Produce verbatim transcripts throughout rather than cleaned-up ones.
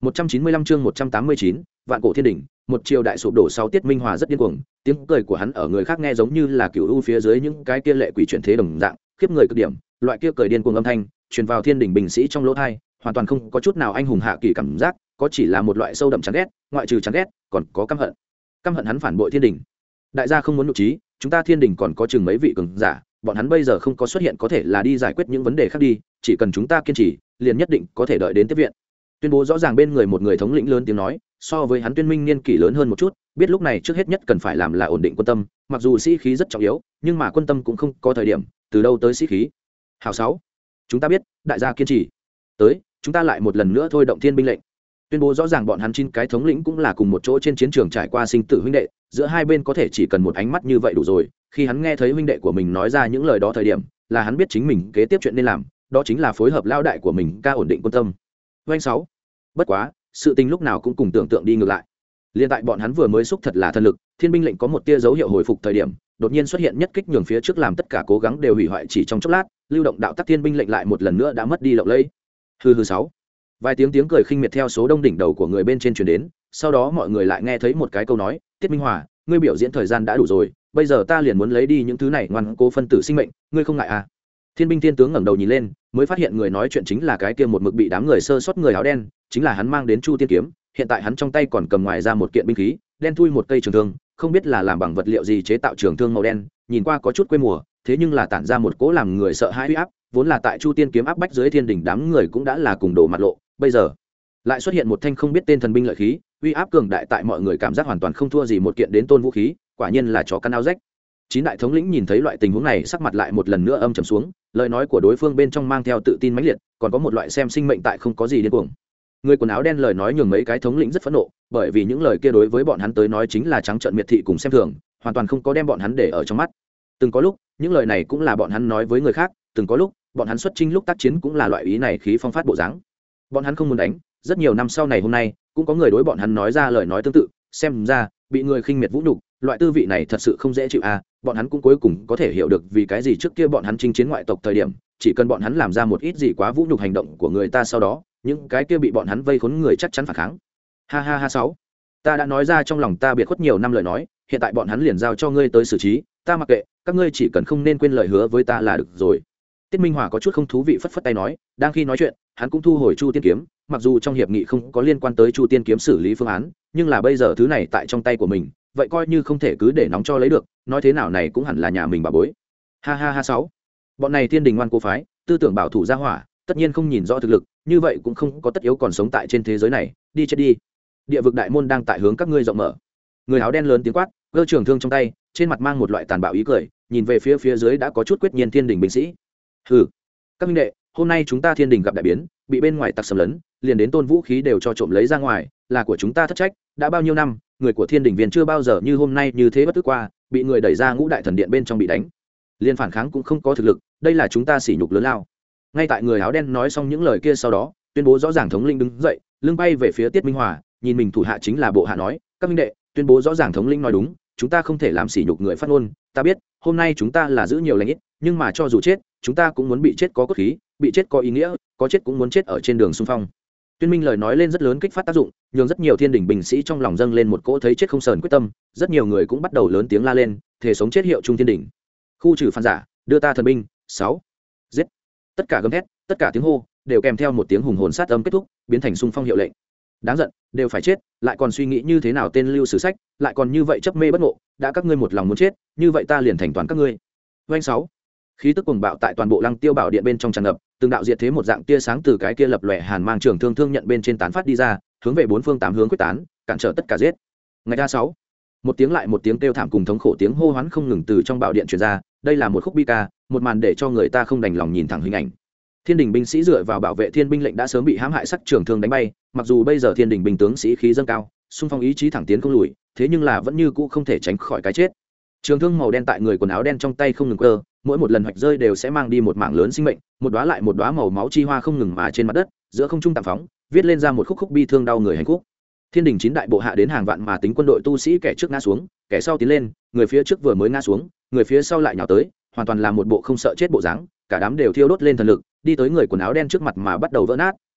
một trăm chín mươi lăm chương một trăm tám mươi chín, vạn cổ thiên đỉnh, một triều đại sụp đổ sau Tiết Minh Hòa rất điên cuồng, tiếng cười của hắn ở người khác nghe giống như là cửu u phía dưới những cái kia lệ quỷ chuyển thế đồng dạng, khiếp người cực điểm, loại kia cười điên cuồng âm thanh, truyền vào thiên đỉnh binh sĩ trong lỗ tai, hoàn toàn không có chút nào anh hùng hạ kỳ cảm giác, có chỉ là một loại sâu đậm chán ghét, ngoại trừ chán ghét, còn có căm hận. Căm hận hắn phản bội thiên đỉnh. Đại gia không muốn nhục trí, chúng ta thiên đỉnh còn có chừng mấy vị cường giả, bọn hắn bây giờ không có xuất hiện có thể là đi giải quyết những vấn đề khác đi, chỉ cần chúng ta kiên trì, liền nhất định có thể đợi đến tiếp viện. Tuyên bố rõ ràng bên người một người thống lĩnh lớn tiếng nói, so với hắn Tuyên Minh niên kỷ lớn hơn một chút, biết lúc này trước hết nhất cần phải làm là ổn định quân tâm, mặc dù sĩ khí rất trọng yếu, nhưng mà quân tâm cũng không có thời điểm, từ đâu tới sĩ khí. Hảo sáu, chúng ta biết, đại gia kiên trì. Tới, chúng ta lại một lần nữa thôi động thiên binh lệnh. Tuyên bố rõ ràng bọn hắn chín cái thống lĩnh cũng là cùng một chỗ trên chiến trường trải qua sinh tử huynh đệ, giữa hai bên có thể chỉ cần một ánh mắt như vậy đủ rồi. Khi hắn nghe thấy huynh đệ của mình nói ra những lời đó thời điểm, là hắn biết chính mình kế tiếp chuyện nên làm, đó chính là phối hợp lao đại của mình ca ổn định quân tâm. Doanh sáu. Bất quá, sự tình lúc nào cũng cùng tưởng tượng đi ngược lại. Liên tại bọn hắn vừa mới xúc thật là thần lực, thiên binh lệnh có một tia dấu hiệu hồi phục thời điểm, đột nhiên xuất hiện nhất kích nhường phía trước làm tất cả cố gắng đều hủy hoại chỉ trong chốc lát, lưu động đạo tắc thiên binh lệnh lại một lần nữa đã mất đi lộng lẫy. Hừ hừ sáu. Vài tiếng tiếng cười khinh miệt theo số đông đỉnh đầu của người bên trên truyền đến, sau đó mọi người lại nghe thấy một cái câu nói, Tiết Minh Hòa, ngươi biểu diễn thời gian đã đủ rồi, bây giờ ta liền muốn lấy đi những thứ này ngoan cố phân tử sinh mệnh, ngươi không ngại à? Thiên binh thiên tướng ngẩng đầu nhìn lên, mới phát hiện người nói chuyện chính là cái kia một mực bị đám người sơ sót người áo đen, chính là hắn mang đến Chu Tiên kiếm, hiện tại hắn trong tay còn cầm ngoài ra một kiện binh khí, đen thui một cây trường thương, không biết là làm bằng vật liệu gì chế tạo trường thương màu đen, nhìn qua có chút quê mùa, thế nhưng là tản ra một cỗ làm người sợ hãi uy áp, vốn là tại Chu Tiên kiếm áp bách dưới thiên đỉnh đám người cũng đã là cùng đổ mặt lộ, bây giờ lại xuất hiện một thanh không biết tên thần binh lợi khí, uy áp cường đại tại mọi người cảm giác hoàn toàn không thua gì một kiện đến tôn vũ khí, quả nhiên là chó căn áo rách. Chín đại thống lĩnh nhìn thấy loại tình huống này, sắc mặt lại một lần nữa âm trầm xuống, lời nói của đối phương bên trong mang theo tự tin mãnh liệt, còn có một loại xem sinh mệnh tại không có gì điên cuồng. Người quần áo đen lời nói nhường mấy cái thống lĩnh rất phẫn nộ, bởi vì những lời kia đối với bọn hắn tới nói chính là trắng trợn miệt thị cùng xem thường, hoàn toàn không có đem bọn hắn để ở trong mắt. Từng có lúc, những lời này cũng là bọn hắn nói với người khác, từng có lúc, bọn hắn xuất chinh lúc tác chiến cũng là loại ý này khí phong phát bộ dáng. Bọn hắn không muốn đánh, rất nhiều năm sau này hôm nay, cũng có người đối bọn hắn nói ra lời nói tương tự, xem ra bị người khinh miệt vũ nhục, loại tư vị này thật sự không dễ chịu à. Bọn hắn cũng cuối cùng có thể hiểu được vì cái gì trước kia bọn hắn chinh chiến ngoại tộc thời điểm, chỉ cần bọn hắn làm ra một ít gì quá vũ nhục hành động của người ta, sau đó những cái kia bị bọn hắn vây khốn người chắc chắn phản kháng. Ha ha ha sáu, ta đã nói ra trong lòng ta biệt khuất nhiều năm lời nói, hiện tại bọn hắn liền giao cho ngươi tới xử trí, ta mặc kệ, các ngươi chỉ cần không nên quên lời hứa với ta là được rồi. Tiết Minh Hòa có chút không thú vị phất phất tay nói, đang khi nói chuyện, hắn cũng thu hồi Chu Tiên kiếm, mặc dù trong hiệp nghị không có liên quan tới Chu Tiên kiếm xử lý phương án, nhưng là bây giờ thứ này tại trong tay của mình, vậy coi như không thể cứ để nóng cho lấy được, nói thế nào này cũng hẳn là nhà mình bà bối. Ha ha ha sáu, bọn này thiên đình ngoan cố phái, tư tưởng bảo thủ gia hỏa, tất nhiên không nhìn rõ thực lực, như vậy cũng không có tất yếu còn sống tại trên thế giới này, đi chết đi. Địa vực đại môn đang tại hướng các ngươi rộng mở. Người áo đen lớn tiếng quát, giơ trường thương trong tay, trên mặt mang một loại tàn bạo ý cười, nhìn về phía phía dưới đã có chút quyết nhiên thiên đình binh sĩ. Hừ, các minh đệ, hôm nay chúng ta thiên đình gặp đại biến, bị bên ngoài tặc xâm lấn, liền đến tôn vũ khí đều cho trộm lấy ra ngoài, là của chúng ta thất trách, đã bao nhiêu năm, người của thiên đình viên chưa bao giờ như hôm nay như thế bất tức qua, bị người đẩy ra ngũ đại thần điện bên trong bị đánh, liên phản kháng cũng không có thực lực, đây là chúng ta sỉ nhục lớn lao. Ngay tại người áo đen nói xong những lời kia sau đó, tuyên bố rõ ràng thống lĩnh đứng dậy, lưng bay về phía Tiết Minh Hòa, nhìn mình thủ hạ chính là bộ hạ nói, các minh đệ, tuyên bố rõ ràng thống lĩnh nói đúng, chúng ta không thể làm sỉ nhục người phát ngôn, ta biết hôm nay chúng ta là giữ nhiều lãnh ít, nhưng mà cho dù chết, chúng ta cũng muốn bị chết có cốt khí, bị chết có ý nghĩa, có chết cũng muốn chết ở trên đường xung phong. Tuyên Minh lời nói lên rất lớn kích phát tác dụng, nhường rất nhiều thiên đình binh sĩ trong lòng dâng lên một cỗ thấy chết không sờn quyết tâm, rất nhiều người cũng bắt đầu lớn tiếng la lên, thể sống chết hiệu trung thiên đình. Khu trừ phản giả, đưa ta thần binh, sáu. Giết. Tất cả gầm thét, tất cả tiếng hô đều kèm theo một tiếng hùng hồn sát âm kết thúc, biến thành xung phong hiệu lệnh. Đáng giận, đều phải chết, lại còn suy nghĩ như thế nào tên lưu sử sách, lại còn như vậy chấp mê bất ngộ, đã các ngươi một lòng muốn chết, như vậy ta liền thành toàn các ngươi. Oanh sáu. Khí tức cuồng bạo tại toàn bộ Lăng Tiêu Bảo Điện bên trong tràn ngập, từng đạo diệt thế một dạng tia sáng từ cái kia lập lòe hàn mang trường thương thương nhận bên trên tán phát đi ra, hướng về bốn phương tám hướng quyết tán, cản trở tất cả giết. Ngày ra sáu. Một tiếng lại một tiếng kêu thảm cùng thống khổ tiếng hô hoán không ngừng từ trong bảo điện truyền ra, đây là một khúc bi ca, một màn để cho người ta không đành lòng nhìn thẳng hình ảnh. Thiên đình binh sĩ dựa vào bảo vệ thiên binh lệnh đã sớm bị hãm hại sắc trường thương đánh bay, mặc dù bây giờ thiên đình binh tướng sĩ khí dâng cao, xung phong ý chí thẳng tiến không lùi, thế nhưng là vẫn như cũ không thể tránh khỏi cái chết. Trường thương màu đen tại người quần áo đen trong tay không ngừng cơ, mỗi một lần hoạch rơi đều sẽ mang đi một mảng lớn sinh mệnh, một đóa lại một đóa màu máu chi hoa không ngừng mà trên mặt đất, giữa không trung tạm phóng, viết lên ra một khúc khúc bi thương đau người hành khúc. Thiên đình chín đại bộ hạ đến hàng vạn mà tính quân đội tu sĩ, kẻ trước ngã xuống, kẻ sau tiến lên, người phía trước vừa mới ngã xuống, người phía sau lại nhào tới, hoàn toàn là một bộ không sợ chết bộ dáng, cả đám đều thiêu đốt lên thần lực, đi tới người quần áo đen trước mặt mà bắt đầu vỡ nát,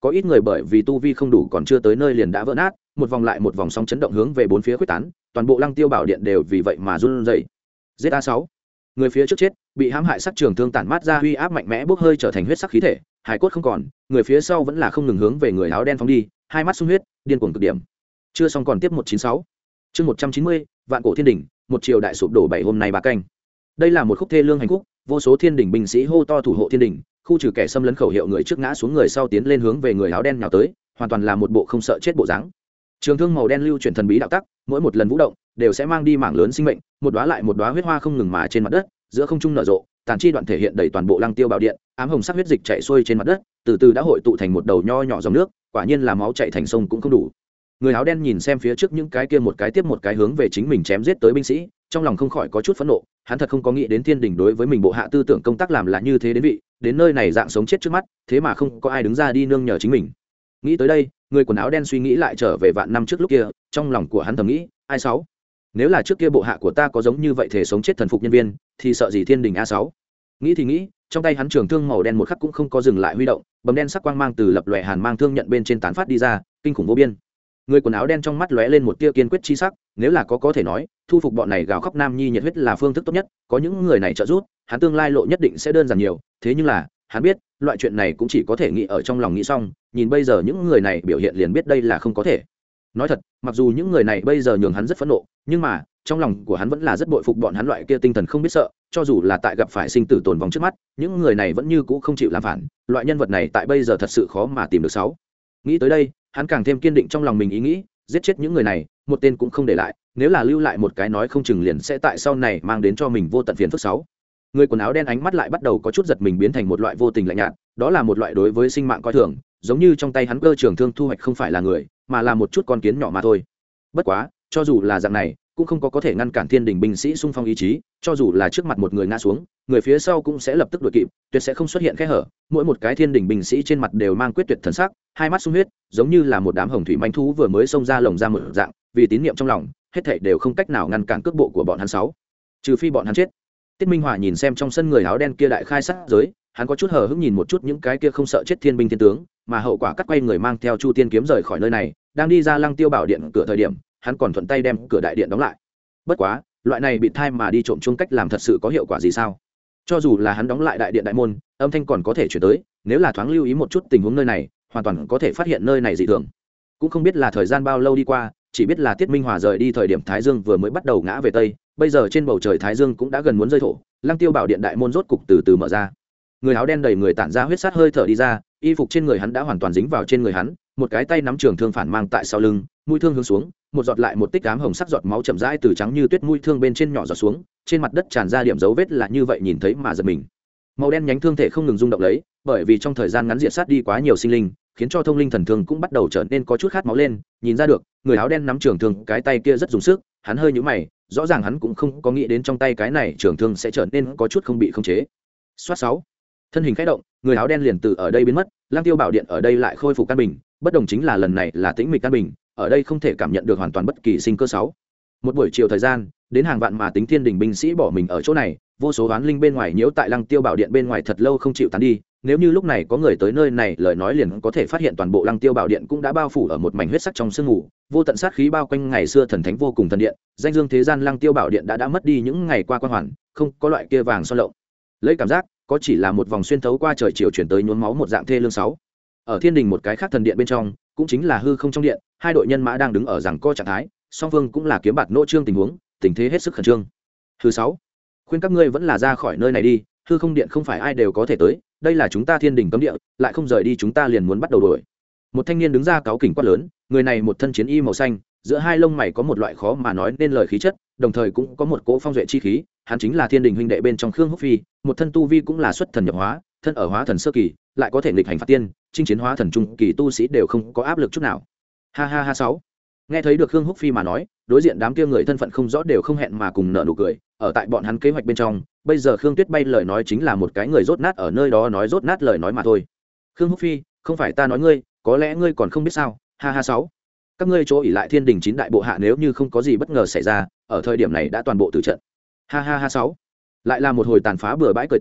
có ít người bởi vì tu vi không đủ còn chưa tới nơi liền đã vỡ nát, một vòng lại một vòng sóng chấn động hướng về bốn phía quyết tán, toàn bộ Lăng Tiêu Bảo Điện đều vì vậy mà run rẩy. giê a sáu, người phía trước chết, bị hãm hại sắc trường thương tản mát ra uy áp mạnh mẽ bốc hơi trở thành huyết sắc khí thể, hải cốt không còn, người phía sau vẫn là không ngừng hướng về người áo đen phóng đi, hai mắt sung huyết, điên cuồng cực điểm. Chưa xong còn tiếp một chín sáu. Chương một trăm chín mươi, Vạn Cổ Thiên Đỉnh, một triều đại sụp đổ bảy hôm nay ba canh. Đây là một khúc thê lương hành khúc, vô số thiên đỉnh binh sĩ hô to thủ hộ thiên đỉnh, khu trừ kẻ xâm lấn khẩu hiệu người trước ngã xuống người sau tiến lên hướng về người áo đen nhào tới, hoàn toàn là một bộ không sợ chết bộ dáng. Trường thương màu đen lưu chuyển thần bí đạo tắc, mỗi một lần vũ động đều sẽ mang đi mảng lớn sinh mệnh, một đóa lại một đóa huyết hoa không ngừng mà trên mặt đất, giữa không trung nở rộ, tàn chi đoạn thể hiện đầy toàn bộ Lăng Tiêu Bảo Điện, ám hồng sắc huyết dịch chảy xuôi trên mặt đất, từ từ đã hội tụ thành một đầu nho nhỏ dòng nước, quả nhiên là máu chảy thành sông cũng không đủ. Người áo đen nhìn xem phía trước những cái kia một cái tiếp một cái hướng về chính mình chém giết tới binh sĩ, trong lòng không khỏi có chút phẫn nộ, hắn thật không có nghĩ đến thiên đình đối với mình bộ hạ tư tưởng công tác làm là như thế đến vị, đến nơi này dạng sống chết trước mắt, thế mà không có ai đứng ra đi nương nhờ chính mình. Nghĩ tới đây, người quần áo đen suy nghĩ lại trở về vạn năm trước lúc kia, trong lòng của hắn thầm nghĩ, ai sáu, nếu là trước kia bộ hạ của ta có giống như vậy thể sống chết thần phục nhân viên, thì sợ gì thiên đình a sáu. Nghĩ thì nghĩ, trong tay hắn trường thương màu đen một khắc cũng không có dừng lại huy động, bầm đen sắc quang mang từ lập lòe hàn mang thương nhận bên trên tán phát đi ra, kinh khủng vô biên. Người quần áo đen trong mắt lóe lên một tia kiên quyết chi sắc, nếu là có có thể nói, thu phục bọn này gào khóc nam nhi nhiệt huyết là phương thức tốt nhất, có những người này trợ giúp, hắn tương lai lộ nhất định sẽ đơn giản nhiều, thế nhưng là, hắn biết, loại chuyện này cũng chỉ có thể nghĩ ở trong lòng nghĩ xong, nhìn bây giờ những người này biểu hiện liền biết đây là không có thể. Nói thật, mặc dù những người này bây giờ nhường hắn rất phẫn nộ, nhưng mà, trong lòng của hắn vẫn là rất bội phục bọn hắn loại kia tinh thần không biết sợ, cho dù là tại gặp phải sinh tử tồn vong trước mắt, những người này vẫn như cũ không chịu làm phản, loại nhân vật này tại bây giờ thật sự khó mà tìm được sáu. Nghĩ tới đây, hắn càng thêm kiên định trong lòng mình ý nghĩ, giết chết những người này, một tên cũng không để lại, nếu là lưu lại một cái nói không chừng liền sẽ tại sau này mang đến cho mình vô tận phiền phức sáu. Người quần áo đen ánh mắt lại bắt đầu có chút giật mình biến thành một loại vô tình lạnh nhạt, đó là một loại đối với sinh mạng coi thường, giống như trong tay hắn cơ trường thương thu hoạch không phải là người, mà là một chút con kiến nhỏ mà thôi. Bất quá, cho dù là dạng này, cũng không có có thể ngăn cản thiên đình binh sĩ xung phong ý chí, cho dù là trước mặt một người ngã xuống, người phía sau cũng sẽ lập tức đuổi kịp, tuyệt sẽ không xuất hiện kẽ hở, mỗi một cái thiên đình binh sĩ trên mặt đều mang quyết tuyệt thần sắc, hai mắt sung huyết, giống như là một đám hồng thủy manh thú vừa mới xông ra lồng ra một dạng, vì tín niệm trong lòng, hết thảy đều không cách nào ngăn cản cước bộ của bọn hắn sáu, trừ phi bọn hắn chết. Tiết Minh Hòa nhìn xem trong sân người áo đen kia đại khai sát giới, hắn có chút hờ hững nhìn một chút những cái kia không sợ chết thiên binh thiên tướng, mà hậu quả cắt quay người mang theo Chu Tiên kiếm rời khỏi nơi này, đang đi ra Lăng Tiêu Bảo Điện cửa thời điểm, hắn còn thuận tay đem cửa đại điện đóng lại. Bất quá, loại này bị thai mà đi trộm chung cách làm thật sự có hiệu quả gì sao? Cho dù là hắn đóng lại đại điện đại môn, âm thanh còn có thể chuyển tới, nếu là thoáng lưu ý một chút tình huống nơi này, hoàn toàn có thể phát hiện nơi này dị thường. Cũng không biết là thời gian bao lâu đi qua, chỉ biết là Tiết Minh Hòa rời đi thời điểm Thái Dương vừa mới bắt đầu ngã về tây, bây giờ trên bầu trời Thái Dương cũng đã gần muốn rơi thổ, Lăng Tiêu Bảo Điện đại môn rốt cục từ từ mở ra. Người áo đen đầy người tản ra huyết sát hơi thở đi ra, y phục trên người hắn đã hoàn toàn dính vào trên người hắn, một cái tay nắm trường thương phản mang tại sau lưng, mũi thương hướng xuống, một giọt lại một tích ám hồng sắc giọt máu chậm rãi từ trắng như tuyết mũi thương bên trên nhỏ giọt xuống, trên mặt đất tràn ra điểm dấu vết là như vậy nhìn thấy mà giật mình. Màu đen nhánh thương thể không ngừng rung động lấy, bởi vì trong thời gian ngắn diệt sát đi quá nhiều sinh linh, khiến cho thông linh thần thương cũng bắt đầu trở nên có chút khát máu lên, nhìn ra được, người áo đen nắm trường thương, cái tay kia rất dùng sức, hắn hơi nhíu mày, rõ ràng hắn cũng không có nghĩ đến trong tay cái này trường thương sẽ trở nên có chút không bị khống chế. Soát sáu. Thân hình khẽ động, người áo đen liền từ ở đây biến mất, Lăng Tiêu Bảo Điện ở đây lại khôi phục căn bình, bất đồng chính là lần này là tĩnh mịch căn bình, ở đây không thể cảm nhận được hoàn toàn bất kỳ sinh cơ sáu. Một buổi chiều thời gian, đến hàng vạn mà tính thiên đình binh sĩ bỏ mình ở chỗ này, vô số oán linh bên ngoài nhiễu tại Lăng Tiêu Bảo Điện bên ngoài thật lâu không chịu tán đi, nếu như lúc này có người tới nơi này lời nói liền có thể phát hiện toàn bộ Lăng Tiêu Bảo Điện cũng đã bao phủ ở một mảnh huyết sắc trong sương mù, vô tận sát khí bao quanh ngày xưa thần thánh vô cùng thần điện, danh dương thế gian Lăng Tiêu Bảo Điện đã đã mất đi những ngày qua quan hoàn, không có loại kia vàng son lộng. Lấy cảm giác, có chỉ là một vòng xuyên thấu qua trời chiều chuyển tới nhuốm máu một dạng thê lương sáu. Ở thiên đình một cái khác thần điện bên trong, cũng chính là hư không trong điện, hai đội nhân mã đang đứng ở giằng co trạng thái, song phương cũng là kiếm bạt nỗ trương tình huống, tình thế hết sức khẩn trương. Thứ sáu, khuyên các ngươi vẫn là ra khỏi nơi này đi, hư không điện không phải ai đều có thể tới, đây là chúng ta thiên đình cấm địa, lại không rời đi chúng ta liền muốn bắt đầu đuổi. Một thanh niên đứng ra cáu kỉnh quát lớn, người này một thân chiến y màu xanh, giữa hai lông mày có một loại khó mà nói nên lời khí chất, đồng thời cũng có một cỗ phong duệ chi khí, hắn chính là thiên đình huynh đệ bên trong Khương Húc Phi, một thân tu vi cũng là xuất thần nhập hóa, thân ở hóa thần sơ kỳ, lại có thể nghịch hành phạt tiên, chinh chiến hóa thần trung kỳ tu sĩ đều không có áp lực chút nào. Ha ha ha sáu. Nghe thấy được Khương Húc Phi mà nói, đối diện đám kia người thân phận không rõ đều không hẹn mà cùng nở nụ cười, ở tại bọn hắn kế hoạch bên trong, bây giờ Khương Tuyết bay lời nói chính là một cái người rốt nát ở nơi đó nói rốt nát lời nói mà thôi. Khương Húc Phi, không phải ta nói ngươi, có lẽ ngươi còn không biết sao? Ha ha sáu. Các ngươi chỗ ỷ lại thiên đình chín đại bộ hạ nếu như không có gì bất ngờ xảy ra, ở thời điểm này đã toàn bộ tử trận. Ha ha ha sáu. Lại là một hồi tàn phá bừa bãi cười to,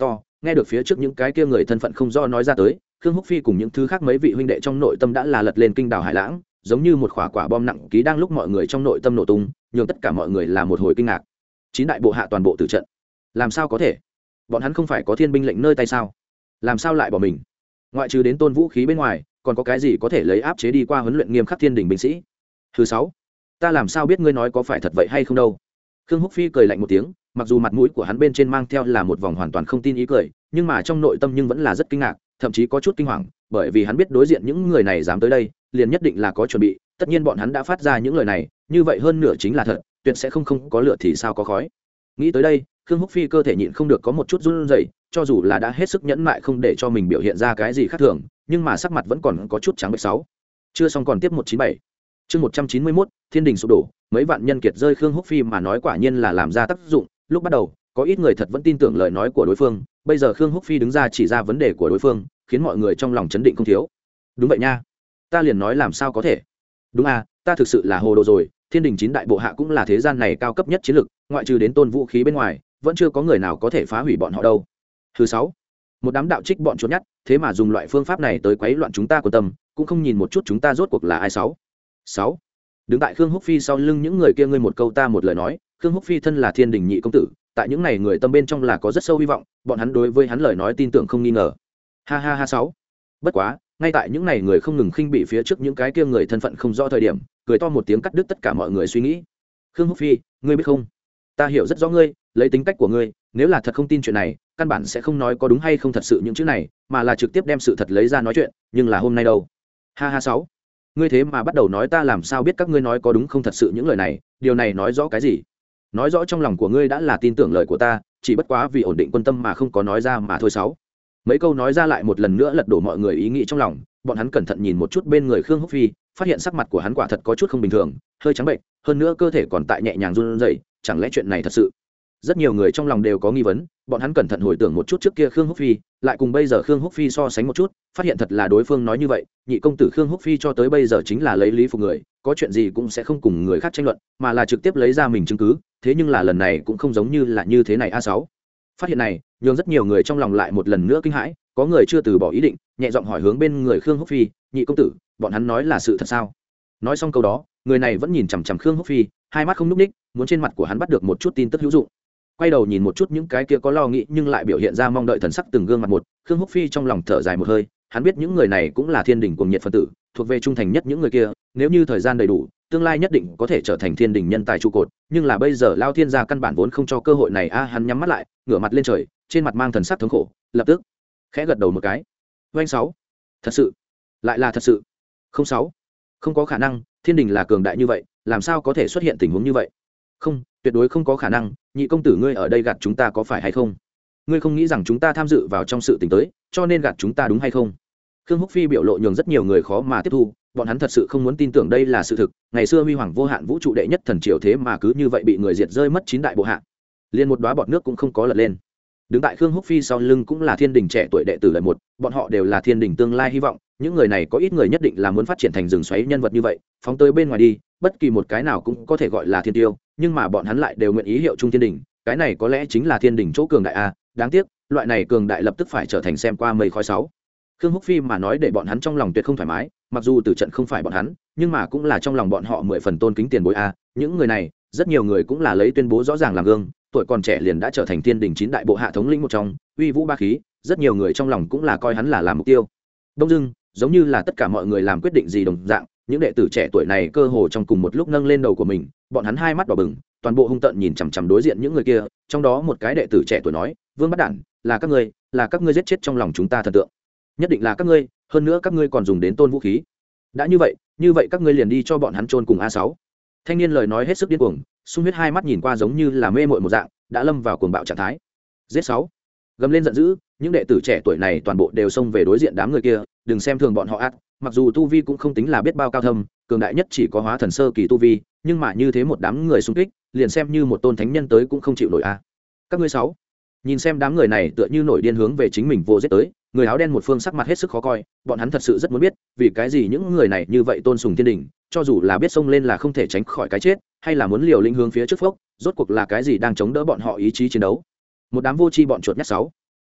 nghe được phía trước những cái kia người thân phận không do nói ra tới, Khương Húc Phi cùng những thứ khác mấy vị huynh đệ trong nội tâm đã là lật lên kinh đảo hải lãng, giống như một quả quả bom nặng ký đang lúc mọi người trong nội tâm nổ tung, nhường tất cả mọi người là một hồi kinh ngạc. Chín đại bộ hạ toàn bộ tử trận. Làm sao có thể? Bọn hắn không phải có thiên binh lệnh nơi tay sao? Làm sao lại bỏ mình? Ngoại trừ đến tôn vũ khí bên ngoài, còn có cái gì có thể lấy áp chế đi qua huấn luyện nghiêm khắc thiên đình binh sĩ? Thứ sáu, ta làm sao biết ngươi nói có phải thật vậy hay không đâu? Khương Húc Phi cười lạnh một tiếng, mặc dù mặt mũi của hắn bên trên mang theo là một vòng hoàn toàn không tin ý cười, nhưng mà trong nội tâm nhưng vẫn là rất kinh ngạc, thậm chí có chút kinh hoàng, bởi vì hắn biết đối diện những người này dám tới đây, liền nhất định là có chuẩn bị, tất nhiên bọn hắn đã phát ra những lời này, như vậy hơn nửa chính là thật, tuyệt sẽ không không có lửa thì sao có khói. Nghĩ tới đây, Khương Húc Phi cơ thể nhịn không được có một chút run rẩy, cho dù là đã hết sức nhẫn nại không để cho mình biểu hiện ra cái gì khác thường, nhưng mà sắc mặt vẫn còn có chút trắng bệch. Sáu. Chưa xong còn tiếp một chín bảy. Chương một trăm chín mươi mốt, Thiên đình sụp đổ, mấy vạn nhân kiệt rơi. Khương Húc Phi mà nói quả nhiên là làm ra tác dụng, lúc bắt đầu, có ít người thật vẫn tin tưởng lời nói của đối phương, bây giờ Khương Húc Phi đứng ra chỉ ra vấn đề của đối phương, khiến mọi người trong lòng chấn định không thiếu. Đúng vậy nha, ta liền nói làm sao có thể. Đúng à, ta thực sự là hồ đồ rồi, Thiên đình chín đại bộ hạ cũng là thế gian này cao cấp nhất chiến lực, ngoại trừ đến tôn vũ khí bên ngoài, vẫn chưa có người nào có thể phá hủy bọn họ đâu. Thứ sáu, một đám đạo trích bọn chuột nhắt, thế mà dùng loại phương pháp này tới quấy loạn chúng ta quan tâm, cũng không nhìn một chút chúng ta rốt cuộc là ai. Sáu. Sáu. Đứng tại Khương Húc Phi sau lưng những người kia ngươi một câu ta một lời nói, Khương Húc Phi thân là Thiên đình nhị công tử, tại những này người tâm bên trong là có rất sâu hy vọng, bọn hắn đối với hắn lời nói tin tưởng không nghi ngờ. Ha ha ha. Sáu. Bất quá, ngay tại những này người không ngừng khinh bị phía trước những cái kia người thân phận không rõ thời điểm, cười to một tiếng cắt đứt tất cả mọi người suy nghĩ. Khương Húc Phi, ngươi biết không, ta hiểu rất rõ ngươi, lấy tính cách của ngươi, nếu là thật không tin chuyện này, căn bản sẽ không nói có đúng hay không thật sự những chữ này, mà là trực tiếp đem sự thật lấy ra nói chuyện, nhưng là hôm nay đâu. Ha ha. Sáu. Ngươi thế mà bắt đầu nói ta làm sao biết các ngươi nói có đúng không thật sự những lời này, điều này nói rõ cái gì? Nói rõ trong lòng của ngươi đã là tin tưởng lời của ta, chỉ bất quá vì ổn định quân tâm mà không có nói ra mà thôi. Sáu. Mấy câu nói ra lại một lần nữa lật đổ mọi người ý nghĩ trong lòng, bọn hắn cẩn thận nhìn một chút bên người Khương Húc Phi, phát hiện sắc mặt của hắn quả thật có chút không bình thường, hơi trắng bệnh, hơn nữa cơ thể còn tại nhẹ nhàng run rẩy, chẳng lẽ chuyện này thật sự? Rất nhiều người trong lòng đều có nghi vấn, bọn hắn cẩn thận hồi tưởng một chút trước kia Khương Húc Phi, lại cùng bây giờ Khương Húc Phi so sánh một chút, phát hiện thật là đối phương nói như vậy, nhị công tử Khương Húc Phi cho tới bây giờ chính là lấy lý phục người, có chuyện gì cũng sẽ không cùng người khác tranh luận, mà là trực tiếp lấy ra mình chứng cứ, thế nhưng là lần này cũng không giống như là như thế này. A sáu. Phát hiện này, nhường rất nhiều người trong lòng lại một lần nữa kinh hãi, có người chưa từ bỏ ý định, nhẹ giọng hỏi hướng bên người Khương Húc Phi, nhị công tử, bọn hắn nói là sự thật sao? Nói xong câu đó, người này vẫn nhìn chằm chằm Khương Húc Phi, hai mắt không nhúc ních, muốn trên mặt của hắn bắt được một chút tin tức hữu dụng. Quay đầu nhìn một chút những cái kia có lo nghĩ nhưng lại biểu hiện ra mong đợi thần sắc từng gương mặt một, Khương Húc Phi trong lòng thở dài một hơi, hắn biết những người này cũng là thiên đình cuồng nhiệt phân tử, thuộc về trung thành nhất những người kia, nếu như thời gian đầy đủ, tương lai nhất định có thể trở thành thiên đình nhân tài trụ cột, nhưng là bây giờ Lao Thiên gia căn bản vốn không cho cơ hội này. A hắn nhắm mắt lại, ngửa mặt lên trời, trên mặt mang thần sắc thống khổ, lập tức khẽ gật đầu một cái. Oanh. Sáu. Thật sự? Lại là thật sự? Không. Sáu. Không có khả năng, thiên đình là cường đại như vậy, làm sao có thể xuất hiện tình huống như vậy? Không, tuyệt đối không có khả năng, nhị công tử ngươi ở đây gạt chúng ta có phải hay không? Ngươi không nghĩ rằng chúng ta tham dự vào trong sự tình tới, cho nên gạt chúng ta đúng hay không? Khương Húc Phi biểu lộ nhường rất nhiều người khó mà tiếp thu, bọn hắn thật sự không muốn tin tưởng đây là sự thực, ngày xưa huy hoàng vô hạn vũ trụ đệ nhất thần triều thế mà cứ như vậy bị người diệt rơi mất chín đại bộ hạ, liền một đóa bọt nước cũng không có lật lên. Đứng tại Khương Húc Phi sau lưng cũng là thiên đình trẻ tuổi đệ tử lợi một, bọn họ đều là thiên đình tương lai hy vọng, những người này có ít người nhất định là muốn phát triển thành rừng xoáy nhân vật như vậy, phóng tới bên ngoài đi, bất kỳ một cái nào cũng có thể gọi là thiên tiêu, nhưng mà bọn hắn lại đều nguyện ý hiệu chung thiên đình, cái này có lẽ chính là thiên đình chỗ cường đại a, đáng tiếc, loại này cường đại lập tức phải trở thành xem qua mây khói. Sáu. Khương Húc Phi mà nói để bọn hắn trong lòng tuyệt không thoải mái, mặc dù tử trận không phải bọn hắn, nhưng mà cũng là trong lòng bọn họ mười phần tôn kính tiền bối a, những người này, rất nhiều người cũng là lấy tuyên bố rõ ràng làm gương, tuổi còn trẻ liền đã trở thành thiên đình chín đại bộ hạ thống lĩnh một trong, uy vũ ba khí, rất nhiều người trong lòng cũng là coi hắn là làm mục tiêu. Đông dưng, giống như là tất cả mọi người làm quyết định gì đồng dạng, những đệ tử trẻ tuổi này cơ hồ trong cùng một lúc nâng lên đầu của mình, bọn hắn hai mắt đỏ bừng, toàn bộ hung tợn nhìn chằm chằm đối diện những người kia, trong đó một cái đệ tử trẻ tuổi nói, Vương Bất Đản, là các ngươi, là các ngươi giết chết trong lòng chúng ta thần tượng, nhất định là các ngươi, hơn nữa các ngươi còn dùng đến tôn vũ khí. Đã như vậy, như vậy các ngươi liền đi cho bọn hắn chôn cùng. A sáu. Thanh niên lời nói hết sức điên cuồng, xung huyết hai mắt nhìn qua giống như là mê mội một dạng, đã lâm vào cuồng bạo trạng thái. Giết. Sáu. Gầm lên giận dữ, những đệ tử trẻ tuổi này toàn bộ đều xông về đối diện đám người kia, đừng xem thường bọn họ ác, mặc dù tu vi cũng không tính là biết bao cao thâm, cường đại nhất chỉ có hóa thần sơ kỳ tu vi, nhưng mà như thế một đám người xung kích, liền xem như một tôn thánh nhân tới cũng không chịu nổi a. Các ngươi. Sáu. Nhìn xem đám người này tựa như nổi điên hướng về chính mình vô giết tới, người áo đen một phương sắc mặt hết sức khó coi, bọn hắn thật sự rất muốn biết, vì cái gì những người này như vậy tôn sùng thiên đình, cho dù là biết xông lên là không thể tránh khỏi cái chết, hay là muốn liều lĩnh hướng phía trước phốc, rốt cuộc là cái gì đang chống đỡ bọn họ ý chí chiến đấu. Một đám vô tri bọn chuột nhắt. Sáu.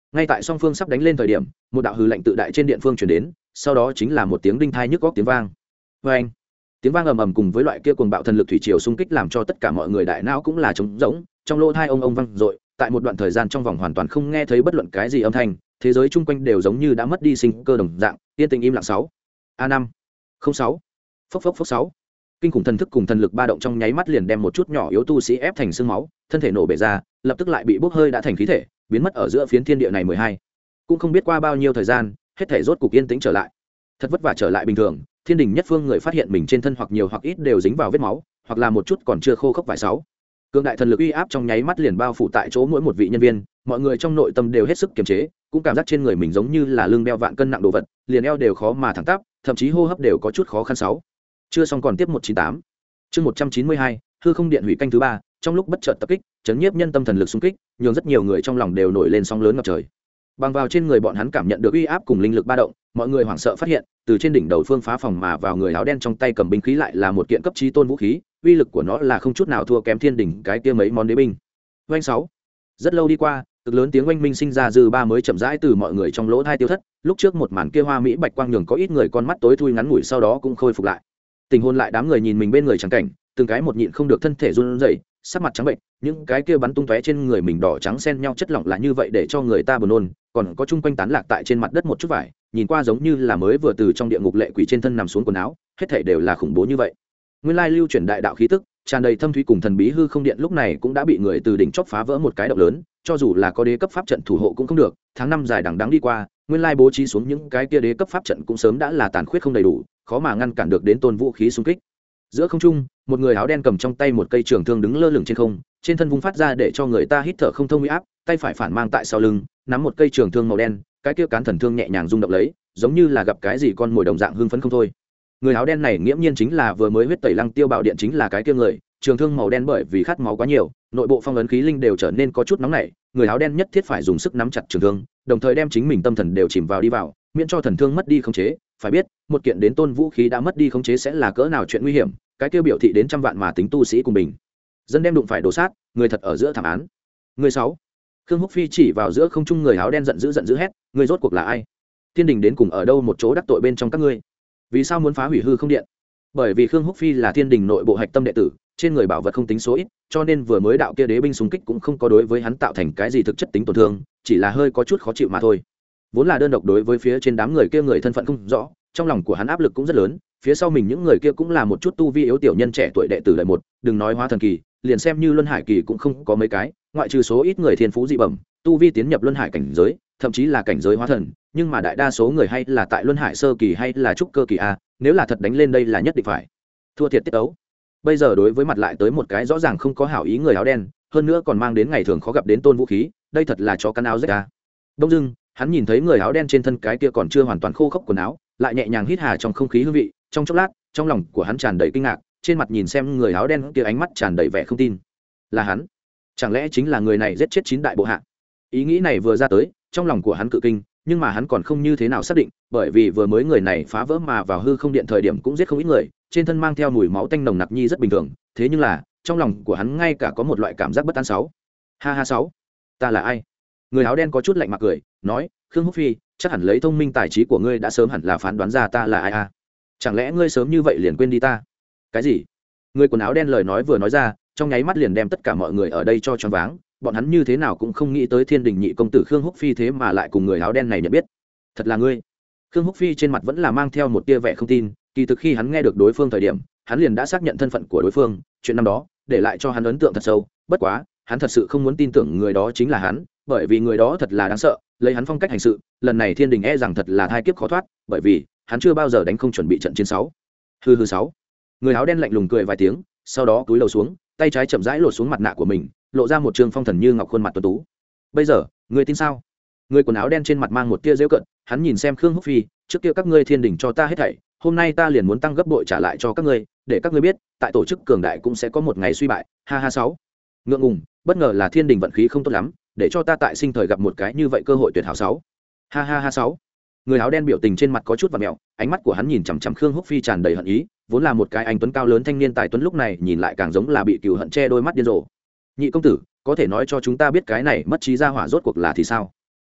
Ngay tại song phương sắp đánh lên thời điểm, một đạo hư lệnh tự đại trên điện phương truyền đến, sau đó chính là một tiếng đinh thai nhức góc tiếng vang. Và anh, tiếng vang ầm ầm cùng với loại kia cuồng bạo thần lực thủy triều xung kích làm cho tất cả mọi người đại não cũng là trống rỗng, trong lỗ tai ông ông vang dội, tại một đoạn thời gian trong vòng hoàn toàn không nghe thấy bất luận cái gì âm thanh, thế giới chung quanh đều giống như đã mất đi sinh cơ đồng dạng, yên tĩnh im lặng. Sáu a năm không sáu phốc phốc phốc sáu kinh khủng thần thức cùng thần lực ba động trong nháy mắt liền đem một chút nhỏ yếu tu sĩ ép thành xương máu, thân thể nổ bể ra, lập tức lại bị bốc hơi đã thành khí thể, biến mất ở giữa phiến thiên địa này. Mười hai cũng không biết qua bao nhiêu thời gian, hết thể rốt cục yên tĩnh trở lại. Thật vất vả trở lại bình thường, thiên đình nhất phương người phát hiện mình trên thân hoặc nhiều hoặc ít đều dính vào vết máu, hoặc là một chút còn chưa khô khốc vài. Sáu cương đại thần lực uy áp trong nháy mắt liền bao phủ tại chỗ mỗi một vị nhân viên, mọi người trong nội tâm đều hết sức kiềm chế, cũng cảm giác trên người mình giống như là lưng đeo vạn cân nặng đồ vật, liền eo đều khó mà thẳng tắp, thậm chí hô hấp đều có chút khó khăn. Sáu chưa xong còn tiếp một chín tám chương một trăm chín mươi hai hư không điện hủy canh thứ ba. Trong lúc bất chợt tập kích, chấn nhiếp nhân tâm thần lực xung kích, nhường rất nhiều người trong lòng đều nổi lên sóng lớn ngập trời. Bằng vào trên người bọn hắn cảm nhận được uy áp cùng linh lực ba động, mọi người hoảng sợ phát hiện, từ trên đỉnh đầu phương phá phòng mà vào người áo đen trong tay cầm binh khí lại là một kiện cấp chí tôn vũ khí, uy lực của nó là không chút nào thua kém thiên đỉnh cái kia mấy món đế binh. Oanh sáu. Rất lâu đi qua, cực lớn tiếng oanh minh sinh ra dư ba mới chậm rãi từ mọi người trong lỗ tai tiêu thất, lúc trước một màn kia hoa mỹ bạch quang nhường có ít người con mắt tối thui ngắn ngủi sau đó cũng khôi phục lại. Tình hôn lại đám người nhìn mình bên người chẳng cảnh, từng cái một nhịn không được thân thể run rẩy, sắc mặt trắng bệnh, những cái kia bắn tung tóe trên người mình đỏ trắng xen nhau chất lỏng là như vậy để cho người ta buồn nôn, còn có chung quanh tán lạc tại trên mặt đất một chút vải, nhìn qua giống như là mới vừa từ trong địa ngục lệ quỷ trên thân nằm xuống quần áo, hết thảy đều là khủng bố như vậy. Nguyên lai lưu chuyển đại đạo khí tức, tràn đầy thâm thúy cùng thần bí hư không điện lúc này cũng đã bị người từ đỉnh chóp phá vỡ một cái động lớn, cho dù là có đế cấp pháp trận thủ hộ cũng không được, tháng năm dài đằng đẵng đi qua, nguyên lai bố trí xuống những cái kia đế cấp pháp trận cũng sớm đã là tàn khuyết không đầy đủ, khó mà ngăn cản được đến tôn vũ khí xung kích. Giữa không trung, một người áo đen cầm trong tay một cây trường thương đứng lơ lửng trên không, trên thân vung phát ra để cho người ta hít thở không thông uy áp, tay phải phản mang tại sau lưng, nắm một cây trường thương màu đen, cái kia cán thần thương nhẹ nhàng rung động lấy, giống như là gặp cái gì con mồi đồng dạng hưng phấn không thôi. Người áo đen này nghiễm nhiên chính là vừa mới huyết tẩy Lăng Tiêu Bảo Điện chính là cái kia người, trường thương màu đen bởi vì khát máu quá nhiều, nội bộ phong ấn khí linh đều trở nên có chút nóng nảy, người áo đen nhất thiết phải dùng sức nắm chặt trường thương, đồng thời đem chính mình tâm thần đều chìm vào đi vào, miễn cho thần thương mất đi khống chế. Phải biết, một kiện đến tôn vũ khí đã mất đi khống chế sẽ là cỡ nào chuyện nguy hiểm, cái kia biểu thị đến trăm vạn mà tính tu sĩ cùng mình dân đem đụng phải đổ sát, người thật ở giữa thảm án. Người sáu. Khương Húc Phi chỉ vào giữa không trung người áo đen giận dữ giận dữ hét, người rốt cuộc là ai? Thiên đình đến cùng ở đâu một chỗ đắc tội bên trong các ngươi? Vì sao muốn phá hủy hư không điện? Bởi vì Khương Húc Phi là thiên đình nội bộ hạch tâm đệ tử, trên người bảo vật không tính số ít, cho nên vừa mới đạo kia đế binh xung kích cũng không có đối với hắn tạo thành cái gì thực chất tính tổn thương, chỉ là hơi có chút khó chịu mà thôi. Vốn là đơn độc đối với phía trên đám người kia người thân phận không rõ, trong lòng của hắn áp lực cũng rất lớn, phía sau mình những người kia cũng là một chút tu vi yếu tiểu nhân trẻ tuổi đệ tử lợi một, đừng nói hóa thần kỳ, liền xem như luân hải kỳ cũng không có mấy cái, ngoại trừ số ít người thiên phú dị bẩm, tu vi tiến nhập luân hải cảnh giới, thậm chí là cảnh giới hóa thần, nhưng mà đại đa số người hay là tại luân hải sơ kỳ hay là trúc cơ kỳ a, nếu là thật đánh lên đây là nhất định phải thua thiệt tiết ấu. Bây giờ đối với mặt lại tới một cái rõ ràng không có hảo ý người áo đen, hơn nữa còn mang đến ngày thường khó gặp đến tôn vũ khí, đây thật là chó cắn áo rách a. Đông dưng, hắn nhìn thấy người áo đen trên thân cái kia còn chưa hoàn toàn khô khốc quần áo, lại nhẹ nhàng hít hà trong không khí hương vị, trong chốc lát, trong lòng của hắn tràn đầy kinh ngạc, trên mặt nhìn xem người áo đen kia ánh mắt tràn đầy vẻ không tin. Là hắn? Chẳng lẽ chính là người này giết chết chín đại bộ hạ? Ý nghĩ này vừa ra tới, trong lòng của hắn cự kinh, nhưng mà hắn còn không như thế nào xác định, bởi vì vừa mới người này phá vỡ mà vào hư không điện thời điểm cũng giết không ít người, trên thân mang theo mùi máu tanh nồng nặc nhi rất bình thường, thế nhưng là, trong lòng của hắn ngay cả có một loại cảm giác bất an. Sáu. Ha ha sáu. Ta là ai? Người áo đen có chút lạnh mặt cười, nói, Khương Húc Phi, chắc hẳn lấy thông minh tài trí của ngươi đã sớm hẳn là phán đoán ra ta là ai a. Chẳng lẽ ngươi sớm như vậy liền quên đi ta? Cái gì? Người quần áo đen lời nói vừa nói ra, trong nháy mắt liền đem tất cả mọi người ở đây cho choáng váng, bọn hắn như thế nào cũng không nghĩ tới thiên đình nhị công tử Khương Húc Phi thế mà lại cùng người áo đen này nhận biết. Thật là ngươi? Khương Húc Phi trên mặt vẫn là mang theo một tia vẻ không tin, kỳ thực khi hắn nghe được đối phương thời điểm, hắn liền đã xác nhận thân phận của đối phương, chuyện năm đó để lại cho hắn ấn tượng thật sâu, bất quá, hắn thật sự không muốn tin tưởng người đó chính là hắn, bởi vì người đó thật là đáng sợ, lấy hắn phong cách hành sự, lần này thiên đình e rằng thật là thai kiếp khó thoát, bởi vì hắn chưa bao giờ đánh không chuẩn bị trận chiến. Sáu. Hừ hừ sáu. Người áo đen lạnh lùng cười vài tiếng, sau đó cúi đầu xuống, tay trái chậm rãi lột xuống mặt nạ của mình, lộ ra một trương phong thần như ngọc khuôn mặt tuấn tú. Bây giờ, ngươi tin sao? Người quần áo đen trên mặt mang một tia giễu cận, hắn nhìn xem Khương Húc Phi, trước kia các ngươi thiên đình cho ta hết thảy, hôm nay ta liền muốn tăng gấp bội trả lại cho các ngươi, để các ngươi biết, tại tổ chức cường đại cũng sẽ có một ngày suy bại. Ha ha sáu. Ngượng ngùng, bất ngờ là thiên đình vận khí không tốt lắm, để cho ta tại sinh thời gặp một cái như vậy cơ hội tuyệt hảo. Sáu. Ha ha ha sáu. Người áo đen biểu tình trên mặt có chút vặn mẹo, ánh mắt của hắn nhìn chằm chằm Khương Húc Phi tràn đầy hận ý, vốn là một cái anh tuấn cao lớn thanh niên tài tuấn lúc này nhìn lại càng giống là bị cừu hận che đôi mắt điên rồ. Nhị công tử, có thể nói cho chúng ta biết cái này mất trí ra hỏa rốt cuộc là thì sao?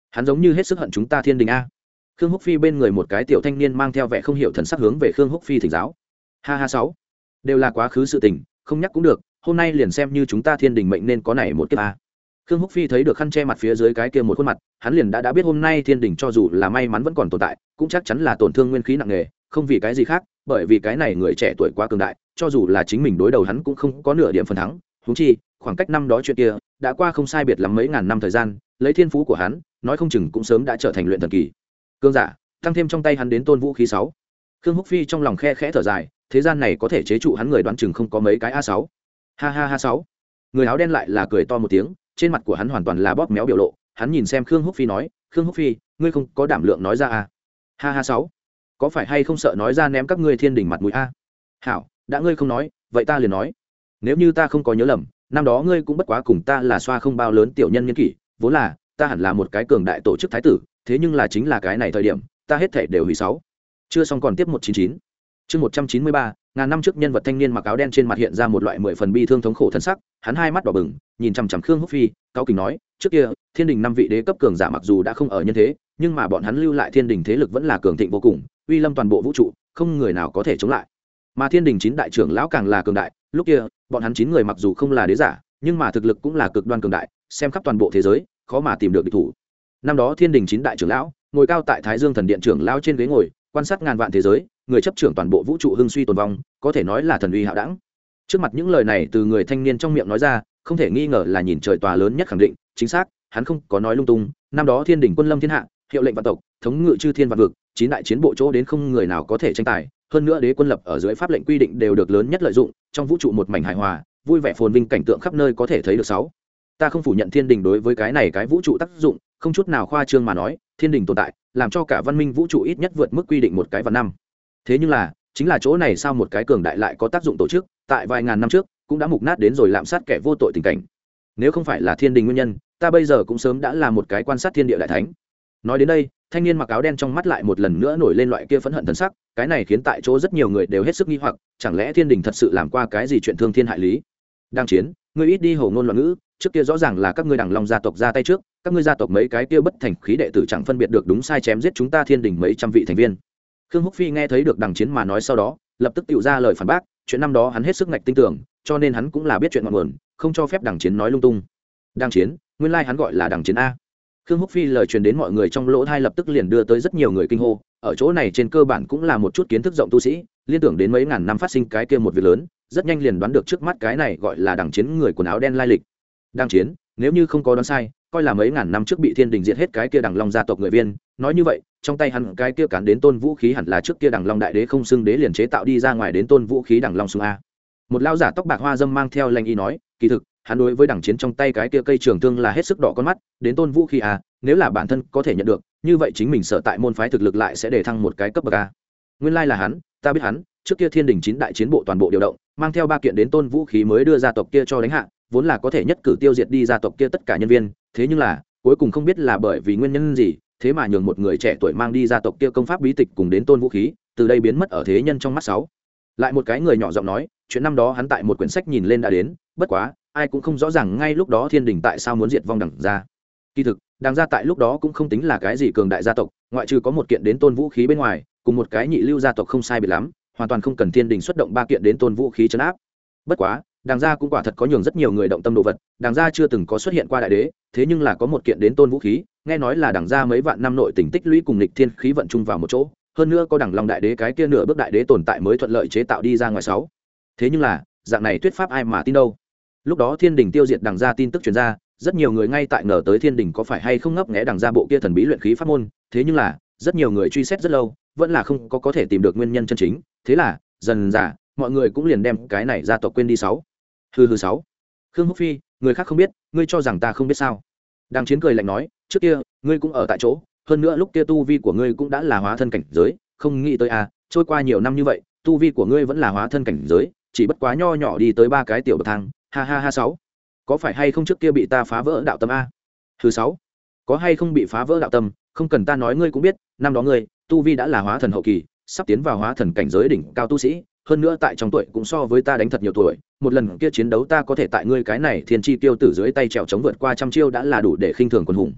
hắn giống như hết sức hận chúng ta thiên đình a. Khương Húc Phi bên người một cái tiểu thanh niên mang theo vẻ không hiểu thần sắc hướng về Khương Húc Phi thỉnh giáo. Ha ha sáu, đều là quá khứ sự tình, không nhắc cũng được, hôm nay liền xem như chúng ta thiên đình mệnh nên có này một kiếp a. Khương Húc Phi thấy được khăn che mặt phía dưới cái kia một khuôn mặt, hắn liền đã đã biết hôm nay thiên đình cho dù là may mắn vẫn còn tồn tại, cũng chắc chắn là tổn thương nguyên khí nặng nề, không vì cái gì khác, bởi vì cái này người trẻ tuổi quá cường đại, cho dù là chính mình đối đầu hắn cũng không có nửa điểm phần thắng. Huống chi, khoảng cách năm đó chuyện kia đã qua không sai biệt lắm mấy ngàn năm thời gian, lấy thiên phú của hắn, nói không chừng cũng sớm đã trở thành luyện thần kỳ cương giả, tăng thêm trong tay hắn đến tôn vũ khí sáu. Khương Húc Phi trong lòng khe khẽ thở dài, thế gian này có thể chế trụ hắn người đoán chừng không có mấy cái a sáu. Ha ha ha sáu. Người áo đen lại là cười to một tiếng, trên mặt của hắn hoàn toàn là bóp méo biểu lộ, hắn nhìn xem Khương Húc Phi nói, Khương Húc Phi, ngươi không có đảm lượng nói ra à? Ha ha sáu. Có phải hay không sợ nói ra ném các ngươi thiên đình mặt mũi a? Hảo, đã ngươi không nói, vậy ta liền nói. Nếu như ta không có nhớ lầm, năm đó ngươi cũng bất quá cùng ta là xoa không bao lớn tiểu nhân niên kỷ, vốn là ta hẳn là một cái cường đại tổ chức thái tử, thế nhưng là chính là cái này thời điểm, ta hết thảy đều hủy sáu. Chưa xong còn tiếp một trăm chín mươi chín. Chương một trăm chín mươi ba, ngàn năm trước nhân vật thanh niên mặc áo đen trên mặt hiện ra một loại mười phần bi thương thống khổ thân sắc, hắn hai mắt đỏ bừng, nhìn chằm chằm Khương Húc Phi, cáu kỉnh nói, trước kia, thiên đình năm vị đế cấp cường giả mặc dù đã không ở nhân thế, nhưng mà bọn hắn lưu lại thiên đình thế lực vẫn là cường thịnh vô cùng, uy lâm toàn bộ vũ trụ, không người nào có thể chống lại. Mà thiên đình chín đại trưởng lão càng là cường đại, lúc kia, bọn hắn chín người mặc dù không là đế giả, nhưng mà thực lực cũng là cực đoan cường đại, xem khắp toàn bộ thế giới, khó mà tìm được địch thủ. Năm đó thiên đình chín đại trưởng lão, ngồi cao tại Thái Dương thần điện trưởng lão trên ghế ngồi, quan sát ngàn vạn thế giới, người chấp trưởng toàn bộ vũ trụ hưng suy tồn vong, có thể nói là thần uy hạo đẳng. Trước mặt những lời này từ người thanh niên trong miệng nói ra, không thể nghi ngờ là nhìn trời tòa lớn nhất khẳng định, chính xác, hắn không có nói lung tung. Năm đó thiên đình quân lâm thiên hạ, hiệu lệnh vạn tộc, thống ngự chư thiên vạn vực, chín đại chiến bộ chỗ đến không người nào có thể tranh tài. Hơn nữa đế quân lập ở dưới pháp lệnh quy định đều được lớn nhất lợi dụng, trong vũ trụ một mảnh hài hòa, vui vẻ phồn vinh cảnh tượng khắp nơi có thể thấy được sáu. Ta không phủ nhận thiên đình đối với cái này cái vũ trụ tác dụng, không chút nào khoa trương mà nói, thiên đình tồn tại, làm cho cả văn minh vũ trụ ít nhất vượt mức quy định một cái vạn năm. Thế nhưng là, chính là chỗ này sao một cái cường đại lại có tác dụng tổ chức, tại vài ngàn năm trước, cũng đã mục nát đến rồi lạm sát kẻ vô tội tình cảnh. Nếu không phải là thiên đình nguyên nhân, ta bây giờ cũng sớm đã là một cái quan sát thiên địa đại thánh. Nói đến đây, thanh niên mặc áo đen trong mắt lại một lần nữa nổi lên loại kia phẫn hận thần sắc, cái này khiến tại chỗ rất nhiều người đều hết sức nghi hoặc, chẳng lẽ thiên đình thật sự làm qua cái gì chuyện thương thiên hại lý? Đang chiến, ngươi ít đi hồ ngôn loạn ngữ, trước kia rõ ràng là các ngươi đằng long gia tộc ra tay trước, các ngươi gia tộc mấy cái kia bất thành khí đệ tử chẳng phân biệt được đúng sai chém giết chúng ta thiên đình mấy trăm vị thành viên. Khương Húc Phi nghe thấy được đằng chiến mà nói sau đó, lập tức tự ra lời phản bác, chuyện năm đó hắn hết sức ngạch tin tưởng, cho nên hắn cũng là biết chuyện ngọn nguồn, không cho phép đằng chiến nói lung tung. Đằng chiến, nguyên lai like hắn gọi là đằng chiến a. Khương Húc Phi lời truyền đến mọi người trong lỗ tai lập tức liền đưa tới rất nhiều người kinh hô, ở chỗ này trên cơ bản cũng là một chút kiến thức rộng tu sĩ, liên tưởng đến mấy ngàn năm phát sinh cái kia một việc lớn, rất nhanh liền đoán được trước mắt cái này gọi là đằng chiến người quần áo đen lai lịch. Đằng chiến, nếu như không có đoán sai, coi là mấy ngàn năm trước bị thiên đình diệt hết cái kia đằng long gia tộc người viên, nói như vậy, trong tay hắn cái kia cán đến tôn vũ khí hẳn là trước kia đằng long đại đế không xưng đế liền chế tạo đi ra ngoài đến tôn vũ khí đằng long xung a. Một lão giả tóc bạc hoa dâm mang theo lanh y nói, kỳ thực, hắn đối với đằng chiến trong tay cái kia cây trường thương là hết sức đỏ con mắt, đến tôn vũ khí a, nếu là bản thân có thể nhận được, như vậy chính mình sở tại môn phái thực lực lại sẽ để thăng một cái cấp bậc a. Nguyên lai là hắn, ta biết hắn, trước kia thiên đình chín đại chiến bộ toàn bộ điều động, mang theo ba kiện đến tôn vũ khí mới đưa gia tộc kia cho đánh hạ, vốn là có thể nhất cử tiêu diệt đi gia tộc kia tất cả nhân viên, thế nhưng là cuối cùng không biết là bởi vì nguyên nhân gì, thế mà nhường một người trẻ tuổi mang đi gia tộc kia công pháp bí tịch cùng đến tôn vũ khí, từ đây biến mất ở thế nhân trong mắt sáu. Lại một cái người nhỏ giọng nói, chuyện năm đó hắn tại một quyển sách nhìn lên đã đến, bất quá ai cũng không rõ ràng ngay lúc đó thiên đình tại sao muốn diệt vong đằng gia. Kỳ thực, đằng gia tại lúc đó cũng không tính là cái gì cường đại gia tộc, ngoại trừ có một kiện đến tôn vũ khí bên ngoài, cùng một cái nhị lưu gia tộc không sai biệt lắm, hoàn toàn không cần thiên đình xuất động ba kiện đến tôn vũ khí trấn áp. Bất quá, đằng gia cũng quả thật có nhường rất nhiều người động tâm đồ vật, đằng gia chưa từng có xuất hiện qua đại đế, thế nhưng là có một kiện đến tôn vũ khí, nghe nói là đằng gia mấy vạn năm nội tình tích lũy cùng nghịch thiên khí vận chung vào một chỗ, hơn nữa có đằng long đại đế cái kia nửa bước đại đế tồn tại mới thuận lợi chế tạo đi ra ngoài sáu. Thế nhưng là, dạng này thuyết pháp ai mà tin đâu? Lúc đó thiên đình tiêu diệt đằng gia tin tức truyền ra, rất nhiều người ngay tại ngờ tới thiên đình có phải hay không ngấp nghé đằng gia bộ kia thần bí luyện khí pháp môn, thế nhưng là, rất nhiều người truy xét rất lâu, vẫn là không có có thể tìm được nguyên nhân chân chính, thế là, dần dà, mọi người cũng liền đem cái này gia tộc quên đi sáu. Hừ hừ sáu. Khương Húc Phi, người khác không biết, ngươi cho rằng ta không biết sao? Đằng chiến cười lạnh nói, trước kia, ngươi cũng ở tại chỗ, hơn nữa lúc kia tu vi của ngươi cũng đã là hóa thân cảnh giới, không nghĩ tới à, trôi qua nhiều năm như vậy, tu vi của ngươi vẫn là hóa thân cảnh giới, chỉ bất quá nho nhỏ đi tới ba cái tiểu bậc thang, ha ha ha sáu. Có phải hay không trước kia bị ta phá vỡ đạo tâm a? Thứ sáu. Có hay không bị phá vỡ đạo tâm, không cần ta nói ngươi cũng biết, năm đó ngươi, tu vi đã là hóa thần hậu kỳ, sắp tiến vào hóa thần cảnh giới đỉnh cao tu sĩ, hơn nữa tại trong tuổi cũng so với ta đánh thật nhiều tuổi, một lần kia chiến đấu ta có thể tại ngươi cái này thiên chi tiêu tử dưới tay trèo chống vượt qua trăm chiêu đã là đủ để khinh thường quân hùng.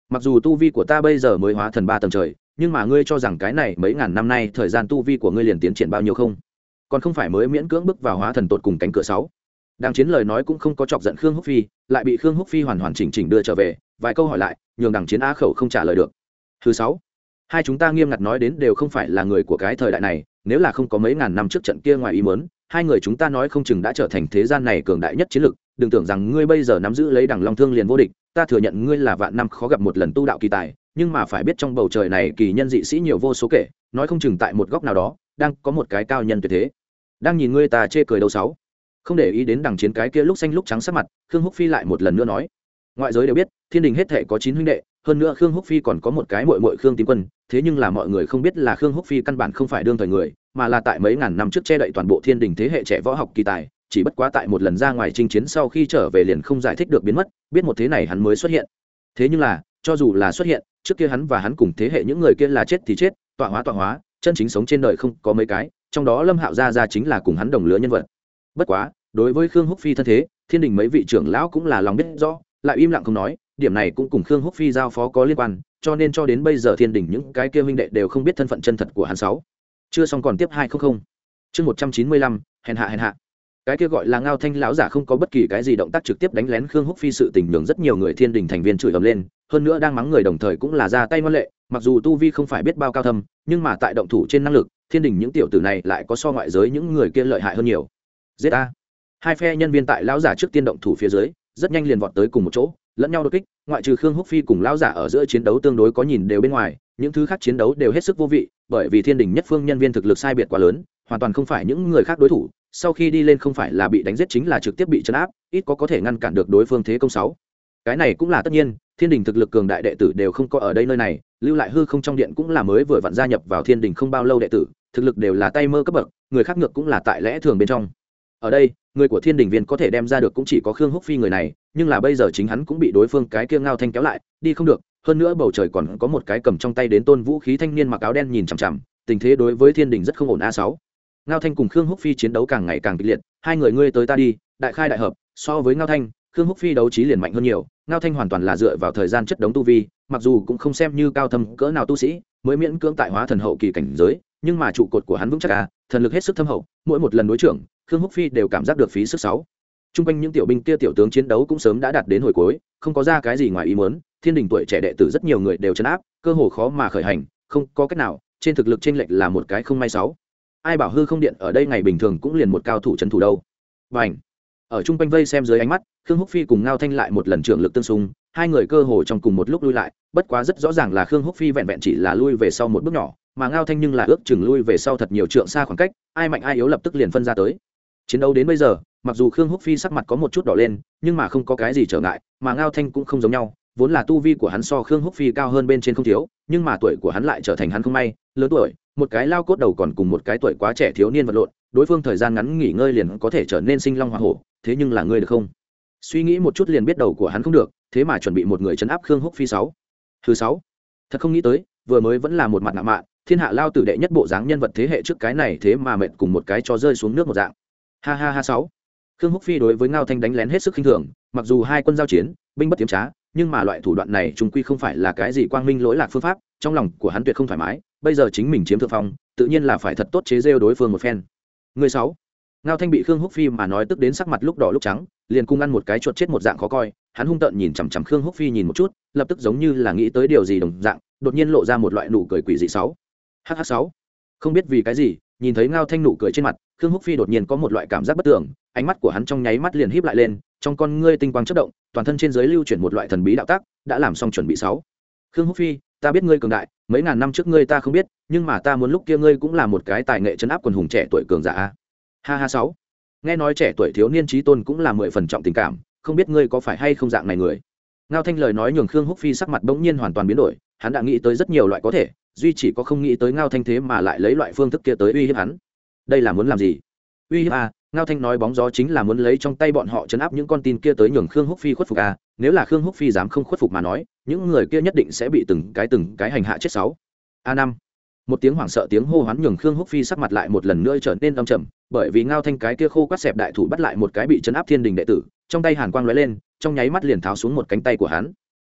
mặc dù tu vi của ta bây giờ mới hóa thần ba tầng trời, nhưng mà ngươi cho rằng cái này mấy ngàn năm nay thời gian tu vi của ngươi liền tiến triển bao nhiêu không? Còn không phải mới miễn cưỡng bước vào hóa thần tột cùng cánh cửa sáu. Đang chiến lời nói cũng không có chọc giận Khương Húc Phi, lại bị Khương Húc Phi hoàn hoàn chỉnh chỉnh đưa trở về, vài câu hỏi lại, nhường Đằng Chiến á khẩu không trả lời được. Thứ sáu, hai chúng ta nghiêm ngặt nói đến đều không phải là người của cái thời đại này, nếu là không có mấy ngàn năm trước trận kia ngoài ý muốn, hai người chúng ta nói không chừng đã trở thành thế gian này cường đại nhất chiến lực, đừng tưởng rằng ngươi bây giờ nắm giữ lấy Đằng Long Thương liền vô địch, ta thừa nhận ngươi là vạn năm khó gặp một lần tu đạo kỳ tài, nhưng mà phải biết trong bầu trời này kỳ nhân dị sĩ nhiều vô số kể, nói không chừng tại một góc nào đó đang có một cái cao nhân tuyệt thế đang nhìn ngươi ta chê cười đâu sáu. Không để ý đến Đằng Chiến cái kia lúc xanh lúc trắng sắc mặt, Khương Húc Phi lại một lần nữa nói, ngoại giới đều biết thiên đình hết thể có chín huynh đệ, hơn nữa Khương Húc Phi còn có một cái muội muội Khương Tím Quân, thế nhưng là mọi người không biết là Khương Húc Phi căn bản không phải đương thời người, mà là tại mấy ngàn năm trước che đậy toàn bộ thiên đình thế hệ trẻ võ học kỳ tài, chỉ bất quá tại một lần ra ngoài chinh chiến sau khi trở về liền không giải thích được biến mất, biết một thế này hắn mới xuất hiện. Thế nhưng là, cho dù là xuất hiện, trước kia hắn và hắn cùng thế hệ những người kia là chết thì chết, tọa hóa tọa hóa, chân chính sống trên đời không có mấy cái, trong đó Lâm Hạo gia gia chính là cùng hắn đồng lứa nhân vật. Bất quá, đối với Khương Húc Phi thân thế, thiên đình mấy vị trưởng lão cũng là lòng biết rõ, lại im lặng không nói, điểm này cũng cùng Khương Húc Phi giao phó có liên quan, cho nên cho đến bây giờ thiên đình những cái kia huynh đệ đều không biết thân phận chân thật của hắn sáu. Chưa xong còn tiếp hai không không. Chương một trăm chín mươi lăm, hèn hạ hèn hạ. Cái kia gọi là Ngao Thanh lão giả không có bất kỳ cái gì động tác trực tiếp đánh lén Khương Húc Phi sự tình nhường rất nhiều người thiên đình thành viên chửi ầm lên, hơn nữa đang mắng người đồng thời cũng là ra tay ngoan lệ, mặc dù tu vi không phải biết bao cao thâm, nhưng mà tại động thủ trên năng lực, thiên đình những tiểu tử này lại có so ngoại giới những người kia lợi hại hơn nhiều. Giết a! Hai phe nhân viên tại lão giả trước tiên động thủ phía dưới, rất nhanh liền vọt tới cùng một chỗ, lẫn nhau đột kích, ngoại trừ Khương Húc Phi cùng lão giả ở giữa chiến đấu tương đối có nhìn đều bên ngoài, những thứ khác chiến đấu đều hết sức vô vị, bởi vì thiên đình nhất phương nhân viên thực lực sai biệt quá lớn, hoàn toàn không phải những người khác đối thủ, sau khi đi lên không phải là bị đánh giết chính là trực tiếp bị trấn áp, ít có có thể ngăn cản được đối phương thế công sáu. Cái này cũng là tất nhiên, thiên đình thực lực cường đại đệ tử đều không có ở đây nơi này, lưu lại hư không trong điện cũng là mới vừa vặn gia nhập vào thiên đình không bao lâu đệ tử, thực lực đều là tay mơ cấp bậc, người khác ngược cũng là tại lẽ thường bên trong. Ở đây, người của thiên đình viên có thể đem ra được cũng chỉ có Khương Húc Phi người này, nhưng là bây giờ chính hắn cũng bị đối phương cái kia Ngao Thanh kéo lại, đi không được, hơn nữa bầu trời còn có một cái cầm trong tay đến tôn vũ khí thanh niên mặc áo đen nhìn chằm chằm, tình thế đối với thiên đình rất không ổn a sáu. Ngao Thanh cùng Khương Húc Phi chiến đấu càng ngày càng kịch liệt, hai người ngươi tới ta đi, đại khai đại hợp, so với Ngao Thanh, Khương Húc Phi đấu trí liền mạnh hơn nhiều, Ngao Thanh hoàn toàn là dựa vào thời gian chất đống tu vi, mặc dù cũng không xem như cao thâm cỡ nào tu sĩ, mới miễn cưỡng tại hóa thần hậu kỳ cảnh giới, nhưng mà trụ cột của hắn vững chắc à, thần lực hết sức thâm hậu, mỗi một lần đối trưởng, Khương Húc Phi đều cảm giác được phí sức sáu. Trung quanh những tiểu binh kia tiểu tướng chiến đấu cũng sớm đã đạt đến hồi cuối, không có ra cái gì ngoài ý muốn, thiên đình tuổi trẻ đệ tử rất nhiều người đều trấn áp, cơ hồ khó mà khởi hành, không có cách nào, trên thực lực chênh lệch là một cái không may sáu. Ai bảo hư không điện ở đây ngày bình thường cũng liền một cao thủ trấn thủ đâu. Bành. Ở trung quanh vây xem dưới ánh mắt, Khương Húc Phi cùng Ngao Thanh lại một lần trưởng lực tương xung, hai người cơ hồ trong cùng một lúc lui lại, bất quá rất rõ ràng là Khương Húc Phi vẹn vẹn chỉ là lui về sau một bước nhỏ, mà Ngao Thanh nhưng là ước chừng lui về sau thật nhiều trượng xa khoảng cách, ai mạnh ai yếu lập tức liền phân ra tới. Chiến đấu đến bây giờ, mặc dù Khương Húc Phi sắc mặt có một chút đỏ lên, nhưng mà không có cái gì trở ngại, mà Ngao Thanh cũng không giống nhau, vốn là tu vi của hắn so Khương Húc Phi cao hơn bên trên không thiếu, nhưng mà tuổi của hắn lại trở thành hắn không may, lớn tuổi, một cái lao cốt đầu còn cùng một cái tuổi quá trẻ thiếu niên vật lộn, đối phương thời gian ngắn nghỉ ngơi liền có thể trở nên sinh long hỏa hổ, thế nhưng là ngươi được không? Suy nghĩ một chút liền biết đầu của hắn không được, thế mà chuẩn bị một người trấn áp Khương Húc Phi sáu. Thứ sáu. Thật không nghĩ tới, vừa mới vẫn là một mặt ngạo mạn, thiên hạ lao tử đệ nhất bộ dáng nhân vật thế hệ trước cái này thế mà mệt cùng một cái cho rơi xuống nước một dạng. Ha ha ha sáu. Khương Húc Phi đối với Ngao Thanh đánh lén hết sức khinh thường, mặc dù hai quân giao chiến, binh bất tiếm trá, nhưng mà loại thủ đoạn này chúng quy không phải là cái gì quang minh lỗi lạc phương pháp, trong lòng của hắn tuyệt không thoải mái, bây giờ chính mình chiếm thượng phong, tự nhiên là phải thật tốt chế giễu đối phương một phen. Người sáu. Ngao Thanh bị Khương Húc Phi mà nói tức đến sắc mặt lúc đỏ lúc trắng, liền cung ăn một cái chuột chết một dạng khó coi, hắn hung tợn nhìn chằm chằm Khương Húc Phi nhìn một chút, lập tức giống như là nghĩ tới điều gì đồng dạng, đột nhiên lộ ra một loại nụ cười quỷ dị sáu. H H sáu. Không biết vì cái gì, nhìn thấy Ngao Thanh nụ cười trên mặt, Khương Húc Phi đột nhiên có một loại cảm giác bất tưởng, ánh mắt của hắn trong nháy mắt liền híp lại lên, trong con ngươi tinh quang chớp động, toàn thân trên dưới lưu chuyển một loại thần bí đạo tác, đã làm xong chuẩn bị sáu. Khương Húc Phi, ta biết ngươi cường đại, mấy ngàn năm trước ngươi ta không biết, nhưng mà ta muốn lúc kia ngươi cũng là một cái tài nghệ trấn áp quần hùng trẻ tuổi cường giả. Ha ha sáu. Nghe nói trẻ tuổi thiếu niên trí tôn cũng là mười phần trọng tình cảm, không biết ngươi có phải hay không dạng này người. Ngao Thanh lời nói nhường Khương Húc Phi sắc mặt bỗng nhiên hoàn toàn biến đổi, hắn đã nghĩ tới rất nhiều loại có thể, duy chỉ có không nghĩ tới Ngao Thanh thế mà lại lấy loại phương thức kia tới uy hiếp hắn. Đây là muốn làm gì? Uy hiếp à? Ngao Thanh nói bóng gió chính là muốn lấy trong tay bọn họ trấn áp những con tin kia tới nhường Khương Húc Phi khuất phục à? Nếu là Khương Húc Phi dám không khuất phục mà nói, những người kia nhất định sẽ bị từng cái từng cái hành hạ chết sáu. A năm. Một tiếng hoảng sợ tiếng hô hoán nhường Khương Húc Phi sắc mặt lại một lần nữa trở nên âm trầm, bởi vì Ngao Thanh cái kia khô quắt xẹp đại thủ bắt lại một cái bị trấn áp thiên đình đệ tử, trong tay hàn quang lóe lên, trong nháy mắt liền tháo xuống một cánh tay của hắn.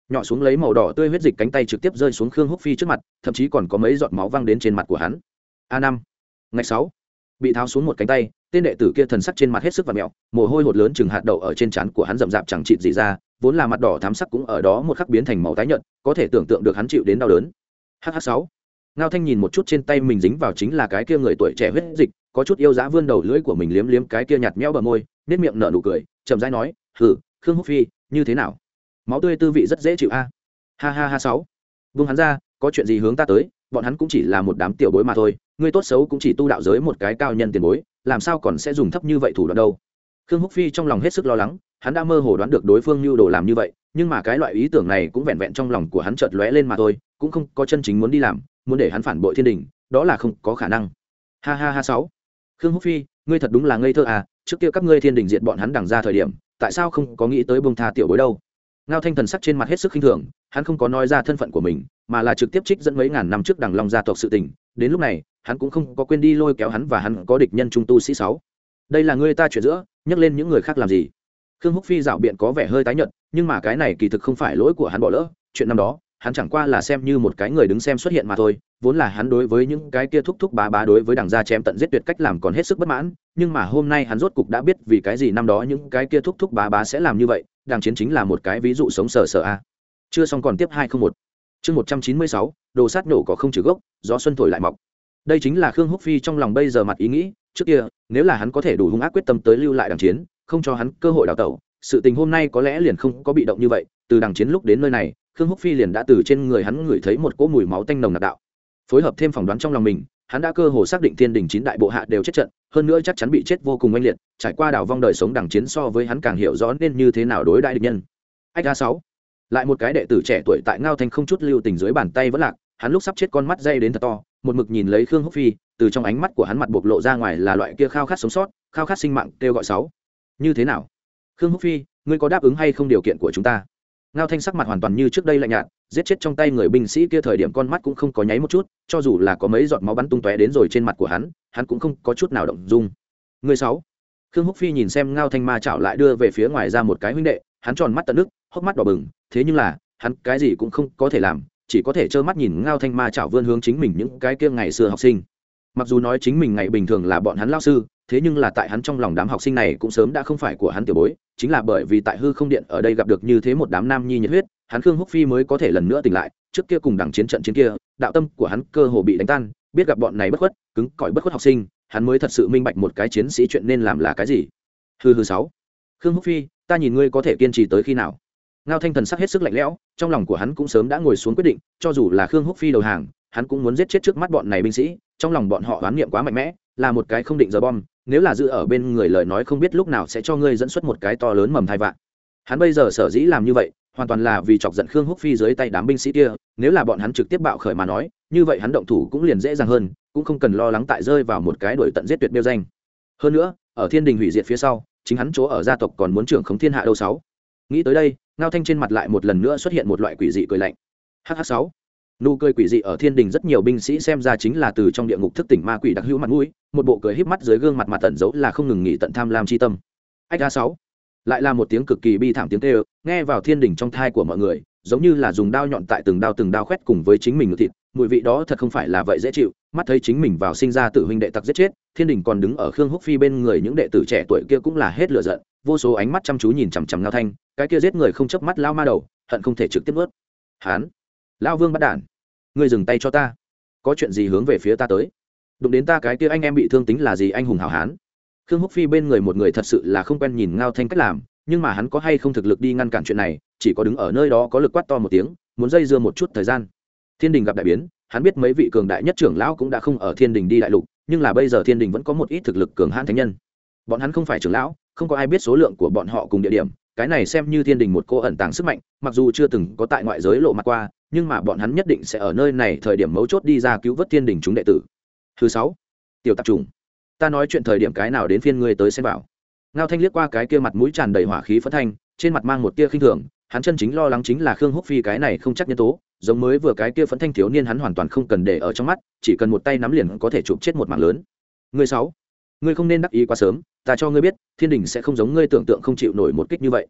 nhỏ xuống lấy màu đỏ tươi huyết dịch cánh tay trực tiếp rơi xuống Khương Húc Phi trước mặt, thậm chí còn có mấy giọt máu văng đến trên mặt của hắn. A năm, ngạch sáu, bị tháo xuống một cánh tay, tên đệ tử kia thần sắc trên mặt hết sức vặn mèo, mồ hôi hột lớn chừng hạt đậu ở trên trán của hắn rậm rạp chẳng chịt gì ra, vốn là mặt đỏ thắm sắc cũng ở đó một khắc biến thành màu tái nhợt, có thể tưởng tượng được hắn chịu đến đau đớn. H H sáu, Ngao Thanh nhìn một chút trên tay mình dính vào chính là cái kia người tuổi trẻ huyết dịch, có chút yêu dã vươn đầu lưỡi của mình liếm liếm cái kia nhạt nhẽo bờ môi, nét miệng nở nụ cười, chậm rãi nói, "Hừ, Khương Húc Phi, như thế nào? Máu tươi tư vị rất dễ chịu a." Ha ha ha sáu. Buông hắn ra, có chuyện gì hướng ta tới, bọn hắn cũng chỉ là một đám tiểu bối mà thôi, ngươi tốt xấu cũng chỉ tu đạo giới một cái cao nhân tiền bối, làm sao còn sẽ dùng thấp như vậy thủ đoạn đâu. Khương Húc Phi trong lòng hết sức lo lắng, hắn đã mơ hồ đoán được đối phương nhu đồ làm như vậy, nhưng mà cái loại ý tưởng này cũng vẹn vẹn trong lòng của hắn chợt lóe lên mà thôi, cũng không có chân chính muốn đi làm, muốn để hắn phản bội thiên đình, đó là không có khả năng. Ha ha ha sáu. Khương Húc Phi, ngươi thật đúng là ngây thơ à, trước kia các ngươi thiên đình diệt bọn hắn đằng ra thời điểm, tại sao không có nghĩ tới buông tha tiểu bối đâu. Ngao Thanh thần sắc trên mặt hết sức khinh thường, hắn không có nói ra thân phận của mình, mà là trực tiếp trích dẫn mấy ngàn năm trước Đằng Long gia tộc sự tình, đến lúc này, hắn cũng không có quên đi lôi kéo hắn và hắn có địch nhân trung tu sĩ sáu. Đây là ngươi ta chuyện giữa, nhắc lên những người khác làm gì? Khương Húc Phi dạo biện có vẻ hơi tái nhợt, nhưng mà cái này kỳ thực không phải lỗi của hắn bỏ lỡ, chuyện năm đó, hắn chẳng qua là xem như một cái người đứng xem xuất hiện mà thôi, vốn là hắn đối với những cái kia thúc thúc bá bá đối với Đằng gia chém tận giết tuyệt cách làm còn hết sức bất mãn, nhưng mà hôm nay hắn rốt cục đã biết vì cái gì năm đó những cái kia thúc thúc bá bá sẽ làm như vậy, Đằng chiến chính là một cái ví dụ sống sờ sờ a. Chưa xong còn tiếp hai không một. Chương một trăm chín mươi sáu, đồ sát nổ có không trừ gốc, gió xuân thổi lại mọc. Đây chính là Khương Húc Phi trong lòng bây giờ mặt ý nghĩ, trước kia, nếu là hắn có thể đủ hung ác quyết tâm tới lưu lại Đằng chiến, không cho hắn cơ hội đào tẩu, sự tình hôm nay có lẽ liền không có bị động như vậy, từ Đằng chiến lúc đến nơi này, Khương Húc Phi liền đã từ trên người hắn ngửi thấy một cỗ mùi máu tanh nồng nặc đạo. Phối hợp thêm phỏng đoán trong lòng mình, hắn đã cơ hồ xác định thiên đình chín đại bộ hạ đều chết trận, hơn nữa chắc chắn bị chết vô cùng oanh liệt, trải qua đảo vong đời sống Đằng chiến so với hắn càng hiểu rõ nên như thế nào đối đại địch nhân. Ách a sáu. Lại một cái đệ tử trẻ tuổi tại Ngao Thanh không chút lưu tình dưới bàn tay vẫn lạc, hắn lúc sắp chết con mắt dây đến thật to, một mực nhìn lấy Khương Húc Phi, từ trong ánh mắt của hắn mặt bộc lộ ra ngoài là loại kia khao khát sống sót, khao khát sinh mạng, kêu gọi sáu. Như thế nào? Khương Húc Phi, ngươi có đáp ứng hay không điều kiện của chúng ta? Ngao Thanh sắc mặt hoàn toàn như trước đây lạnh nhạt, giết chết trong tay người binh sĩ kia thời điểm con mắt cũng không có nháy một chút, cho dù là có mấy giọt máu bắn tung tóe đến rồi trên mặt của hắn, hắn cũng không có chút nào động dung. Người sáu. Khương Húc Phi nhìn xem Ngao Thanh ma chảo lại đưa về phía ngoài ra một cái huynh đệ, hắn tròn mắt tận nước, hốc mắt đỏ bừng, thế nhưng là, hắn cái gì cũng không có thể làm, chỉ có thể trơ mắt nhìn Ngao Thanh ma chảo vươn hướng chính mình những cái kia ngày xưa học sinh. Mặc dù nói chính mình ngày bình thường là bọn hắn lao sư, thế nhưng là tại hắn trong lòng đám học sinh này cũng sớm đã không phải của hắn tiểu bối, chính là bởi vì tại hư không điện ở đây gặp được như thế một đám nam nhi nhiệt huyết, hắn Khương Húc Phi mới có thể lần nữa tỉnh lại, trước kia cùng Đằng chiến trận chiến kia, đạo tâm của hắn cơ hồ bị đánh tan, biết gặp bọn này bất khuất, cứng cỏi bất khuất học sinh, hắn mới thật sự minh bạch một cái chiến sĩ chuyện nên làm là cái gì. Hư hư sáu. Khương Húc Phi, ta nhìn ngươi có thể kiên trì tới khi nào? Ngao Thanh thần sắc hết sức lạnh lẽo, trong lòng của hắn cũng sớm đã ngồi xuống quyết định, cho dù là Khương Húc Phi đầu hàng, hắn cũng muốn giết chết trước mắt bọn này binh sĩ, trong lòng bọn họ oán niệm quá mạnh mẽ, là một cái không định giờ bom, nếu là giữ ở bên người lời nói không biết lúc nào sẽ cho ngươi dẫn xuất một cái to lớn mầm thai vạn. Hắn bây giờ sở dĩ làm như vậy, hoàn toàn là vì chọc giận Khương Húc Phi dưới tay đám binh sĩ kia, nếu là bọn hắn trực tiếp bạo khởi mà nói, như vậy hắn động thủ cũng liền dễ dàng hơn, cũng không cần lo lắng tại rơi vào một cái đuổi tận giết tuyệt đeo danh. Hơn nữa, ở Thiên Đình hủy diệt phía sau, chính hắn chỗ ở gia tộc còn muốn trưởng khống thiên hạ đâu sáu. Nghĩ tới đây, Ngao Thanh trên mặt lại một lần nữa xuất hiện một loại quỷ dị cười lạnh. H H sáu. Nụ cười quỷ dị ở Thiên Đình rất nhiều binh sĩ xem ra chính là từ trong địa ngục thức tỉnh ma quỷ đặc hữu mặt mũi, một bộ cười híp mắt dưới gương mặt mặt tẩn giấu là không ngừng nghỉ tận tham lam chi tâm. Ách a sáu. Lại là một tiếng cực kỳ bi thảm tiếng kêu, nghe vào Thiên Đình trong thai của mọi người, giống như là dùng đao nhọn tại từng đao từng đao khoét cùng với chính mình ngực thịt, mùi vị đó thật không phải là vậy dễ chịu. Mắt thấy chính mình vào sinh ra tự huynh đệ tặc giết chết, Thiên Đình còn đứng ở Khương Húc Phi bên người những đệ tử trẻ tuổi kia cũng là hết lửa giận, vô số ánh mắt chăm chú nhìn chằm chằm Ngao Thanh, cái kia giết người không chớp mắt lao ma đầu, hận không thể trực tiếp nuốt. Hán, lão Vương bắt đản, ngươi dừng tay cho ta, có chuyện gì hướng về phía ta tới, đụng đến ta cái kia anh em bị thương tính là gì anh hùng hảo hán. Khương Húc Phi bên người một người thật sự là không quen nhìn Ngao Thanh cách làm, nhưng mà hắn có hay không thực lực đi ngăn cản chuyện này, chỉ có đứng ở nơi đó có lực quát to một tiếng, muốn dây dưa một chút thời gian. Thiên Đình gặp đại biến, hắn biết mấy vị cường đại nhất trưởng lão cũng đã không ở Thiên Đình đi đại lục, nhưng là bây giờ Thiên Đình vẫn có một ít thực lực cường hãn thánh nhân. Bọn hắn không phải trưởng lão, không có ai biết số lượng của bọn họ cùng địa điểm, cái này xem như Thiên Đình một cô ẩn tàng sức mạnh, mặc dù chưa từng có tại ngoại giới lộ mặt qua, nhưng mà bọn hắn nhất định sẽ ở nơi này thời điểm mấu chốt đi ra cứu vớt Thiên Đình chúng đệ tử. Thứ sáu, tiểu tạp trùng, ta nói chuyện thời điểm cái nào đến phiên ngươi tới xem vào. Ngao Thanh liếc qua cái kia mặt mũi tràn đầy hỏa khí phẫn thanh, trên mặt mang một tia khinh thường, hắn chân chính lo lắng chính là Khương Húc Phi cái này không chắc nhân tố, giống mới vừa cái kia phẫn thanh thiếu niên hắn hoàn toàn không cần để ở trong mắt, chỉ cần một tay nắm liền có thể chụp chết một mảng lớn. Ngươi sáu, ngươi không nên đắc ý quá sớm, ta cho ngươi biết, Thiên Đình sẽ không giống ngươi tưởng tượng không chịu nổi một kích như vậy.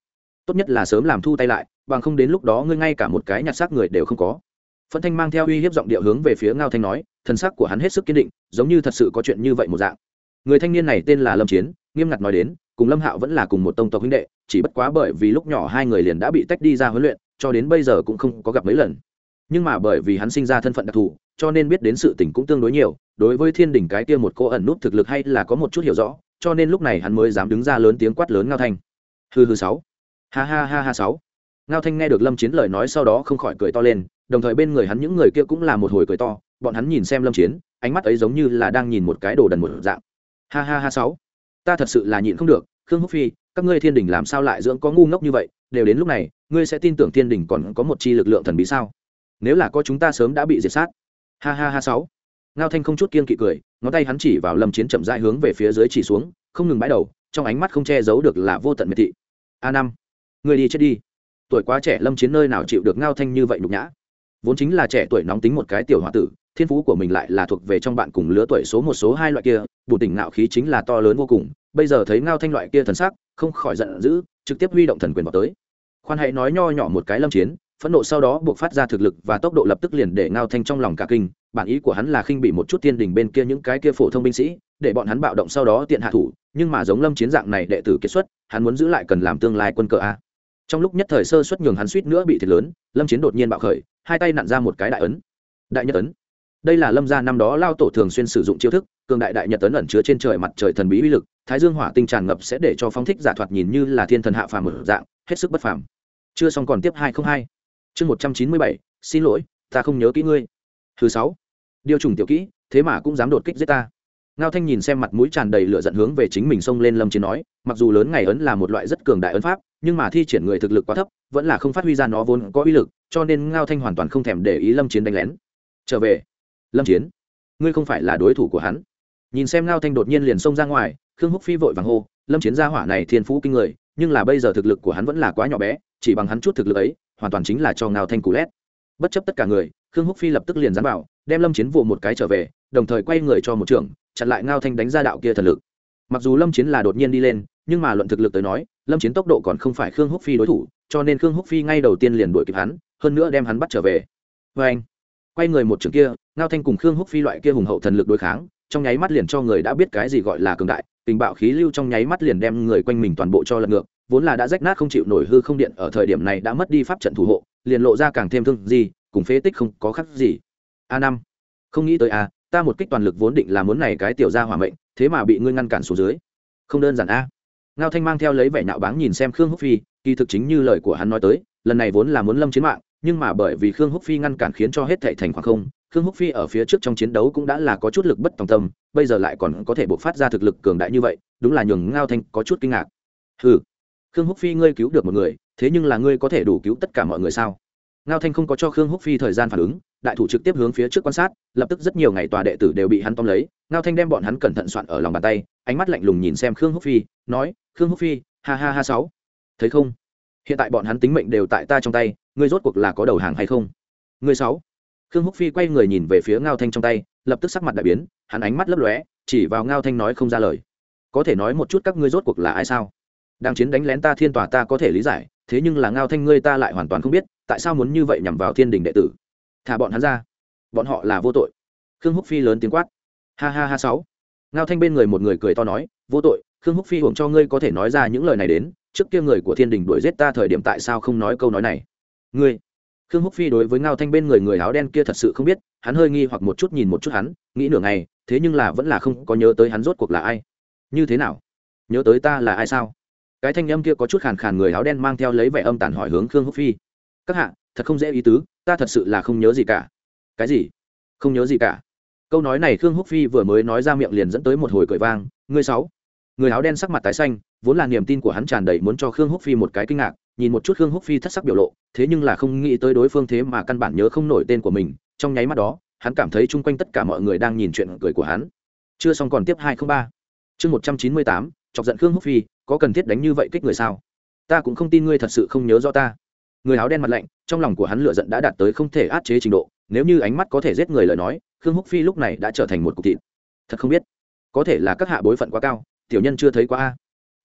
tốt nhất là sớm làm thu tay lại, bằng không đến lúc đó ngươi ngay cả một cái nhặt xác người đều không có. Phẫn Thanh mang theo uy hiếp giọng điệu hướng về phía Ngao Thanh nói, thần sắc của hắn hết sức kiên định, giống như thật sự có chuyện như vậy một dạng. Người thanh niên này tên là Lâm Chiến, nghiêm ngặt nói đến, cùng Lâm Hạo vẫn là cùng một tông tộc huynh đệ, chỉ bất quá bởi vì lúc nhỏ hai người liền đã bị tách đi ra huấn luyện, cho đến bây giờ cũng không có gặp mấy lần. Nhưng mà bởi vì hắn sinh ra thân phận đặc thù, cho nên biết đến sự tình cũng tương đối nhiều, đối với Thiên Đình cái kia một cô ẩn nút thực lực hay là có một chút hiểu rõ, cho nên lúc này hắn mới dám đứng ra lớn tiếng quát lớn Ngao Thanh. Hừ hừ sáu. Ha ha ha ha sáu. Ngao Thanh nghe được Lâm Chiến lời nói sau đó không khỏi cười to lên, đồng thời bên người hắn những người kia cũng là một hồi cười to, bọn hắn nhìn xem Lâm Chiến, ánh mắt ấy giống như là đang nhìn một cái đồ đần một dạng. Ha ha ha sáu. Ta thật sự là nhịn không được, Khương Húc Phi, các ngươi Thiên Đình làm sao lại dưỡng có ngu ngốc như vậy, đều đến lúc này, ngươi sẽ tin tưởng Thiên Đình còn có một chi lực lượng thần bí sao? Nếu là có chúng ta sớm đã bị diệt sát. Ha ha ha sáu. Ngao Thanh không chút kiêng kỵ cười, ngón tay hắn chỉ vào Lâm Chiến chậm rãi hướng về phía dưới chỉ xuống, không ngừng bãi đầu, trong ánh mắt không che giấu được là vô tận miệt thị. A năm, ngươi đi chết đi. Tuổi quá trẻ Lâm Chiến nơi nào chịu được Ngao Thanh như vậy nhục nhã. Vốn chính là trẻ tuổi nóng tính một cái tiểu hòa tử, thiên phú của mình lại là thuộc về trong bạn cùng lứa tuổi số một số hai loại kia, bù tỉnh ngạo khí chính là to lớn vô cùng. Bây giờ thấy Ngao Thanh loại kia thần sắc, không khỏi giận dữ, trực tiếp huy động thần quyền vào tới. Khoan hãy nói nho nhỏ một cái Lâm Chiến, phẫn nộ sau đó buộc phát ra thực lực và tốc độ lập tức liền để Ngao Thanh trong lòng cả kinh. Bản ý của hắn là khinh bị một chút Thiên Đình bên kia những cái kia phổ thông binh sĩ, để bọn hắn bạo động sau đó tiện hạ thủ, nhưng mà giống Lâm Chiến dạng này đệ tử kết xuất, hắn muốn giữ lại cần làm tương lai quân cờ a. Trong lúc nhất thời sơ suất nhường hắn suýt nữa bị thiệt lớn, Lâm Chiến đột nhiên bạo khởi, hai tay nặn ra một cái đại ấn. Đại Nhật ấn. Đây là Lâm gia năm đó lao tổ thường xuyên sử dụng chiêu thức, cường đại đại nhật ấn ẩn chứa trên trời mặt trời thần bí uy lực, thái dương hỏa tinh tràn ngập sẽ để cho phóng thích giả thoạt nhìn như là thiên thần hạ phàm một dạng, hết sức bất phàm. Chưa xong còn tiếp hai không hai. Chương một trăm chín mươi bảy, xin lỗi, ta không nhớ kỹ ngươi. Thứ sáu. Điều trùng tiểu kỹ, thế mà cũng dám đột kích giết ta. Ngao Thanh nhìn xem mặt mũi tràn đầy lửa giận hướng về chính mình xông lên Lâm Chiến nói, mặc dù lớn ngày ấn là một loại rất cường đại ấn pháp, nhưng mà thi triển người thực lực quá thấp, vẫn là không phát huy ra nó vốn có uy lực, cho nên Ngao Thanh hoàn toàn không thèm để ý Lâm Chiến đánh lén. Trở về. Lâm Chiến, ngươi không phải là đối thủ của hắn. Nhìn xem Ngao Thanh đột nhiên liền xông ra ngoài, Khương Húc Phi vội vàng hô, Lâm Chiến gia hỏa này thiên phú kinh người, nhưng là bây giờ thực lực của hắn vẫn là quá nhỏ bé, chỉ bằng hắn chút thực lực ấy, hoàn toàn chính là cho Ngao Thanh cú lét. Bất chấp tất cả người, Khương Húc Phi lập tức liền dán vào, đem Lâm Chiến vụ một cái trở về, đồng thời quay người cho một trưởng, chặn lại Ngao Thanh đánh ra đạo kia thần lực. Mặc dù Lâm Chiến là đột nhiên đi lên, nhưng mà luận thực lực tới nói, Lâm Chiến tốc độ còn không phải Khương Húc Phi đối thủ, cho nên Khương Húc Phi ngay đầu tiên liền đuổi kịp hắn, hơn nữa đem hắn bắt trở về. Và anh, quay người một trường kia, Ngao Thanh cùng Khương Húc Phi loại kia hùng hậu thần lực đối kháng, trong nháy mắt liền cho người đã biết cái gì gọi là cường đại, tình bạo khí lưu trong nháy mắt liền đem người quanh mình toàn bộ cho lật ngược, vốn là đã rách nát không chịu nổi hư không điện ở thời điểm này đã mất đi pháp trận thủ hộ, liền lộ ra càng thêm thương gì, cùng phế tích không có khác gì. A năm, không nghĩ tới a, ta một kích toàn lực vốn định là muốn này cái tiểu gia hỏa mệnh, thế mà bị ngươi ngăn cản xuống dưới, không đơn giản a. Ngao Thanh mang theo lấy vẻ nhạo báng nhìn xem Khương Húc Phi, kỳ thực chính như lời của hắn nói tới, lần này vốn là muốn Lâm Chiến mạng, nhưng mà bởi vì Khương Húc Phi ngăn cản khiến cho hết thảy thành khoảng không. Khương Húc Phi ở phía trước trong chiến đấu cũng đã là có chút lực bất tòng tâm, bây giờ lại còn có thể bộc phát ra thực lực cường đại như vậy, đúng là nhường Ngao Thanh có chút kinh ngạc. Hừ, Khương Húc Phi ngươi cứu được một người, thế nhưng là ngươi có thể đủ cứu tất cả mọi người sao? Ngao Thanh không có cho Khương Húc Phi thời gian phản ứng, đại thủ trực tiếp hướng phía trước quan sát, lập tức rất nhiều ngày tòa đệ tử đều bị hắn tóm lấy. Ngao Thanh đem bọn hắn cẩn thận soạn ở lòng bàn tay, ánh mắt lạnh lùng nhìn xem Khương Húc Phi, nói, Khương Húc Phi, ha ha ha sáu, thấy không? Hiện tại bọn hắn tính mệnh đều tại ta trong tay, ngươi rốt cuộc là có đầu hàng hay không? Ngươi sáu. Khương Húc Phi quay người nhìn về phía Ngao Thanh trong tay, lập tức sắc mặt đại biến, hắn ánh mắt lấp lóe, chỉ vào Ngao Thanh nói không ra lời. Có thể nói một chút các ngươi rốt cuộc là ai sao? Đang chiến đánh lén ta Thiên Tòa ta có thể lý giải, thế nhưng là Ngao Thanh ngươi ta lại hoàn toàn không biết, tại sao muốn như vậy nhằm vào Thiên Đình đệ tử? Thả bọn hắn ra, bọn họ là vô tội. Khương Húc Phi lớn tiếng quát. Ha ha ha sáu. Ngao Thanh bên người một người cười to nói, vô tội, Khương Húc Phi hưởng cho ngươi có thể nói ra những lời này đến, trước kia người của Thiên Đình đuổi giết ta thời điểm tại sao không nói câu nói này? Ngươi. Khương Húc Phi đối với Ngao Thanh bên người người áo đen kia thật sự không biết, hắn hơi nghi hoặc một chút nhìn một chút hắn, nghĩ nửa ngày, thế nhưng là vẫn là không có nhớ tới hắn rốt cuộc là ai. Như thế nào? Nhớ tới ta là ai sao? Cái thanh âm kia có chút khàn khàn, người áo đen mang theo lấy vẻ âm tàn hỏi hướng Khương Húc Phi. Các hạ, thật không dễ ý tứ, ta thật sự là không nhớ gì cả. Cái gì? Không nhớ gì cả? Câu nói này Khương Húc Phi vừa mới nói ra miệng liền dẫn tới một hồi cười vang. Ngươi sáu. Người áo đen sắc mặt tái xanh, vốn là niềm tin của hắn tràn đầy muốn cho Khương Húc Phi một cái kinh ngạc, nhìn một chút Khương Húc Phi thất sắc biểu lộ, thế nhưng là không nghĩ tới đối phương thế mà căn bản nhớ không nổi tên của mình. Trong nháy mắt đó, hắn cảm thấy chung quanh tất cả mọi người đang nhìn chuyện cười của hắn. Chưa xong còn tiếp hai không ba. Chương một trăm chín mươi tám, chọc giận Khương Húc Phi, có cần thiết đánh như vậy kích người sao? Ta cũng không tin ngươi thật sự không nhớ rõ ta. Người áo đen mặt lạnh, trong lòng của hắn lửa giận đã đạt tới không thể át chế trình độ, nếu như ánh mắt có thể giết người lời nói, Khương Húc Phi lúc này đã trở thành một cục thịt. Thật không biết, có thể là các hạ bối phận quá cao, tiểu nhân chưa thấy qua a.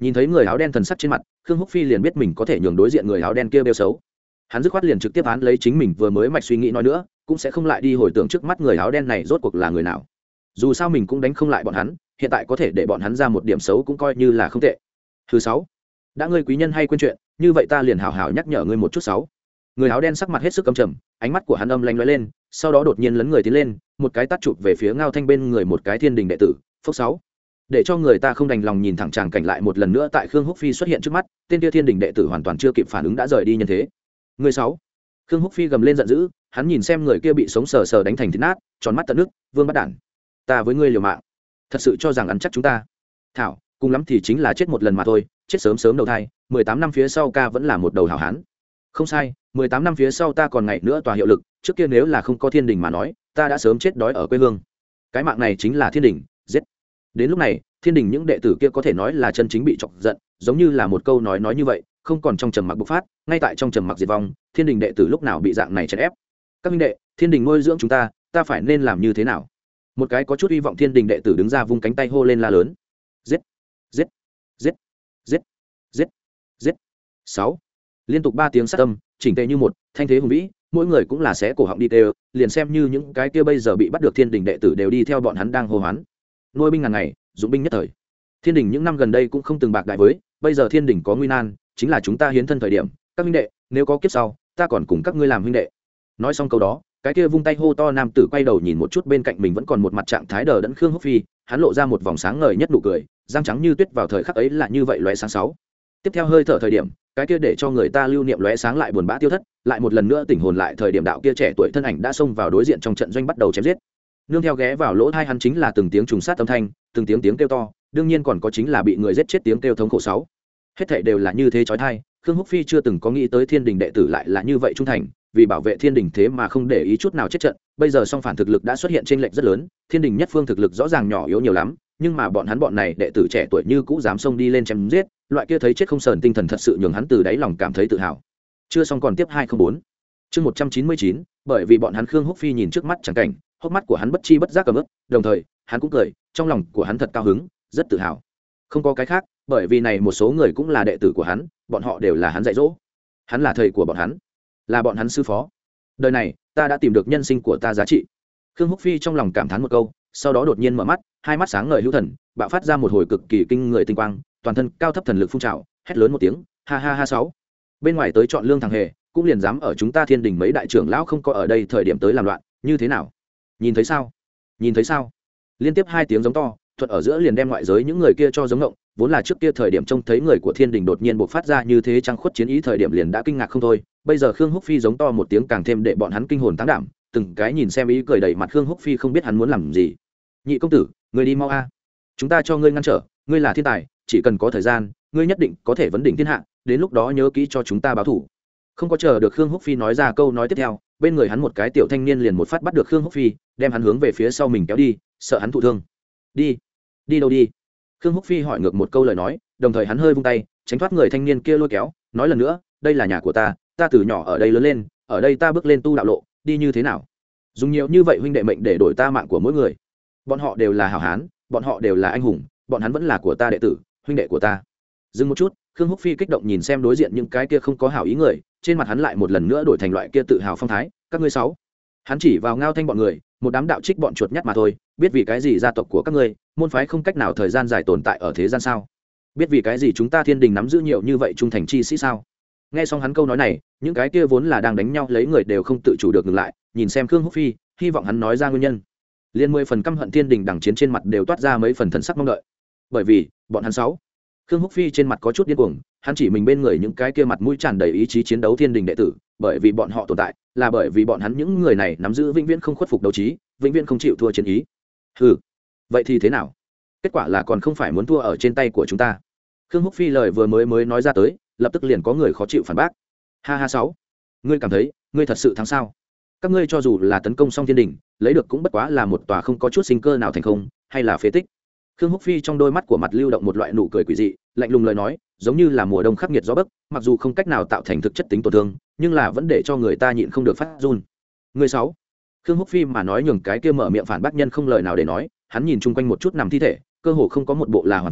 Nhìn thấy người áo đen thần sắc trên mặt, Khương Húc Phi liền biết mình có thể nhường đối diện người áo đen kia bêu xấu. Hắn dứt khoát liền trực tiếp án lấy chính mình vừa mới mạch suy nghĩ nói nữa, cũng sẽ không lại đi hồi tưởng trước mắt người áo đen này rốt cuộc là người nào. Dù sao mình cũng đánh không lại bọn hắn, hiện tại có thể để bọn hắn ra một điểm xấu cũng coi như là không tệ. Thứ sáu, đã ngươi quý nhân hay quên chuyện, như vậy ta liền hảo hảo nhắc nhở ngươi một chút sáu. Người áo đen sắc mặt hết sức căm trầm, ánh mắt của hắn âm lanh lóe lên, sau đó đột nhiên lấn người tiến lên, một cái tát chụp về phía Ngao Thanh bên người một cái thiên đình đệ tử, phốc sáu. Để cho người ta không đành lòng nhìn thẳng tràng cảnh lại một lần nữa tại Khương Húc Phi xuất hiện trước mắt, tên kia thiên đình đệ tử hoàn toàn chưa kịp phản ứng đã rời đi nhân thế. Người sáu. Khương Húc Phi gầm lên giận dữ, hắn nhìn xem người kia bị sống sờ sờ đánh thành thịt nát, tròn mắt tận nước, vương bắt đản. Ta với ngươi liều mạng, thật sự cho rằng ăn chắc chúng ta? Thảo, cùng lắm thì chính là chết một lần mà thôi, chết sớm sớm đầu thai, mười tám năm phía sau ca vẫn là một đầu hảo hán. Không sai, mười tám năm phía sau ta còn ngày nữa tòa hiệu lực, trước kia nếu là không có thiên đình mà nói, ta đã sớm chết đói ở quê hương. Cái mạng này chính là thiên đình, giết. Đến lúc này, thiên đình những đệ tử kia có thể nói là chân chính bị chọc giận, giống như là một câu nói nói như vậy, không còn trong trầm mặc bộc phát, ngay tại trong trầm mặc diệt vong, thiên đình đệ tử lúc nào bị dạng này chèn ép. Các minh đệ, thiên đình nuôi dưỡng chúng ta, ta phải nên làm như thế nào? Một cái có chút hy vọng thiên đình đệ tử đứng ra vung cánh tay hô lên la lớn. Giết, giết, giết, giết, giết, giết. Sáu. Liên tục ba tiếng sát âm, chỉnh tề như một, thanh thế hùng vĩ, mỗi người cũng là xé cổ họng đi đều, liền xem như những cái kia bây giờ bị bắt được thiên đình đệ tử đều đi theo bọn hắn đang hô hoán. Nuôi binh ngàn ngày, dụng binh nhất thời. Thiên đình những năm gần đây cũng không từng bạc đại với, bây giờ thiên đình có nguy nan, chính là chúng ta hiến thân thời điểm. Các huynh đệ, nếu có kiếp sau, ta còn cùng các ngươi làm huynh đệ. Nói xong câu đó, cái kia vung tay hô to nam tử quay đầu nhìn một chút bên cạnh mình vẫn còn một mặt trạng thái đờ đẫn Khương Húc Phi, hắn lộ ra một vòng sáng ngời nhất nụ cười, răng trắng như tuyết vào thời khắc ấy là như vậy lóe sáng sáu. Tiếp theo hơi thở thời điểm, cái kia để cho người ta lưu niệm lóe sáng lại buồn bã tiêu thất, lại một lần nữa tỉnh hồn lại thời điểm đạo kia trẻ tuổi thân ảnh đã xông vào đối diện trong trận doanh bắt đầu chém giết. Nương theo ghé vào lỗ tai hắn chính là từng tiếng trùng sát âm thanh, từng tiếng tiếng kêu to, đương nhiên còn có chính là bị người giết chết tiếng kêu thống khổ sáu. Hết thảy đều là như thế chói tai, Khương Húc Phi chưa từng có nghĩ tới thiên đình đệ tử lại là như vậy trung thành, vì bảo vệ thiên đình thế mà không để ý chút nào chết trận. Bây giờ song phản thực lực đã xuất hiện trên lệch rất lớn, thiên đình nhất phương thực lực rõ ràng nhỏ yếu nhiều lắm, nhưng mà bọn hắn bọn này đệ tử trẻ tuổi như cũ dám xông đi lên chém giết, loại kia thấy chết không sờn tinh thần thật sự nhường hắn từ đáy lòng cảm thấy tự hào. Chưa xong còn tiếp hai không bốn. Chương một trăm chín mươi chín, bởi vì bọn hắn Khương Húc Phi nhìn trước mắt chẳng cảnh, hốc mắt của hắn bất chi bất giác cầm ướt, đồng thời, hắn cũng cười, trong lòng của hắn thật cao hứng, rất tự hào. Không có cái khác, bởi vì này một số người cũng là đệ tử của hắn, bọn họ đều là hắn dạy dỗ. Hắn là thầy của bọn hắn, là bọn hắn sư phó. Đời này, ta đã tìm được nhân sinh của ta giá trị. Khương Húc Phi trong lòng cảm thán một câu, sau đó đột nhiên mở mắt, hai mắt sáng ngời hữu thần, bạo phát ra một hồi cực kỳ kinh người tinh quang, toàn thân cao thấp thần lực phun trào, hét lớn một tiếng, ha ha ha sáu. Bên ngoài tới chọn lương thằng hề, cũng liền dám ở chúng ta thiên đình mấy đại trưởng lão không có ở đây thời điểm tới làm loạn, như thế nào? Nhìn thấy sao? Nhìn thấy sao? Liên tiếp hai tiếng giống to, thuận ở giữa liền đem ngoại giới những người kia cho giống ngộng, vốn là trước kia thời điểm trông thấy người của thiên đình đột nhiên bộc phát ra như thế trăng khuất chiến ý thời điểm liền đã kinh ngạc không thôi, bây giờ Khương Húc Phi giống to một tiếng càng thêm để bọn hắn kinh hồn táng đảm, từng cái nhìn xem ý cười đầy mặt Khương Húc Phi không biết hắn muốn làm gì. Nhị công tử, người đi mau a, chúng ta cho ngươi ngăn trở, ngươi là thiên tài, chỉ cần có thời gian, ngươi nhất định có thể vấn đỉnh thiên hạ, đến lúc đó nhớ kỹ cho chúng ta báo thủ. Không có chờ được Khương Húc Phi nói ra câu nói tiếp theo, bên người hắn một cái tiểu thanh niên liền một phát bắt được Khương Húc Phi, đem hắn hướng về phía sau mình kéo đi, sợ hắn thụ thương. Đi, đi đâu đi? Khương Húc Phi hỏi ngược một câu lời nói, đồng thời hắn hơi vung tay, tránh thoát người thanh niên kia lôi kéo, nói lần nữa, đây là nhà của ta, ta từ nhỏ ở đây lớn lên, ở đây ta bước lên tu đạo lộ, đi như thế nào? Dùng nhiều như vậy huynh đệ mệnh để đổi ta mạng của mỗi người. Bọn họ đều là hảo hán, bọn họ đều là anh hùng, bọn hắn vẫn là của ta đệ tử, huynh đệ của ta. Dừng một chút, Khương Húc Phi kích động nhìn xem đối diện những cái kia không có hảo ý người, trên mặt hắn lại một lần nữa đổi thành loại kia tự hào phong thái, các ngươi sáu. Hắn chỉ vào Ngao Thanh bọn người, một đám đạo trích bọn chuột nhắt mà thôi, biết vì cái gì gia tộc của các ngươi, môn phái không cách nào thời gian dài tồn tại ở thế gian sao? Biết vì cái gì chúng ta thiên đình nắm giữ nhiều như vậy trung thành chi sĩ sao? Nghe xong hắn câu nói này, những cái kia vốn là đang đánh nhau lấy người đều không tự chủ được ngừng lại, nhìn xem Khương Húc Phi, hy vọng hắn nói ra nguyên nhân. Liên mười phần căm hận thiên đình đằng chiến trên mặt đều toát ra mấy phần thần sắc mong đợi. Bởi vì, bọn hắn sáu. Khương Húc Phi trên mặt có chút điên cuồng, hắn chỉ mình bên người những cái kia mặt mũi tràn đầy ý chí chiến đấu thiên đình đệ tử, bởi vì bọn họ tồn tại, là bởi vì bọn hắn những người này nắm giữ vĩnh viễn không khuất phục đấu trí, vĩnh viễn không chịu thua chiến ý. Hừ, vậy thì thế nào? Kết quả là còn không phải muốn thua ở trên tay của chúng ta. Khương Húc Phi lời vừa mới mới nói ra tới, lập tức liền có người khó chịu phản bác. Ha ha sáu, ngươi cảm thấy, ngươi thật sự thắng sao? Các ngươi cho dù là tấn công xong thiên đình, lấy được cũng bất quá là một tòa không có chút sinh cơ nào thành không, hay là phế tích. Khương Húc Phi trong đôi mắt của mặt lưu động một loại nụ cười quỷ dị, lạnh lùng lời nói, giống như là mùa đông khắc nghiệt gió bấc, mặc dù không cách nào tạo thành thực chất tính tổn thương, nhưng là vẫn để cho người ta nhịn không được phát run. Người sáu. Khương Húc Phi mà nói nhường cái kia mở miệng phản bác nhân không lời nào để nói, hắn nhìn chung quanh một chút nằm thi thể, cơ hồ không có một bộ là hoàn chỉnh,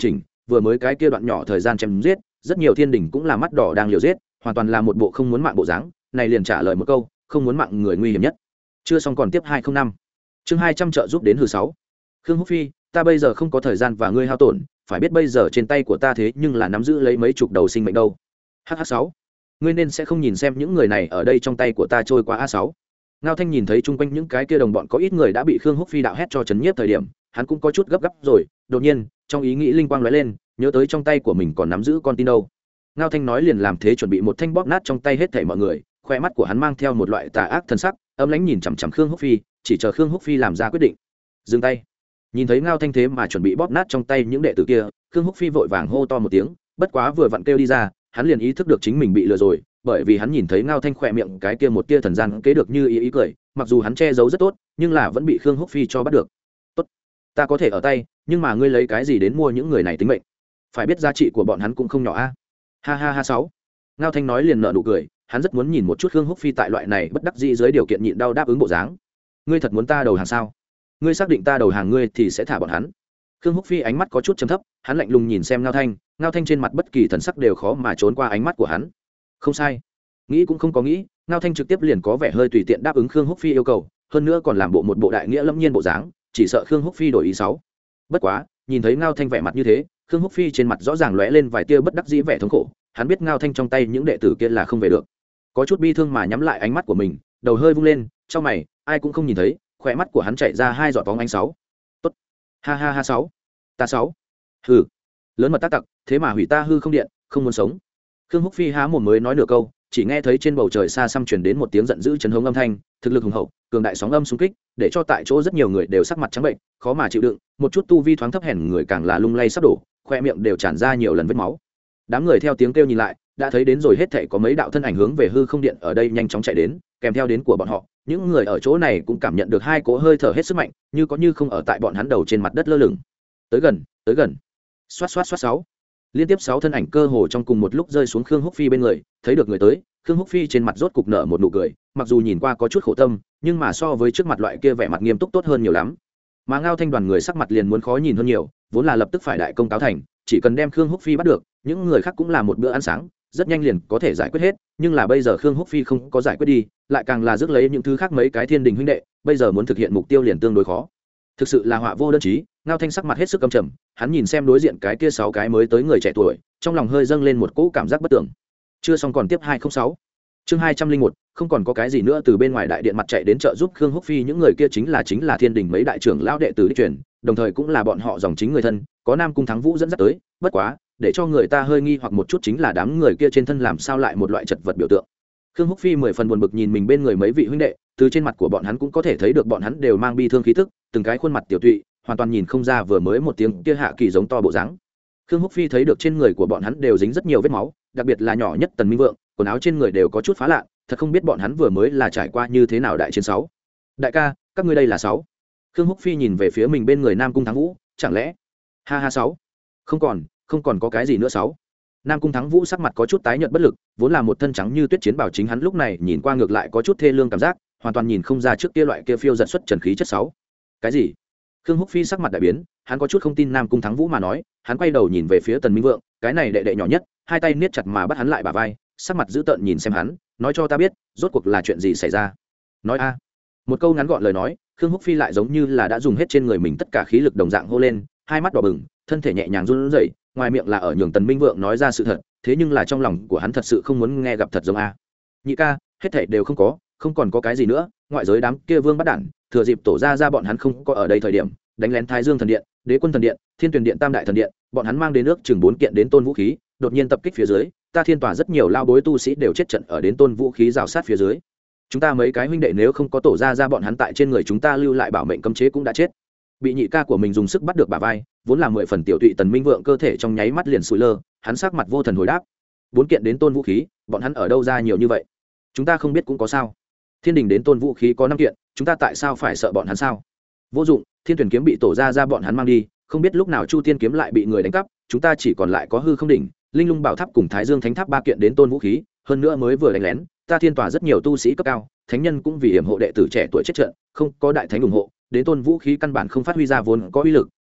vừa mới cái kia đoạn nhỏ thời gian chém giết rất nhiều thiên đình cũng là mắt đỏ đang liều giết, hoàn toàn là một bộ không muốn mạng bộ dáng này, liền trả lời một câu không muốn mạng người nguy hiểm nhất. Chưa xong còn tiếp hai không năm chương hai trăm trợ giúp đến hư sáu. Khương Húc Phi, ta bây giờ không có thời gian và ngươi hao tổn, phải biết bây giờ trên tay của ta thế nhưng là nắm giữ lấy mấy chục đầu sinh mệnh đâu. H H sáu, ngươi nên sẽ không nhìn xem những người này ở đây trong tay của ta trôi qua. A sáu. Ngao Thanh nhìn thấy chung quanh những cái kia đồng bọn có ít người đã bị Khương Húc Phi đạo hét cho chấn nhiếp thời điểm, hắn cũng có chút gấp gáp rồi, đột nhiên, trong ý nghĩ linh quang lóe lên, nhớ tới trong tay của mình còn nắm giữ con tin đâu. Ngao Thanh nói liền làm thế chuẩn bị một thanh bóp nát trong tay hết thảy mọi người, khoe mắt của hắn mang theo một loại tà ác thần sắc, âm lãnh nhìn chằm chằm Khương Húc Phi, chỉ chờ Khương Húc Phi làm ra quyết định. Dừng tay. Nhìn thấy Ngao Thanh thế mà chuẩn bị bóp nát trong tay những đệ tử kia, Khương Húc Phi vội vàng hô to một tiếng, bất quá vừa vặn kêu đi ra, hắn liền ý thức được chính mình bị lừa rồi, bởi vì hắn nhìn thấy Ngao Thanh khỏe miệng cái kia một tia thần gian kế được như ý ý cười, mặc dù hắn che giấu rất tốt, nhưng là vẫn bị Khương Húc Phi cho bắt được. Tốt, ta có thể ở tay, nhưng mà ngươi lấy cái gì đến mua những người này tính mệnh? Phải biết giá trị của bọn hắn cũng không nhỏ a. Ha ha ha sáu. Ngao Thanh nói liền nở nụ cười, hắn rất muốn nhìn một chút Khương Húc Phi tại loại này bất đắc dĩ dưới điều kiện nhịn đau đáp ứng bộ dáng. Ngươi thật muốn ta đầu hàng sao? Ngươi xác định ta đầu hàng ngươi thì sẽ thả bọn hắn? Khương Húc Phi ánh mắt có chút trầm thấp, hắn lạnh lùng nhìn xem Ngao Thanh, Ngao Thanh trên mặt bất kỳ thần sắc đều khó mà trốn qua ánh mắt của hắn. Không sai, nghĩ cũng không có nghĩ, Ngao Thanh trực tiếp liền có vẻ hơi tùy tiện đáp ứng Khương Húc Phi yêu cầu, hơn nữa còn làm bộ một bộ đại nghĩa lâm nhiên bộ dáng, chỉ sợ Khương Húc Phi đổi ý sáu. Bất quá, nhìn thấy Ngao Thanh vẻ mặt như thế, Khương Húc Phi trên mặt rõ ràng lóe lên vài tia bất đắc dĩ vẻ thống khổ, hắn biết Ngao Thanh trong tay những đệ tử kia là không về được, có chút bi thương mà nhắm lại ánh mắt của mình, đầu hơi vung lên, trong mày, ai cũng không nhìn thấy, khỏe mắt của hắn chạy ra hai giọt bóng ánh sáu. Tốt, ha ha ha sáu, ta sáu, hừ, lớn mật tác tặc, thế mà hủy ta hư không điện, không muốn sống. Khương Húc Phi há mồm mới nói nửa câu, chỉ nghe thấy trên bầu trời xa xăm truyền đến một tiếng giận dữ chấn hống âm thanh, thực lực hùng hậu, cường đại sóng âm xung kích, để cho tại chỗ rất nhiều người đều sắc mặt trắng bệnh, khó mà chịu đựng, một chút tu vi thoáng thấp hèn người càng là lung lay sắp đổ, khoe miệng đều tràn ra nhiều lần vết máu. Đám người theo tiếng kêu nhìn lại, đã thấy đến rồi, hết thảy có mấy đạo thân ảnh hướng về hư không điện ở đây nhanh chóng chạy đến, kèm theo đến của bọn họ, những người ở chỗ này cũng cảm nhận được hai cỗ hơi thở hết sức mạnh, như có như không ở tại bọn hắn đầu trên mặt đất lơ lửng. Tới gần, tới gần. Xoát xoát xoát sáu. Liên tiếp sáu thân ảnh cơ hồ trong cùng một lúc rơi xuống Khương Húc Phi bên người, thấy được người tới, Khương Húc Phi trên mặt rốt cục nở một nụ cười, mặc dù nhìn qua có chút khổ tâm, nhưng mà so với trước mặt loại kia vẻ mặt nghiêm túc tốt hơn nhiều lắm. Mà Ngao Thanh đoàn người sắc mặt liền muốn khó nhìn hơn nhiều, vốn là lập tức phải đại công cáo thành, chỉ cần đem Khương Húc Phi bắt được, những người khác cũng là một bữa ăn sáng, rất nhanh liền có thể giải quyết hết, nhưng là bây giờ Khương Húc Phi không có giải quyết đi, lại càng là rước lấy những thứ khác mấy cái thiên đình huynh đệ, bây giờ muốn thực hiện mục tiêu liền tương đối khó. Thực sự là họa vô đơn chí. Ngao Thanh sắc mặt hết sức căm trầm, hắn nhìn xem đối diện cái kia sáu cái mới tới người trẻ tuổi, trong lòng hơi dâng lên một cỗ cảm giác bất tưởng. Chưa xong còn tiếp hai không sáu chương hai trăm linh một, không còn có cái gì nữa. Từ bên ngoài đại điện mặt chạy đến trợ giúp Khương Húc Phi những người kia chính là chính là thiên đình mấy đại trưởng lão đệ tử đích truyền, đồng thời cũng là bọn họ dòng chính người thân, có Nam Cung Thắng Vũ dẫn dắt tới. Bất quá, để cho người ta hơi nghi hoặc một chút chính là đám người kia trên thân làm sao lại một loại chật vật biểu tượng. Khương Húc Phi mười phần buồn bực nhìn mình bên người mấy vị huynh đệ, từ trên mặt của bọn hắn cũng có thể thấy được bọn hắn đều mang bi thương khí tức, từng cái khuôn mặt tiểu tụy, hoàn toàn nhìn không ra vừa mới một tiếng kia hạ kỳ giống to bộ dáng. Khương Húc Phi thấy được trên người của bọn hắn đều dính rất nhiều vết máu, đặc biệt là nhỏ nhất Tần Minh Vượng, quần áo trên người đều có chút phá lạ, thật không biết bọn hắn vừa mới là trải qua như thế nào đại chiến sáu. Đại ca, các ngươi đây là sáu. Khương Húc Phi nhìn về phía mình bên người Nam Cung Thắng Vũ, chẳng lẽ? Ha ha sáu. Không còn, không còn có cái gì nữa sáu. Nam Cung Thắng Vũ sắc mặt có chút tái nhợt bất lực, vốn là một thân trắng như tuyết chiến bào, chính hắn lúc này nhìn qua ngược lại có chút thê lương cảm giác, hoàn toàn nhìn không ra trước kia loại kia phiêu giật xuất trần khí chất sáu. Cái gì? Khương Húc Phi sắc mặt đại biến, hắn có chút không tin Nam Cung Thắng Vũ mà nói, hắn quay đầu nhìn về phía Tần Minh Vượng, cái này đệ đệ nhỏ nhất, hai tay niết chặt mà bắt hắn lại bả vai, sắc mặt dữ tợn nhìn xem hắn, nói cho ta biết, rốt cuộc là chuyện gì xảy ra. Nói a. Một câu ngắn gọn lời nói, Khương Húc Phi lại giống như là đã dùng hết trên người mình tất cả khí lực đồng dạng hô lên, hai mắt đỏ bừng, thân thể nhẹ nhàng run rẩy, ngoài miệng là ở nhường Tần Minh Vượng nói ra sự thật, thế nhưng là trong lòng của hắn thật sự không muốn nghe gặp thật giống a. Nhị ca, hết thảy đều không có, không còn có cái gì nữa, ngoại giới đám kia vương bắt đản, thừa dịp tổ ra ra bọn hắn không có ở đây thời điểm, đánh lén Thái Dương thần điện, Đế quân thần điện, Thiên Tuyền điện, Tam đại thần điện, bọn hắn mang đến nước chừng bốn kiện đến tôn vũ khí, đột nhiên tập kích phía dưới, ta thiên tòa rất nhiều lao bối tu sĩ đều chết trận ở đến tôn vũ khí rào sát phía dưới. Chúng ta mấy cái huynh đệ nếu không có tổ ra ra bọn hắn tại trên người chúng ta lưu lại bảo mệnh cấm chế cũng đã chết. Bị nhị ca của mình dùng sức bắt được bả vai, vốn là mười phần tiểu tụy Tần Minh Vượng cơ thể trong nháy mắt liền sụi lơ, hắn sắc mặt vô thần hồi đáp, bốn kiện đến tôn vũ khí, bọn hắn ở đâu ra nhiều như vậy? Chúng ta không biết cũng có sao? Thiên đình đến tôn vũ khí có năm kiện, chúng ta tại sao phải sợ bọn hắn sao? Vô dụng, Thiên Tuyển kiếm bị tổ ra ra bọn hắn mang đi, không biết lúc nào Chu Tiên kiếm lại bị người đánh cắp, chúng ta chỉ còn lại có hư không đỉnh, Linh Lung bảo tháp cùng Thái Dương thánh tháp ba kiện đến tôn vũ khí, hơn nữa mới vừa đánh lén, ta thiên tòa rất nhiều tu sĩ cấp cao, thánh nhân cũng vì hiểm hộ đệ tử trẻ tuổi chết trận, không có đại thánh ủng hộ, đến tôn vũ khí căn bản không phát huy ra vốn có uy lực,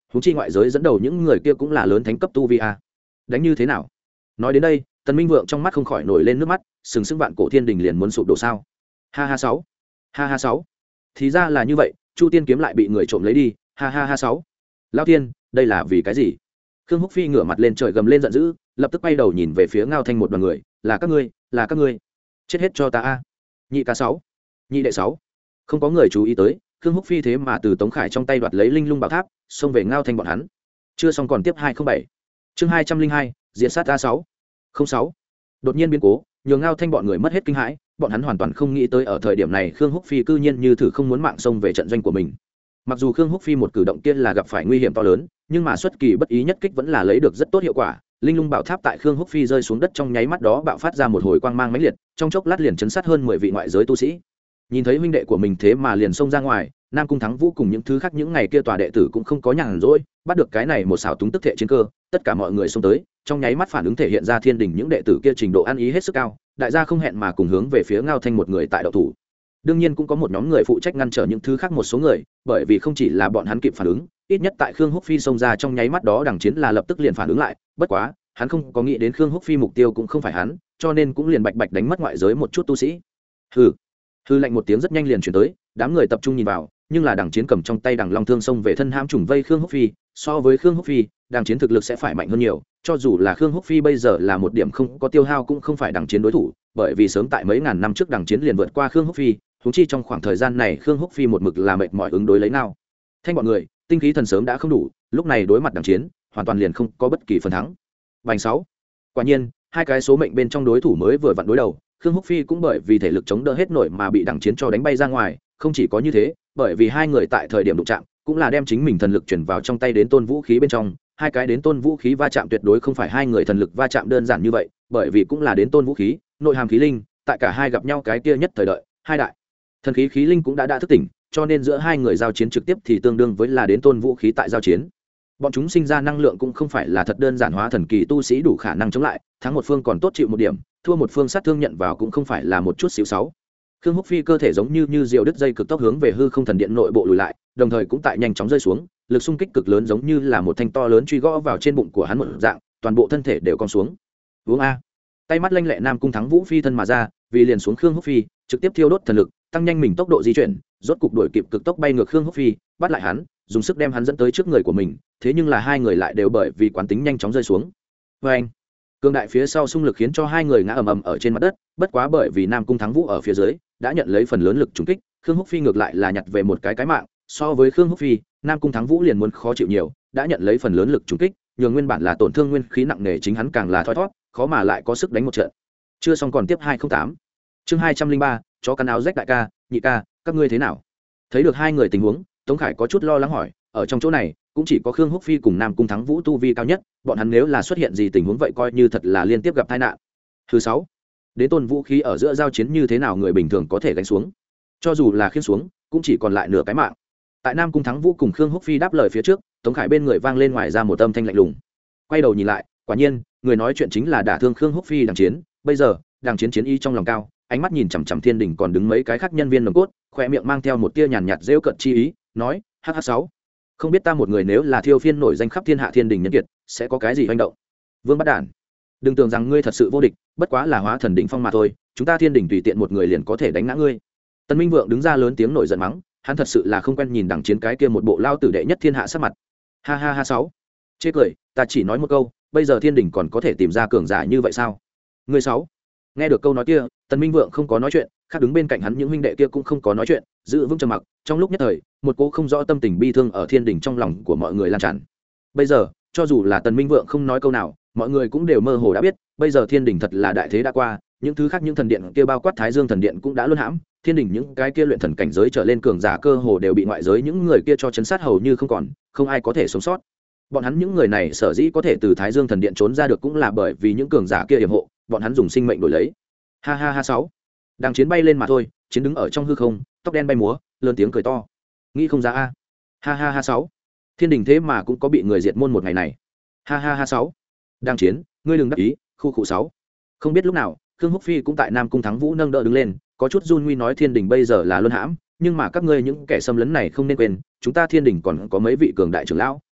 húng chi ngoại giới dẫn đầu những người kia cũng là lớn thánh cấp tu vi a. Đánh như thế nào? Nói đến đây Tần Minh Vượng trong mắt không khỏi nổi lên nước mắt, sừng sững vạn cổ thiên đình liền muốn sụp đổ sao? Ha ha sáu, ha ha sáu, thì ra là như vậy, Chu Tiên kiếm lại bị người trộm lấy đi, ha ha ha sáu. Lão tiên, đây là vì cái gì? Khương Húc Phi ngửa mặt lên trời gầm lên giận dữ, lập tức quay đầu nhìn về phía Ngao Thanh một đoàn người, là các ngươi, là các ngươi, chết hết cho ta a. Nhị ca sáu, nhị đệ sáu. Không có người chú ý tới, Khương Húc Phi thế mà từ Tống Khải trong tay đoạt lấy Linh Lung Bảo Tháp, xông về Ngao Thanh bọn hắn. Chưa xong còn tiếp hai không bảy. Chương hai trăm linh hai, diệt sát A sáu. không sáu. Đột nhiên biến cố, nhường Ngao Thanh bọn người mất hết kinh hãi, bọn hắn hoàn toàn không nghĩ tới ở thời điểm này Khương Húc Phi cư nhiên như thử không muốn mạng xông về trận doanh của mình. Mặc dù Khương Húc Phi một cử động kia là gặp phải nguy hiểm to lớn, nhưng mà xuất kỳ bất ý nhất kích vẫn là lấy được rất tốt hiệu quả. Linh Lung Bảo Tháp tại Khương Húc Phi rơi xuống đất trong nháy mắt đó bạo phát ra một hồi quang mang mãnh liệt, trong chốc lát liền chấn sát hơn mười vị ngoại giới tu sĩ. Nhìn thấy huynh đệ của mình thế mà liền xông ra ngoài, Nam Cung Thắng Vũ cùng những thứ khác những ngày kia tòa đệ tử cũng không có nhàn rỗi, bắt được cái này một xảo túng tức thệ chiến cơ, tất cả mọi người xông tới, trong nháy mắt phản ứng thể hiện ra thiên đình những đệ tử kia trình độ ăn ý hết sức cao, đại gia không hẹn mà cùng hướng về phía Ngao Thanh một người tại đậu thủ. Đương nhiên cũng có một nhóm người phụ trách ngăn trở những thứ khác một số người, bởi vì không chỉ là bọn hắn kịp phản ứng, ít nhất tại Khương Húc Phi xông ra trong nháy mắt đó Đằng Chiến là lập tức liền phản ứng lại, bất quá, hắn không có nghĩ đến Khương Húc Phi mục tiêu cũng không phải hắn, cho nên cũng liền bạch bạch đánh mất ngoại giới một chút tu sĩ. Hừ. Hư lạnh một tiếng rất nhanh liền chuyển tới, đám người tập trung nhìn vào, nhưng là Đằng Chiến cầm trong tay Đằng Long thương xông về thân hãm trùng vây Khương Húc Phi, so với Khương Húc Phi, Đằng Chiến thực lực sẽ phải mạnh hơn nhiều, cho dù là Khương Húc Phi bây giờ là một điểm không có tiêu hao cũng không phải Đằng Chiến đối thủ, bởi vì sớm tại mấy ngàn năm trước Đằng Chiến liền vượt qua Khương Húc Phi, huống chi trong khoảng thời gian này Khương Húc Phi một mực là mệt mỏi ứng đối lấy nào. Thanh bọn người, tinh khí thần sớm đã không đủ, lúc này đối mặt Đằng Chiến, hoàn toàn liền không có bất kỳ phần thắng. Bành sáu. Quả nhiên, hai cái số mệnh bên trong đối thủ mới vừa vặn đối đầu, Khương Húc Phi cũng bởi vì thể lực chống đỡ hết nổi mà bị Đằng Chiến cho đánh bay ra ngoài, không chỉ có như thế, bởi vì hai người tại thời điểm đụng chạm, cũng là đem chính mình thần lực chuyển vào trong tay đến tôn vũ khí bên trong, hai cái đến tôn vũ khí va chạm tuyệt đối không phải hai người thần lực va chạm đơn giản như vậy, bởi vì cũng là đến tôn vũ khí, nội hàm khí linh, tại cả hai gặp nhau cái kia nhất thời đợi, hai đại thần khí khí linh cũng đã đã thức tỉnh, cho nên giữa hai người giao chiến trực tiếp thì tương đương với là đến tôn vũ khí tại giao chiến. Bọn chúng sinh ra năng lượng cũng không phải là thật đơn giản hóa thần kỳ tu sĩ đủ khả năng chống lại, thắng một phương còn tốt chịu một điểm, thua một phương sát thương nhận vào cũng không phải là một chút xíu sáu. Khương Húc Phi cơ thể giống như như diều đứt dây cực tốc hướng về hư không thần điện nội bộ lùi lại, đồng thời cũng tại nhanh chóng rơi xuống, lực xung kích cực lớn giống như là một thanh to lớn truy gõ vào trên bụng của hắn một dạng, toàn bộ thân thể đều cong xuống. Uống a. Tay mắt lanh lẹ Nam Cung Thắng Vũ phi thân mà ra, vì liền xuống Khương Húc Phi, trực tiếp thiêu đốt thần lực, tăng nhanh mình tốc độ di chuyển, rốt cục đuổi kịp cực tốc bay ngược Khương Húc Phi, bắt lại hắn, dùng sức đem hắn dẫn tới trước người của mình, thế nhưng là hai người lại đều bởi vì quán tính nhanh chóng rơi xuống. Oeng! Cương đại phía sau xung lực khiến cho hai người ngã ầm ầm ở trên mặt đất, bất quá bởi vì Nam Cung Thắng Vũ ở phía dưới đã nhận lấy phần lớn lực trùng kích, Khương Húc Phi ngược lại là nhặt về một cái cái mạng, so với Khương Húc Phi, Nam Cung Thắng Vũ liền muốn khó chịu nhiều, đã nhận lấy phần lớn lực trùng kích, nhường nguyên bản là tổn thương nguyên khí nặng nề chính hắn càng là thoi thoát, khó mà lại có sức đánh một trận. Chưa xong còn tiếp hai không tám. Chương hai trăm linh ba, chó cắn áo rách đại ca, nhị ca, các ngươi thế nào? Thấy được hai người tình huống, Tống Khải có chút lo lắng hỏi, ở trong chỗ này, cũng chỉ có Khương Húc Phi cùng Nam Cung Thắng Vũ tu vi cao nhất, bọn hắn nếu là xuất hiện gì tình huống vậy coi như thật là liên tiếp gặp tai nạn. Thứ sáu, đến tôn vũ khí ở giữa giao chiến như thế nào người bình thường có thể gánh xuống? Cho dù là khiên xuống, cũng chỉ còn lại nửa cái mạng. Tại Nam Cung Thắng Vũ cùng Khương Húc Phi đáp lời phía trước, Tống Khải bên người vang lên ngoài ra một âm thanh lạnh lùng. Quay đầu nhìn lại, quả nhiên, người nói chuyện chính là đả thương Khương Húc Phi Đằng Chiến, bây giờ, Đằng Chiến chiến y trong lòng cao, ánh mắt nhìn chằm chằm Thiên Đình còn đứng mấy cái khác nhân viên nòng cốt, khóe miệng mang theo một tia nhàn nhạt giễu cợt chi ý, nói: "H H sáu, không biết ta một người nếu là Thiêu Phiên nổi danh khắp thiên hạ Thiên Đình nhân kiệt, sẽ có cái gì hoành động?" Vương Bát Đản, đừng tưởng rằng ngươi thật sự vô địch, bất quá là hóa thần đỉnh phong mà thôi, chúng ta Thiên Đình tùy tiện một người liền có thể đánh ngã ngươi. Tần Minh Vượng đứng ra lớn tiếng nổi giận mắng, hắn thật sự là không quen nhìn Đằng Chiến cái kia một bộ lao tử đệ nhất thiên hạ sắc mặt. Ha ha ha sáu, chê cười, ta chỉ nói một câu, bây giờ Thiên Đình còn có thể tìm ra cường giả như vậy sao? Ngươi sáu. Nghe được câu nói kia, Tần Minh Vượng không có nói chuyện, khác đứng bên cạnh hắn những huynh đệ kia cũng không có nói chuyện, giữ vững trầm mặc. Trong lúc nhất thời, một cô không rõ tâm tình bi thương ở Thiên Đình trong lòng của mọi người lan tràn. Bây giờ, cho dù là Tần Minh Vượng không nói câu nào, mọi người cũng đều mơ hồ đã biết, bây giờ Thiên Đình thật là đại thế đã qua, những thứ khác những thần điện kia bao quát Thái Dương thần điện cũng đã luân hãm, Thiên Đình những cái kia luyện thần cảnh giới trở lên cường giả cơ hồ đều bị ngoại giới những người kia cho chấn sát hầu như không còn, không ai có thể sống sót. Bọn hắn những người này sở dĩ có thể từ Thái Dương thần điện trốn ra được cũng là bởi vì những cường giả kia yểm hộ, bọn hắn dùng sinh mệnh đổi lấy. Ha ha ha sáu. Đang chiến bay lên mà thôi, chiến đứng ở trong hư không, tóc đen bay múa, lớn tiếng cười to. Nghĩ không ra a. Ha ha ha sáu. Thiên Đình thế mà cũng có bị người diệt môn một ngày này. Ha ha ha sáu. Đang chiến, ngươi đừng đắc ý, khu khu sáu. Không biết lúc nào, Khương Húc Phi cũng tại Nam Cung Thắng Vũ nâng đỡ đứng lên, có chút run nguy nói Thiên Đình bây giờ là luân hãm, nhưng mà các ngươi những kẻ xâm lấn này không nên quên, chúng ta Thiên Đình còn có mấy vị cường đại trưởng lão,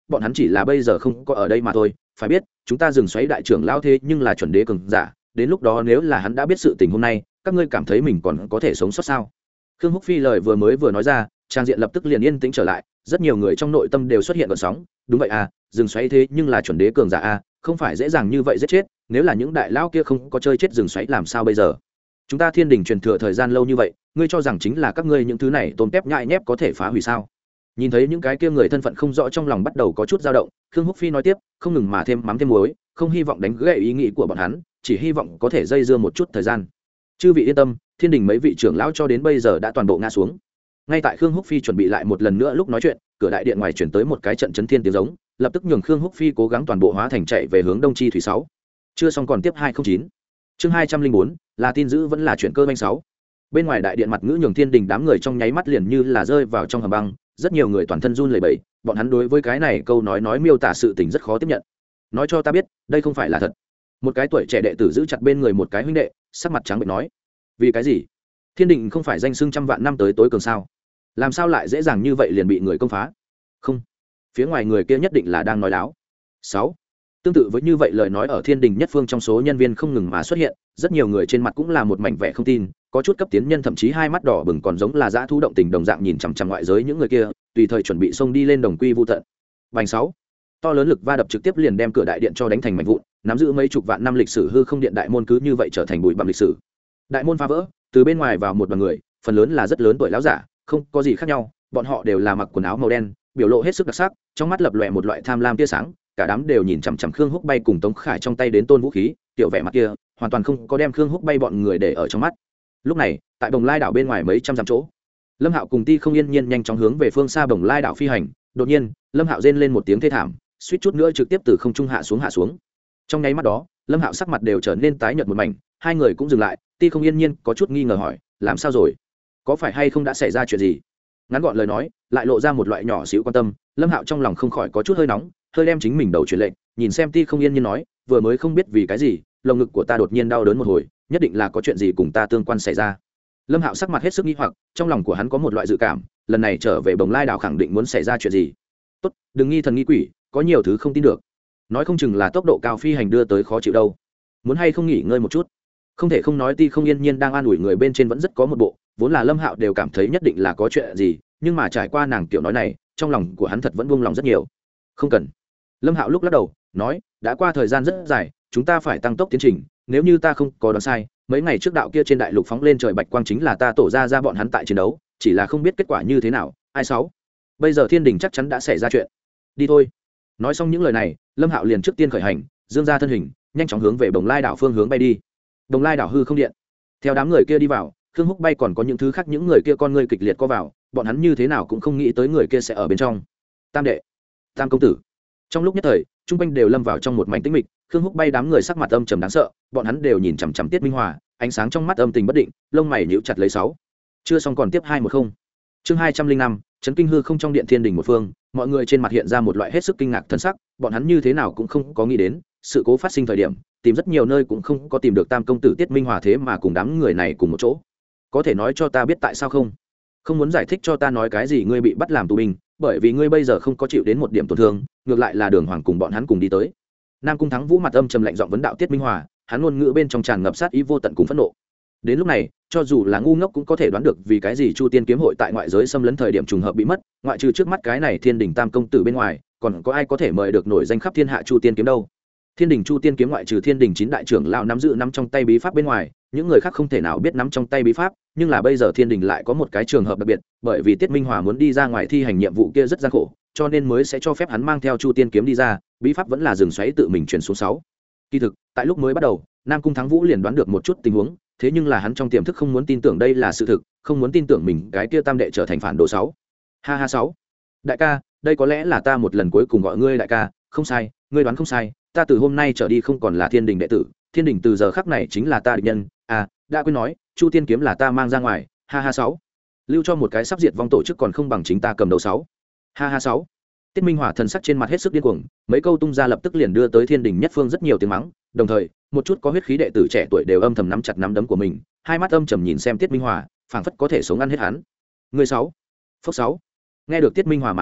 bọn hắn chỉ là bây giờ không có ở đây mà thôi. Phải biết chúng ta rừng xoáy đại trưởng lão thế nhưng là chuẩn đế cường giả, đến lúc đó nếu là hắn đã biết sự tình hôm nay, các ngươi cảm thấy mình còn có thể sống sót sao? Khương Húc Phi lời vừa mới vừa nói ra, trang diện lập tức liền yên tĩnh trở lại, rất nhiều người trong nội tâm đều xuất hiện gợn sóng. Đúng vậy à, rừng xoáy thế nhưng là chuẩn đế cường giả à, không phải dễ dàng như vậy giết chết, nếu là những đại lão kia không có chơi chết rừng xoáy làm sao bây giờ? Chúng ta Thiên Đình truyền thừa thời gian lâu như vậy, ngươi cho rằng chính là các ngươi những thứ này tôm tép nhại nhép có thể phá hủy sao? Nhìn thấy những cái kia người thân phận không rõ trong lòng bắt đầu có chút dao động, Khương Húc Phi nói tiếp, không ngừng mà thêm mắm thêm muối, không hy vọng đánh gãy ý nghĩ của bọn hắn, chỉ hy vọng có thể dây dưa một chút thời gian. Chư vị yên tâm, Thiên Đình mấy vị trưởng lão cho đến bây giờ đã toàn bộ ngã xuống. Ngay tại Khương Húc Phi chuẩn bị lại một lần nữa lúc nói chuyện, cửa đại điện ngoài chuyển tới một cái trận chấn thiên tiếng giống, lập tức nhường Khương Húc Phi cố gắng toàn bộ hóa thành chạy về hướng Đông Chi thủy sáu. Chưa xong còn tiếp hai không chín. Chương hai trăm linh bốn, là tin dữ vẫn là chuyện cơ manh sáu. Bên ngoài đại điện mặt ngữ nhường Thiên Đình đám người trong nháy mắt liền như là rơi vào trong hầm băng, rất nhiều người toàn thân run lẩy bẩy, bọn hắn đối với cái này câu nói nói miêu tả sự tình rất khó tiếp nhận. Nói cho ta biết, đây không phải là thật. Một cái tuổi trẻ đệ tử giữ chặt bên người một cái huynh đệ, sắc mặt trắng bệch nói: vì cái gì? Thiên Đình không phải danh xưng trăm vạn năm tới tối cường sao? Làm sao lại dễ dàng như vậy liền bị người công phá? Không, phía ngoài người kia nhất định là đang nói láo. Sáu. Tương tự với như vậy lời nói ở Thiên Đình nhất phương trong số nhân viên không ngừng mà xuất hiện, rất nhiều người trên mặt cũng là một mảnh vẻ không tin, có chút cấp tiến nhân thậm chí hai mắt đỏ bừng còn giống là dã thú động tình đồng dạng nhìn chằm chằm ngoại giới những người kia, tùy thời chuẩn bị xông đi lên đồng quy vu tận. Bành sáu. To lớn lực va đập trực tiếp liền đem cửa đại điện cho đánh thành mảnh vụn, nắm giữ mấy chục vạn năm lịch sử hư không điện đại môn cứ như vậy trở thành bụi bặm lịch sử. Đại môn phá vỡ, từ bên ngoài vào một đoàn người, phần lớn là rất lớn tuổi lão giả, không có gì khác nhau, bọn họ đều là mặc quần áo màu đen, biểu lộ hết sức đặc sắc, trong mắt lập lòe một loại tham lam tia sáng, cả đám đều nhìn chằm chằm Khương Húc Bay cùng Tống Khải trong tay đến tôn vũ khí, tiểu vẻ mặt kia, hoàn toàn không có đem Khương Húc Bay bọn người để ở trong mắt. Lúc này, tại Bồng Lai đảo bên ngoài mấy trăm dặm chỗ, Lâm Hạo cùng Ti Không Yên Nhiên nhanh chóng hướng về phương xa Bồng Lai đảo phi hành, đột nhiên, Lâm Hạo rên lên một tiếng thê thảm, suýt chút nữa trực tiếp từ không trung hạ xuống hạ xuống. Trong nháy mắt đó, Lâm Hạo sắc mặt đều trở nên tái nhợt một mảnh, hai người cũng dừng lại, Ti Không Yên Nhiên có chút nghi ngờ hỏi, làm sao rồi? Có phải hay không đã xảy ra chuyện gì? Ngắn gọn lời nói, lại lộ ra một loại nhỏ xíu quan tâm, Lâm Hạo trong lòng không khỏi có chút hơi nóng, hơi đem chính mình đầu truyền lệnh, nhìn xem Ti Không Yên Nhiên nói, vừa mới không biết vì cái gì, lồng ngực của ta đột nhiên đau đớn một hồi, nhất định là có chuyện gì cùng ta tương quan xảy ra. Lâm Hạo sắc mặt hết sức nghi hoặc, trong lòng của hắn có một loại dự cảm, lần này trở về Bồng Lai đảo khẳng định muốn xảy ra chuyện gì. Tốt, đừng nghi thần nghi quỷ, có nhiều thứ không tin được. Nói không chừng là tốc độ cao phi hành đưa tới khó chịu đâu. Muốn hay không nghỉ ngơi một chút? Không thể không nói Ti Không Yên Nhiên đang an ủi người bên trên vẫn rất có một bộ, vốn là Lâm Hạo đều cảm thấy nhất định là có chuyện gì, nhưng mà trải qua nàng kiểu nói này, trong lòng của hắn thật vẫn buông lòng rất nhiều. Không cần. Lâm Hạo lúc lắc đầu, nói, đã qua thời gian rất dài, chúng ta phải tăng tốc tiến trình, nếu như ta không có đoán sai, mấy ngày trước đạo kia trên đại lục phóng lên trời bạch quang chính là ta tổ ra ra bọn hắn tại chiến đấu, chỉ là không biết kết quả như thế nào. Ai sáu? Bây giờ Thiên Đình chắc chắn đã xảy ra chuyện. Đi thôi. Nói xong những lời này, Lâm Hạo liền trước tiên khởi hành, dương ra thân hình, nhanh chóng hướng về Bồng Lai đảo phương hướng bay đi. Bồng Lai đảo hư không điện. Theo đám người kia đi vào, Khương Húc Bay còn có những thứ khác, những người kia con ngươi kịch liệt co vào, bọn hắn như thế nào cũng không nghĩ tới người kia sẽ ở bên trong. Tam đệ, Tam công tử. Trong lúc nhất thời, trung quanh đều lâm vào trong một mảnh tĩnh mịch, Khương Húc Bay đám người sắc mặt âm trầm đáng sợ, bọn hắn đều nhìn chằm chằm Tiết Minh Hòa, ánh sáng trong mắt âm tình bất định, lông mày nhíu chặt lấy sáu. Chưa xong còn tiếp hai một không. Chương hai trăm linh năm, chấn kinh hư không trong điện Thiên Đình một phương, mọi người trên mặt hiện ra một loại hết sức kinh ngạc thần sắc, bọn hắn như thế nào cũng không có nghĩ đến, sự cố phát sinh thời điểm, tìm rất nhiều nơi cũng không có tìm được Tam công tử Tiết Minh Hòa, thế mà cùng đám người này cùng một chỗ. Có thể nói cho ta biết tại sao không? Không muốn giải thích cho ta nói cái gì ngươi bị bắt làm tù binh, bởi vì ngươi bây giờ không có chịu đến một điểm tổn thương, ngược lại là Đường Hoàng cùng bọn hắn cùng đi tới. Nam Cung Thắng Vũ mặt âm trầm lạnh giọng vấn đạo Tiết Minh Hòa, hắn ngôn ngữ bên trong tràn ngập sát ý vô tận cùng phẫn nộ. Đến lúc này, cho dù là ngu ngốc cũng có thể đoán được vì cái gì Chu Tiên kiếm hội tại ngoại giới xâm lấn thời điểm trùng hợp bị mất, ngoại trừ trước mắt cái này Thiên Đình Tam công tử bên ngoài, còn có ai có thể mời được nổi danh khắp thiên hạ Chu Tiên kiếm đâu? Thiên Đình Chu Tiên kiếm ngoại trừ Thiên Đình chín đại trưởng lão nắm giữ nắm trong tay bí pháp bên ngoài, những người khác không thể nào biết nắm trong tay bí pháp, nhưng là bây giờ Thiên Đình lại có một cái trường hợp đặc biệt, bởi vì Tiết Minh Hòa muốn đi ra ngoài thi hành nhiệm vụ kia rất gian khổ, cho nên mới sẽ cho phép hắn mang theo Chu Tiên kiếm đi ra, bí pháp vẫn là rừng xoáy tự mình truyền xuống sáu. Kỳ thực, tại lúc mới bắt đầu, Nam Cung Thắng Vũ liền đoán được một chút tình huống, thế nhưng là hắn trong tiềm thức không muốn tin tưởng đây là sự thực, không muốn tin tưởng mình cái kia tam đệ trở thành phản đồ sáu. Ha ha sáu. Đại ca, đây có lẽ là ta một lần cuối cùng gọi ngươi đại ca, không sai, ngươi đoán không sai, ta từ hôm nay trở đi không còn là Thiên Đình đệ tử, Thiên Đình từ giờ khắc này chính là ta địch nhân. À, đã quên nói, Chu Tiên kiếm là ta mang ra ngoài, ha ha sáu. Lưu cho một cái sắp diệt vong tổ chức còn không bằng chính ta cầm đầu sáu. Ha ha sáu. Tiết Minh Hòa thần sắc trên mặt hết sức điên cuồng, mấy câu tung ra lập tức liền đưa tới Thiên Đình nhất phương rất nhiều tiếng mắng, đồng thời, một chút có huyết khí đệ tử trẻ tuổi đều âm thầm nắm chặt nắm đấm của mình, hai mắt âm trầm nhìn xem Tiết Minh Hòa, phảng phất có thể sống ăn hết hắn. Người sáu. Phốc sáu. Nghe được Tiết Minh Hòa mà nói,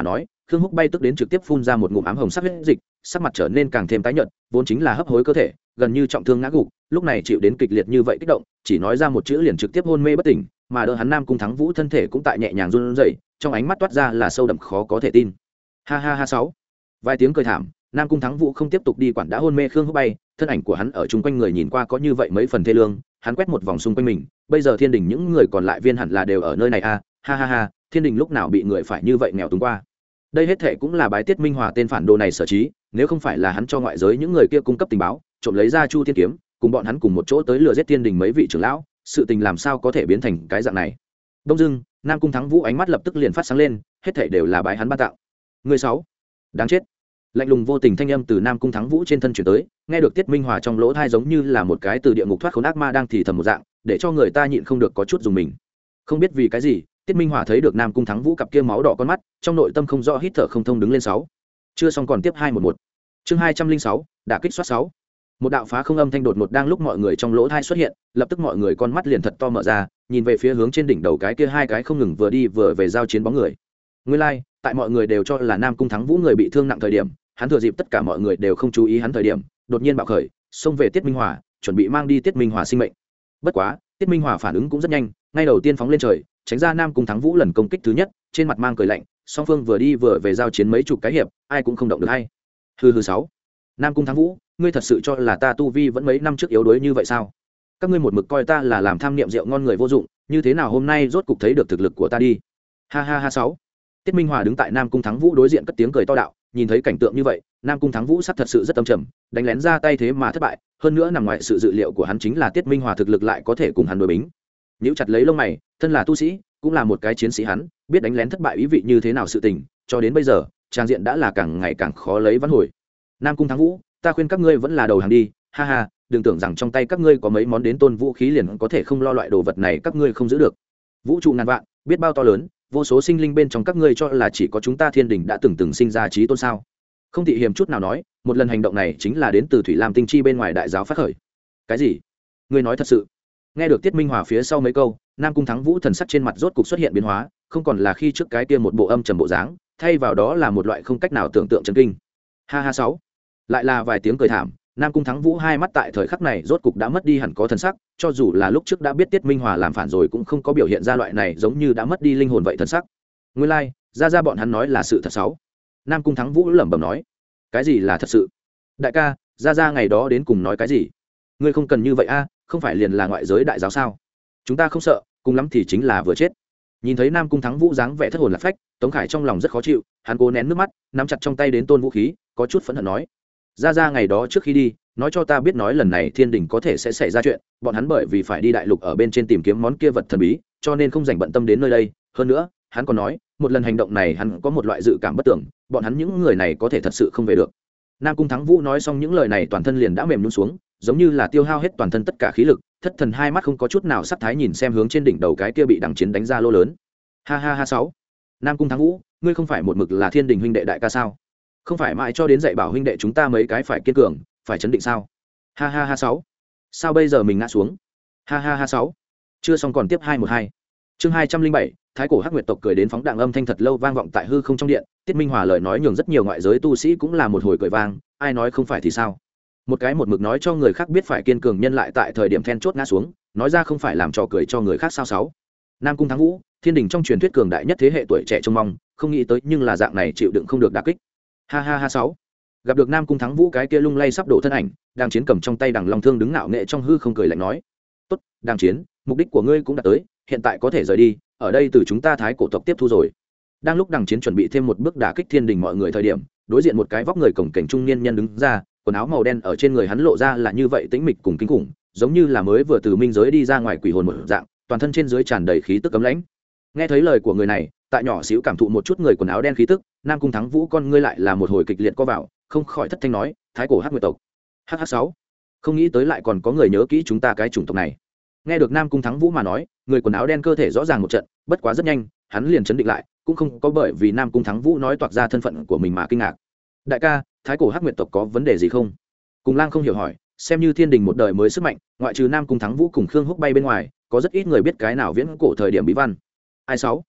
Khương Húc bay tức đến trực tiếp phun ra một ngụm ám hồng sắc huyết dịch, sắc mặt trở nên càng thêm tái nhợt, vốn chính là hấp hối cơ thể, gần như trọng thương ngã gục, lúc này chịu đến kịch liệt như vậy kích động, chỉ nói ra một chữ liền trực tiếp hôn mê bất tỉnh, mà đỡ hắn Nam Cung Thắng Vũ thân thể cũng tại nhẹ nhàng run rẩy, trong ánh mắt toát ra là sâu đậm khó có thể tin. Ha ha ha sáu. Vài tiếng cười thảm, Nam Cung Thắng Vũ không tiếp tục đi quản đã hôn mê Khương Húc bay, thân ảnh của hắn ở chung quanh người nhìn qua có như vậy mấy phần thê lương, hắn quét một vòng xung quanh mình, bây giờ Thiên Đình những người còn lại viên hẳn là đều ở nơi này a, ha ha ha, Thiên Đình lúc nào bị người phải như vậy nghèo túng qua. Đây hết thệ cũng là bái Tiết Minh Hòa tên phản đồ này sở trí, nếu không phải là hắn cho ngoại giới những người kia cung cấp tình báo, trộm lấy ra Chu Thiên kiếm, cùng bọn hắn cùng một chỗ tới lừa giết Thiên Đình mấy vị trưởng lão, sự tình làm sao có thể biến thành cái dạng này. Đông dưng, Nam Cung Thắng Vũ ánh mắt lập tức liền phát sáng lên, hết thảy đều là bái hắn ban tạo. Người sáu, đáng chết. Lạnh lùng vô tình thanh âm từ Nam Cung Thắng Vũ trên thân truyền tới, nghe được Tiết Minh Hòa trong lỗ tai giống như là một cái từ địa ngục thoát khốn ác ma đang thì thầm một dạng, để cho người ta nhịn không được có chút dùng mình. Không biết vì cái gì, Tiết Minh Hòa thấy được Nam Cung Thắng Vũ cặp kia máu đỏ con mắt, trong nội tâm không rõ hít thở không thông đứng lên sáu. Chưa xong còn tiếp hai một một. Chương hai trăm linh sáu, đả kích soát sáu. Một đạo phá không âm thanh đột ngột đang lúc mọi người trong lỗ tai xuất hiện, lập tức mọi người con mắt liền thật to mở ra, nhìn về phía hướng trên đỉnh đầu cái kia hai cái không ngừng vừa đi vừa về giao chiến bóng người. Nguyên lai, like, tại mọi người đều cho là Nam Cung Thắng Vũ người bị thương nặng thời điểm, hắn thừa dịp tất cả mọi người đều không chú ý hắn thời điểm, đột nhiên bạo khởi, xông về Tiết Minh Hòa, chuẩn bị mang đi Tiết Minh Hòa sinh mệnh. Bất quá, Tiết Minh Hòa phản ứng cũng rất nhanh, ngay đầu tiên phóng lên trời, tránh ra Nam Cung Thắng Vũ lần công kích thứ nhất, trên mặt mang cười lạnh, song phương vừa đi vừa về giao chiến mấy chục cái hiệp, ai cũng không động được hay. Hừ hừ sáu. Nam Cung Thắng Vũ, ngươi thật sự cho là ta tu vi vẫn mấy năm trước yếu đuối như vậy sao? Các ngươi một mực coi ta là làm tham niệm rượu ngon người vô dụng, như thế nào hôm nay rốt cục thấy được thực lực của ta đi. Ha ha ha sáu. Tiết Minh Hòa đứng tại Nam Cung Thắng Vũ đối diện cất tiếng cười to đạo, nhìn thấy cảnh tượng như vậy, Nam Cung Thắng Vũ sắc thật sự rất âm trầm, đánh lén ra tay thế mà thất bại, hơn nữa nằm ngoài sự dự liệu của hắn chính là Tiết Minh Hòa thực lực lại có thể cùng hắn đối bính. Nhíu chặt lấy lông mày, thân là tu sĩ, cũng là một cái chiến sĩ hắn, biết đánh lén thất bại ý vị như thế nào sự tình, cho đến bây giờ, trang diện đã là càng ngày càng khó lấy vãn hồi. Nam Cung Thắng Vũ, ta khuyên các ngươi vẫn là đầu hàng đi, ha ha, đừng tưởng rằng trong tay các ngươi có mấy món đến tôn vũ khí liền có thể không lo loại đồ vật này các ngươi không giữ được. Vũ trụ ngàn vạn, biết bao to lớn, vô số sinh linh bên trong các ngươi cho là chỉ có chúng ta Thiên Đình đã từng từng sinh ra chí tôn sao? Không thị hiềm chút nào nói, một lần hành động này chính là đến từ Thủy Lam Tinh Chi bên ngoài đại giáo phát khởi. Cái gì? Ngươi nói thật sự? Nghe được Tiết Minh Hòa phía sau mấy câu, Nam Cung Thắng Vũ thần sắc trên mặt rốt cục xuất hiện biến hóa, không còn là khi trước cái kia một bộ âm trầm bộ dáng, thay vào đó là một loại không cách nào tưởng tượng chấn kinh. Ha ha sáu. Lại là vài tiếng cười thảm, Nam Cung Thắng Vũ hai mắt tại thời khắc này rốt cục đã mất đi hẳn có thần sắc, cho dù là lúc trước đã biết Tiết Minh Hòa làm phản rồi cũng không có biểu hiện ra loại này giống như đã mất đi linh hồn vậy thần sắc. Nguyên lai, like, ra ra bọn hắn nói là sự thật sáu. Nam Cung Thắng Vũ lẩm bẩm nói, cái gì là thật sự? Đại ca, ra ra ngày đó đến cùng nói cái gì? Ngươi không cần như vậy a, không phải liền là ngoại giới đại giáo sao? Chúng ta không sợ, cùng lắm thì chính là vừa chết. Nhìn thấy Nam Cung Thắng Vũ dáng vẻ thất hồn lạc phách, Tống Khải trong lòng rất khó chịu, hắn cố nén nước mắt, nắm chặt trong tay đến tôn vũ khí, có chút phẫn hận nói, ra ra ngày đó trước khi đi nói cho ta biết nói lần này Thiên Đình có thể sẽ xảy ra chuyện, bọn hắn bởi vì phải đi đại lục ở bên trên tìm kiếm món kia vật thần bí, cho nên không dành bận tâm đến nơi đây. Hơn nữa hắn còn nói một lần hành động này hắn có một loại dự cảm bất tưởng, bọn hắn những người này có thể thật sự không về được. Nam Cung Thắng Vũ nói xong những lời này toàn thân liền đã mềm nhũn xuống, giống như là tiêu hao hết toàn thân tất cả khí lực, thất thần hai mắt không có chút nào sắc thái nhìn xem hướng trên đỉnh đầu cái kia bị đằng chiến đánh ra lô lớn. Ha ha ha sáu. Nam Cung Thắng Vũ, ngươi không phải một mực là Thiên Đình huynh đệ đại ca sao? Không phải mãi cho đến dạy bảo huynh đệ chúng ta mấy cái phải kiên cường, phải chấn định sao? Ha ha ha sáu. Sao bây giờ mình ngã xuống? Ha ha ha sáu. Chưa xong còn tiếp hai một hai. Chương hai trăm linh bảy, Thái cổ Hắc Nguyệt tộc cười đến phóng đạn âm thanh thật lâu vang vọng tại hư không trong điện, Tiết Minh Hòa lời nói nhường rất nhiều ngoại giới tu sĩ cũng là một hồi cười vang, ai nói không phải thì sao? Một cái một mực nói cho người khác biết phải kiên cường nhân lại tại thời điểm then chốt ngã xuống, nói ra không phải làm trò cười cho người khác sao sáu. Nam Cung Thắng Vũ, Thiên Đình trong truyền thuyết cường đại nhất thế hệ tuổi trẻ trông mong, không nghĩ tới nhưng là dạng này chịu đựng không được đả kích. Ha ha ha sáu. Gặp được Nam Cung Thắng Vũ cái kia lung lay sắp đổ thân ảnh, đang chiến cầm trong tay đằng long thương đứng ngạo nghệ trong hư không cười lạnh nói, tốt, đang chiến, mục đích của ngươi cũng đã tới, hiện tại có thể rời đi, ở đây từ chúng ta Thái cổ tộc tiếp thu rồi. Đang lúc đằng chiến chuẩn bị thêm một bước đả kích Thiên Đình mọi người thời điểm, đối diện một cái vóc người cổng kềnh trung niên nhân đứng ra, quần áo màu đen ở trên người hắn lộ ra là như vậy tĩnh mịch cùng kinh khủng, giống như là mới vừa từ minh giới đi ra ngoài quỷ hồn một dạng, toàn thân trên dưới tràn đầy khí tức cấm lãnh. Nghe thấy lời của người này, tại nhỏ xíu cảm thụ một chút người quần áo đen khí tức, Nam Cung Thắng Vũ con ngươi lại là một hồi kịch liệt co vào, không khỏi thất thanh nói, Thái cổ Hắc Nguyệt tộc. H H sáu. Không nghĩ tới lại còn có người nhớ kỹ chúng ta cái chủng tộc này. Nghe được Nam Cung Thắng Vũ mà nói, người quần áo đen cơ thể rõ ràng một trận, bất quá rất nhanh, hắn liền chấn định lại, cũng không có bởi vì Nam Cung Thắng Vũ nói toạc ra thân phận của mình mà kinh ngạc. Đại ca, Thái cổ Hắc Nguyệt tộc có vấn đề gì không? Cùng Lang không hiểu hỏi, xem như Thiên Đình một đời mới sức mạnh, ngoại trừ Nam Cung Thắng Vũ cùng Khương Húc bay bên ngoài, có rất ít người biết cái nào viễn cổ thời điểm bí văn. Ai sáu?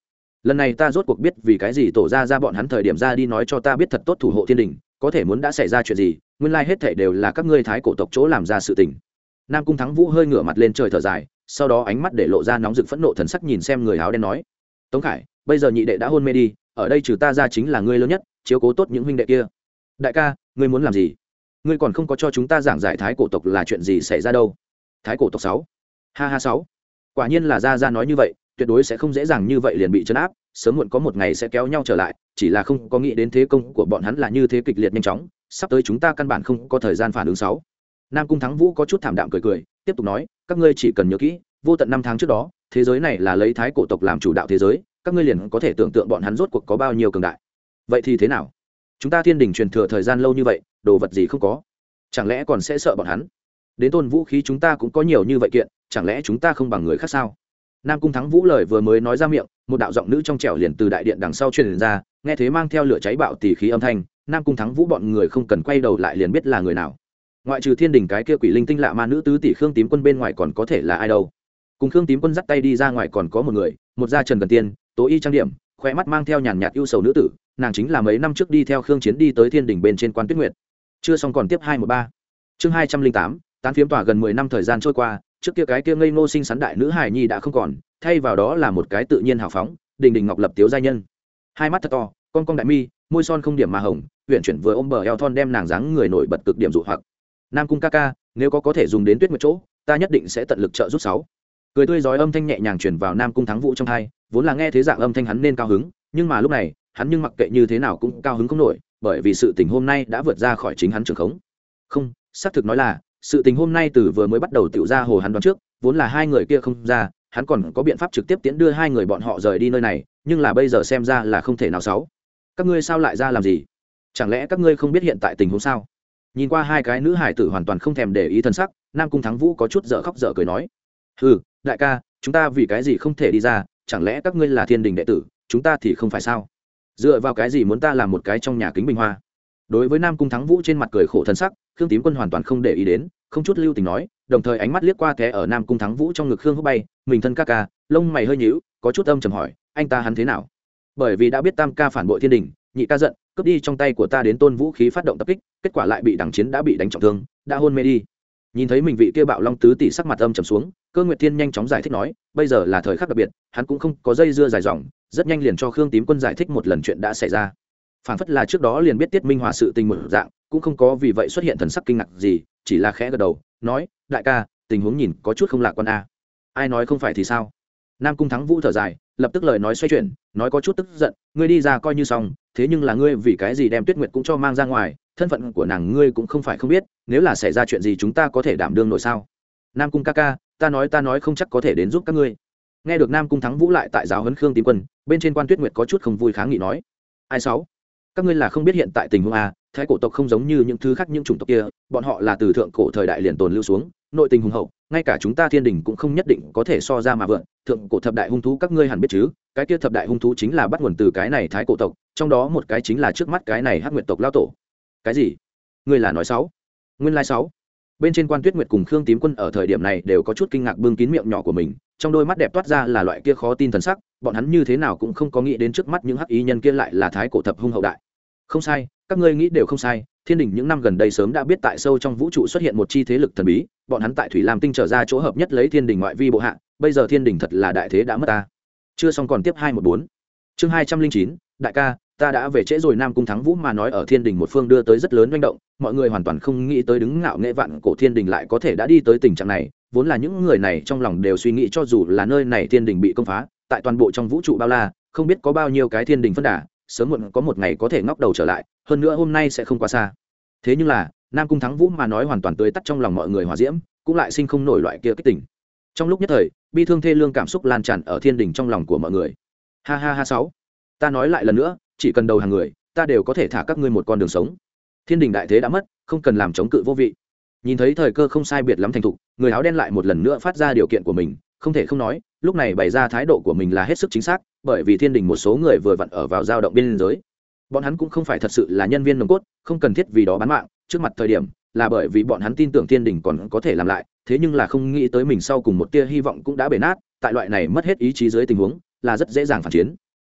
lần này ta rốt cuộc biết vì cái gì tổ ra ra bọn hắn thời điểm ra đi nói cho ta biết thật tốt thủ hộ thiên đình, có thể muốn đã xảy ra chuyện gì, nguyên lai hết thảy đều là các ngươi thái cổ tộc chỗ làm ra sự tình. Nam Cung Thắng Vũ hơi ngửa mặt lên trời thở dài, sau đó ánh mắt để lộ ra nóng rực phẫn nộ thần sắc nhìn xem người áo đen nói: Tống Khải, bây giờ nhị đệ đã hôn mê đi, ở đây trừ ta ra chính là ngươi lớn nhất, chiếu cố tốt những huynh đệ kia. Đại ca, ngươi muốn làm gì? Ngươi còn không có cho chúng ta giảng giải thái cổ tộc là chuyện gì xảy ra đâu. Thái cổ tộc sáu. Ha ha sáu. Quả nhiên là ra ra nói như vậy, tuyệt đối sẽ không dễ dàng như vậy liền bị trấn áp, sớm muộn có một ngày sẽ kéo nhau trở lại, chỉ là không có nghĩ đến thế công của bọn hắn là như thế kịch liệt nhanh chóng, sắp tới chúng ta căn bản không có thời gian phản ứng sáu. Nam Cung Thắng Vũ có chút thảm đạm cười cười, tiếp tục nói, các ngươi chỉ cần nhớ kỹ, vô tận năm tháng trước đó, thế giới này là lấy thái cổ tộc làm chủ đạo thế giới, các ngươi liền có thể tưởng tượng bọn hắn rốt cuộc có bao nhiêu cường đại. Vậy thì thế nào? Chúng ta thiên đình truyền thừa thời gian lâu như vậy, đồ vật gì không có, chẳng lẽ còn sẽ sợ bọn hắn? Đến tôn vũ khí chúng ta cũng có nhiều như vậy kiện, chẳng lẽ chúng ta không bằng người khác sao? Nam Cung Thắng Vũ lời vừa mới nói ra miệng, một đạo giọng nữ trong trẻo liền từ đại điện đằng sau truyền ra, nghe thế mang theo lửa cháy bạo tỉ khí âm thanh, Nam Cung Thắng Vũ bọn người không cần quay đầu lại liền biết là người nào. Ngoại trừ thiên đình cái kia quỷ linh tinh lạ ma nữ tứ tỷ Khương Tím Quân bên ngoài còn có thể là ai đâu? Cùng Khương Tím Quân dắt tay đi ra ngoài còn có một người, một gia Trần Cần Tiên, tố y trang điểm, khóe mắt mang theo nhàn nhạt ưu sầu nữ tử, nàng chính là mấy năm trước đi theo Khương Chiến đi tới thiên đình bên trên Quan Tuyết Nguyệt. Chưa xong còn tiếp hai một ba. Chương hai trăm linh tám, tán phiếm tỏa gần mười năm thời gian trôi qua, trước kia cái kia ngây ngô xinh xắn đại nữ hài nhi đã không còn, thay vào đó là một cái tự nhiên hào phóng, đình đình ngọc lập tiếu giai nhân. Hai mắt thật to, con con đại mi, môi son không điểm mà hồng, uyển chuyển vừa ôm bờ eo thon đem nàng dáng người nổi bật cực điểm dụ hoặc. Nam Cung ca ca, nếu có có thể dùng đến Tuyết Nguyệt chỗ, ta nhất định sẽ tận lực trợ giúp sáu. Cười tươi rói âm thanh nhẹ nhàng truyền vào Nam Cung Thắng Vũ trong tai, vốn là nghe thế dạng âm thanh hắn nên cao hứng, nhưng mà lúc này, hắn nhưng mặc kệ như thế nào cũng cao hứng không nổi, bởi vì sự tình hôm nay đã vượt ra khỏi chính hắn trường khống. Không, xác thực nói là, sự tình hôm nay từ vừa mới bắt đầu tiểu ra hồ hắn đoán trước, vốn là hai người kia không ra, hắn còn có biện pháp trực tiếp tiến đưa hai người bọn họ rời đi nơi này, nhưng là bây giờ xem ra là không thể nào sáu. Các ngươi sao lại ra làm gì? Chẳng lẽ các ngươi không biết hiện tại tình huống sao? Nhìn qua hai cái nữ hải tử hoàn toàn không thèm để ý thân sắc, Nam Cung Thắng Vũ có chút dở khóc dở cười nói: "Hừ, đại ca, chúng ta vì cái gì không thể đi ra, chẳng lẽ các ngươi là thiên đình đệ tử, chúng ta thì không phải sao? Dựa vào cái gì muốn ta làm một cái trong nhà kính bình hoa?" Đối với Nam Cung Thắng Vũ trên mặt cười khổ thân sắc, Khương Tím Quân hoàn toàn không để ý đến, không chút lưu tình nói, đồng thời ánh mắt liếc qua té ở Nam Cung Thắng Vũ trong ngực Khương Húc Bay, mình thân ca ca, lông mày hơi nhíu, có chút âm trầm hỏi, anh ta hắn thế nào? Bởi vì đã biết Tam ca phản bội thiên đình, nhị ca giận, cướp đi trong tay của ta đến tôn vũ khí phát động tập kích, kết quả lại bị đằng chiến đã bị đánh trọng thương, đã hôn mê đi. Nhìn thấy mình vị kia bạo long tứ tỷ sắc mặt âm trầm xuống, Cơ Nguyệt Thiên nhanh chóng giải thích nói, bây giờ là thời khắc đặc biệt, hắn cũng không có dây dưa dài dòng, rất nhanh liền cho Khương Tím Quân giải thích một lần chuyện đã xảy ra. Phản phất là trước đó liền biết Tiết Minh Hòa sự tình một dạng, cũng không có vì vậy xuất hiện thần sắc kinh ngạc gì, chỉ là khẽ gật đầu, nói, đại ca, tình huống nhìn có chút không lạc quan a. Ai nói không phải thì sao? Nam Cung Thắng Vũ thở dài, lập tức lời nói xoay chuyển, nói có chút tức giận, ngươi đi ra coi như xong, thế nhưng là ngươi vì cái gì đem Tuyết Nguyệt cũng cho mang ra ngoài, thân phận của nàng ngươi cũng không phải không biết, nếu là xảy ra chuyện gì chúng ta có thể đảm đương nổi sao? Nam Cung ca ca, ta nói ta nói không chắc có thể đến giúp các ngươi. Nghe được Nam Cung Thắng Vũ lại tại giáo huấn Khương Tím Quân, bên trên Quan Tuyết Nguyệt có chút không vui kháng nghị nói, ai sáu? Các ngươi là không biết hiện tại tình huống a, thái cổ tộc không giống như những thứ khác những chủng tộc kia, bọn họ là từ thượng cổ thời đại liền tồn lưu xuống, nội tình hùng hậu, ngay cả chúng ta thiên đình cũng không nhất định có thể so ra mà vượn. Thượng cổ thập đại hung thú các ngươi hẳn biết chứ, cái kia thập đại hung thú chính là bắt nguồn từ cái này thái cổ tộc, trong đó một cái chính là trước mắt cái này Hắc Nguyệt tộc lao tổ. Cái gì? Ngươi là nói sáu? Nguyên lai sáu? Bên trên Quan Tuyết Nguyệt cùng Khương Tím Quân ở thời điểm này đều có chút kinh ngạc bưng kín miệng nhỏ của mình, trong đôi mắt đẹp toát ra là loại kia khó tin thần sắc, bọn hắn như thế nào cũng không có nghĩ đến trước mắt những hắc ý nhân kia lại là thái cổ thập hung hậu đại. Không sai, các ngươi nghĩ đều không sai, thiên đình những năm gần đây sớm đã biết tại sâu trong vũ trụ xuất hiện một chi thế lực thần bí, bọn hắn tại thủy lam tinh trở ra chỗ hợp nhất lấy thiên đình ngoại vi bộ hạ, bây giờ thiên đình thật là đại thế đã mất ta. Chưa xong còn tiếp hai một bốn. Chương hai trăm linh chín, đại ca, ta đã về trễ rồi. Nam Cung Thắng Vũ mà nói ở thiên đình một phương đưa tới rất lớn manh động, mọi người hoàn toàn không nghĩ tới đứng ngạo nghệ vạn cổ thiên đình lại có thể đã đi tới tình trạng này, vốn là những người này trong lòng đều suy nghĩ cho dù là nơi này thiên đình bị công phá, tại toàn bộ trong vũ trụ bao la, không biết có bao nhiêu cái thiên đình phân đà, sớm muộn có một ngày có thể ngóc đầu trở lại, hơn nữa hôm nay sẽ không quá xa. Thế nhưng là, Nam Cung Thắng Vũ mà nói hoàn toàn tươi tắt trong lòng mọi người hòa diễm, cũng lại sinh không nổi loại kia kích tình. Trong lúc nhất thời, bi thương thê lương cảm xúc lan tràn ở thiên đình trong lòng của mọi người. Ha ha ha sáu, ta nói lại lần nữa, chỉ cần đầu hàng người, ta đều có thể thả các ngươi một con đường sống. Thiên đình đại thế đã mất, không cần làm chống cự vô vị. Nhìn thấy thời cơ không sai biệt lắm thành thục, người áo đen lại một lần nữa phát ra điều kiện của mình, không thể không nói, lúc này bày ra thái độ của mình là hết sức chính xác, bởi vì thiên đình một số người vừa vặn ở vào dao động biên giới. Bọn hắn cũng không phải thật sự là nhân viên nòng cốt, không cần thiết vì đó bán mạng, trước mặt thời điểm là bởi vì bọn hắn tin tưởng thiên đình còn có thể làm lại, thế nhưng là không nghĩ tới mình sau cùng một tia hy vọng cũng đã bể nát, tại loại này mất hết ý chí dưới tình huống, là rất dễ dàng phản chiến.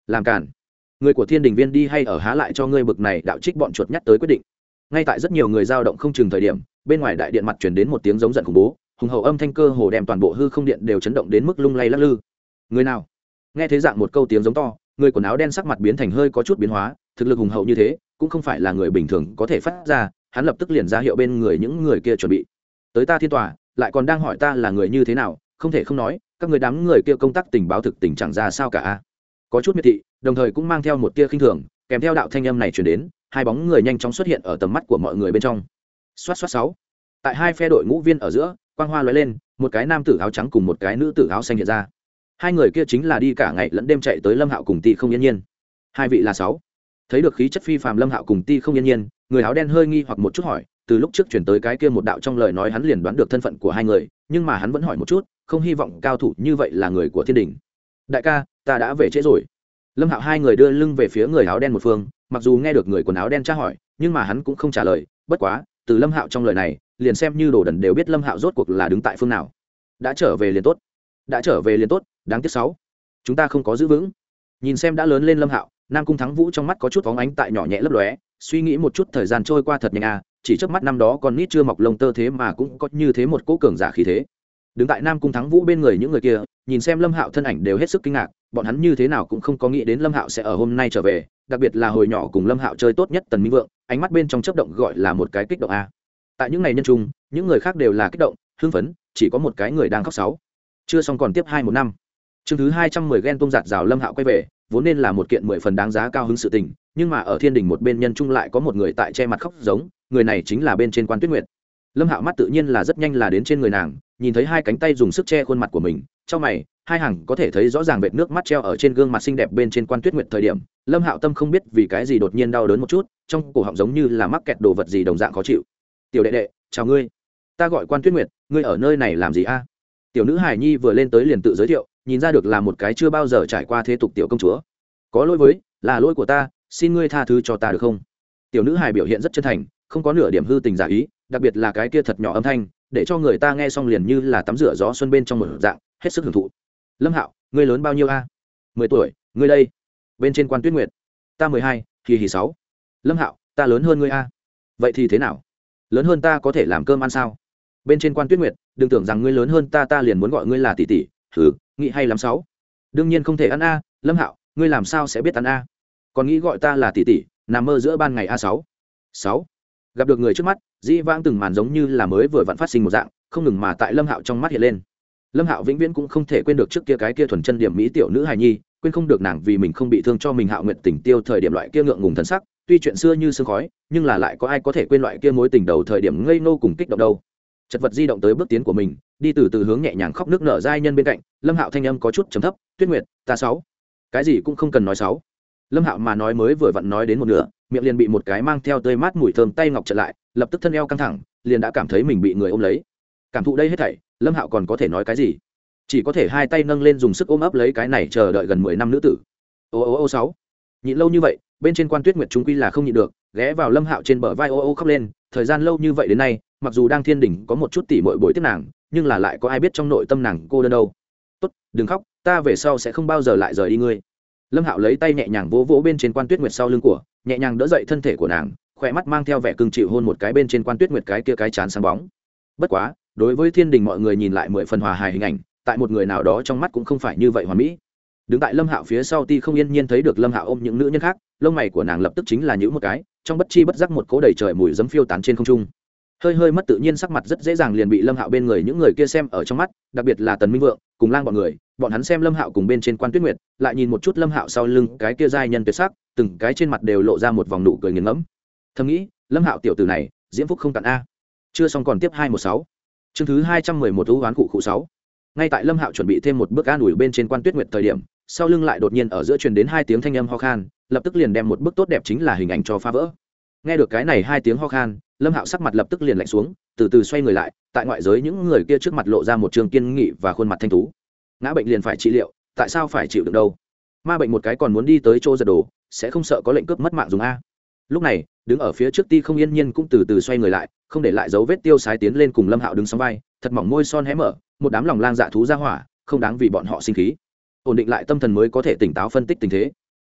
làm cản, người của thiên đình viên đi hay ở há lại cho ngươi bực này đạo trích bọn chuột nhắt tới quyết định. Ngay tại rất nhiều người dao động không chừng thời điểm, bên ngoài đại điện mặt chuyển đến một tiếng giống giận khủng bố, hùng hậu âm thanh cơ hồ đem toàn bộ hư không điện đều chấn động đến mức lung lay lắc lư. Người nào? Nghe thấy dạng một câu tiếng giống to, người quần áo đen sắc mặt biến thành hơi có chút biến hóa, thực lực hùng hậu như thế cũng không phải là người bình thường có thể phát ra. Hắn lập tức liền ra hiệu bên người những người kia chuẩn bị tới ta thiên tòa, lại còn đang hỏi ta là người như thế nào, không thể không nói các người đám người kia công tác tình báo thực tình chẳng ra sao cả. Có chút miệt thị, đồng thời cũng mang theo một tia khinh thường, kèm theo đạo thanh âm này truyền đến, hai bóng người nhanh chóng xuất hiện ở tầm mắt của mọi người bên trong. Xoát xoát sáu. Tại hai phe đội ngũ viên ở giữa, quang hoa lóe lên, một cái nam tử áo trắng cùng một cái nữ tử áo xanh hiện ra. Hai người kia chính là đi cả ngày lẫn đêm chạy tới Lâm Hạo cùng Ti Không Yên Nhiên. Hai vị là sáu. Thấy được khí chất phi phàm Lâm Hạo cùng Ti Không Yên Nhiên, người áo đen hơi nghi hoặc một chút hỏi, từ lúc trước chuyển tới cái kia một đạo trong lời nói hắn liền đoán được thân phận của hai người, nhưng mà hắn vẫn hỏi một chút, không hy vọng cao thủ như vậy là người của thiên đình. Đại ca, ta đã về trễ rồi. Lâm Hạo hai người đưa lưng về phía người áo đen một phương, mặc dù nghe được người quần áo đen tra hỏi, nhưng mà hắn cũng không trả lời, bất quá từ Lâm Hạo trong lời này liền xem như đồ đần đều biết Lâm Hạo rốt cuộc là đứng tại phương nào. Đã trở về liền tốt, đã trở về liền tốt, đáng tiếc sáu, chúng ta không có giữ vững. Nhìn xem đã lớn lên Lâm Hạo, Nam Cung Thắng Vũ trong mắt có chút phóng ánh tại nhỏ nhẹ lấp lóe, suy nghĩ một chút thời gian trôi qua thật nhanh à, chỉ chớp mắt năm đó còn nít chưa mọc lông tơ thế mà cũng có như thế một cỗ cường giả khí thế. Đứng tại Nam Cung Thắng Vũ bên người những người kia, nhìn xem Lâm Hạo thân ảnh đều hết sức kinh ngạc, bọn hắn như thế nào cũng không có nghĩ đến Lâm Hạo sẽ ở hôm nay trở về, đặc biệt là hồi nhỏ cùng Lâm Hạo chơi tốt nhất Tần Minh Vượng, ánh mắt bên trong chớp động gọi là một cái kích động a. Tại những ngày nhân trung, những người khác đều là kích động, hưng phấn, chỉ có một cái người đang khóc sáu. Chưa xong còn tiếp hai một năm. Chương thứ hai trăm mười ghen tung giạt rào Lâm Hạo quay về, vốn nên là một kiện mười phần đáng giá cao hứng sự tình, nhưng mà ở thiên đình một bên nhân trung lại có một người tại che mặt khóc giống, người này chính là bên trên Quan Tuyết Nguyệt. Lâm Hạo mắt tự nhiên là rất nhanh là đến trên người nàng, nhìn thấy hai cánh tay dùng sức che khuôn mặt của mình, trong mày hai hàng có thể thấy rõ ràng vệt nước mắt treo ở trên gương mặt xinh đẹp bên trên Quan Tuyết Nguyệt thời điểm, Lâm Hạo tâm không biết vì cái gì đột nhiên đau đớn một chút, trong cổ họng giống như là mắc kẹt đồ vật gì đồng dạng khó chịu. Tiểu đệ đệ, chào ngươi, ta gọi Quan Tuyết Nguyệt, ngươi ở nơi này làm gì a? Tiểu nữ Hải Nhi vừa lên tới liền tự giới thiệu, nhìn ra được là một cái chưa bao giờ trải qua thế tục tiểu công chúa. Có lỗi với, là lỗi của ta, xin ngươi tha thứ cho ta được không? Tiểu nữ Hải biểu hiện rất chân thành, không có nửa điểm hư tình giả ý, đặc biệt là cái kia thật nhỏ âm thanh, để cho người ta nghe xong liền như là tắm rửa gió xuân bên trong một dạng, hết sức hưởng thụ. Lâm Hạo, ngươi lớn bao nhiêu a? Mười tuổi, ngươi đây? Bên trên Quan Tuyết Nguyệt, ta mười hai, kỳ hỉ sáu. Lâm Hạo, ta lớn hơn ngươi a? Vậy thì thế nào? Lớn hơn ta có thể làm cơm ăn sao? Bên trên Quan Tuyết Nguyệt, đừng tưởng rằng ngươi lớn hơn ta ta liền muốn gọi ngươi là tỷ tỷ, thử, nghĩ hay lắm sáu. Đương nhiên không thể ăn a, Lâm Hạo, ngươi làm sao sẽ biết ăn a? Còn nghĩ gọi ta là tỷ tỷ, nằm mơ giữa ban ngày a sáu. Sáu. Gặp được người trước mắt, dĩ vãng từng màn giống như là mới vừa vặn phát sinh một dạng, không ngừng mà tại Lâm Hạo trong mắt hiện lên. Lâm Hạo vĩnh viễn cũng không thể quên được trước kia cái kia thuần chân điểm mỹ tiểu nữ hài nhi, quên không được nàng vì mình không bị thương cho mình Hạo Nguyệt tình tiêu thời điểm loại kia ngượng ngùng thần sắc, tuy chuyện xưa như sương khói, nhưng là lại có ai có thể quên loại kia mối tình đầu thời điểm ngây ngô cùng kích động đâu. Chật vật di động tới bước tiến của mình, đi từ từ hướng nhẹ nhàng khóc nước nở giai nhân bên cạnh, Lâm Hạo thanh âm có chút trầm thấp, "Tuyết Nguyệt, ta sáu." Cái gì cũng không cần nói sáu. Lâm Hạo mà nói mới vừa vặn nói đến một nửa, miệng liền bị một cái mang theo tươi mát mùi thơm tay ngọc chặn lại, lập tức thân eo căng thẳng, liền đã cảm thấy mình bị người ôm lấy. Cảm thụ đây hết thảy, Lâm Hạo còn có thể nói cái gì? Chỉ có thể hai tay nâng lên dùng sức ôm ấp lấy cái này chờ đợi gần mười năm nữ tử. Ô ô ô sáu. Nhịn lâu như vậy, bên trên Quan Tuyết Nguyệt chúng quy là không nhịn được, ghé vào Lâm Hạo trên bờ vai ô ô khóc lên, thời gian lâu như vậy đến nay, mặc dù đang thiên đỉnh có một chút tỉ muội bồi tiếp nàng, nhưng là lại có ai biết trong nội tâm nàng cô đơn đâu. "Tốt, đừng khóc, ta về sau sẽ không bao giờ lại rời đi ngươi." Lâm Hạo lấy tay nhẹ nhàng vỗ vỗ bên trên Quan Tuyết Nguyệt sau lưng của, nhẹ nhàng đỡ dậy thân thể của nàng, khỏe mắt mang theo vẻ cưng chịu hôn một cái bên trên Quan Tuyết Nguyệt cái kia cái chán sáng bóng. Bất quá, đối với thiên đình mọi người nhìn lại mười phần hòa hài hình ảnh, tại một người nào đó trong mắt cũng không phải như vậy hoàn mỹ. Đứng tại Lâm Hạo phía sau Ti Không Yên Nhiên thấy được Lâm Hạo ôm những nữ nhân khác, lông mày của nàng lập tức chính là nhíu một cái, trong bất chi bất giác một cỗ đầy trời mùi giấm phiêu tán trên không trung. Hơi hơi mất tự nhiên sắc mặt rất dễ dàng liền bị Lâm Hạo bên người những người kia xem ở trong mắt, đặc biệt là Tần Minh Vượng, cùng Lang bọn người, bọn hắn xem Lâm Hạo cùng bên trên Quan Tuyết Nguyệt, lại nhìn một chút Lâm Hạo sau lưng cái kia giai nhân tuyệt sắc, từng cái trên mặt đều lộ ra một vòng nụ cười nghiền ngẫm. Thầm nghĩ, Lâm Hạo tiểu tử này, diễm phúc không tận a. Chưa xong còn tiếp hai một sáu. Chương thứ hai trăm mười một u hoán cụ cụ sáu. Ngay tại Lâm Hạo chuẩn bị thêm một bước an ủi bên trên Quan Tuyết Nguyệt thời điểm, sau lưng lại đột nhiên ở giữa truyền đến hai tiếng thanh âm ho khan, lập tức liền đem một bức tốt đẹp chính là hình ảnh cho phá vỡ. Nghe được cái này hai tiếng ho khan, Lâm Hạo sắc mặt lập tức liền lạnh xuống, từ từ xoay người lại, tại ngoại giới những người kia trước mặt lộ ra một trường kiên nghị và khuôn mặt thanh tú. Ngã bệnh liền phải trị liệu, tại sao phải chịu được đâu? Ma bệnh một cái còn muốn đi tới chỗ giật đồ, sẽ không sợ có lệnh cướp mất mạng dùng a? Lúc này, đứng ở phía trước Ti Không Yên Nhiên cũng từ từ xoay người lại, không để lại dấu vết tiêu sái tiến lên cùng Lâm Hạo đứng song vai, thật mỏng môi son hé mở, một đám lòng lang dạ thú ra hỏa, không đáng vì bọn họ sinh khí. Ổn định lại tâm thần mới có thể tỉnh táo phân tích tình thế.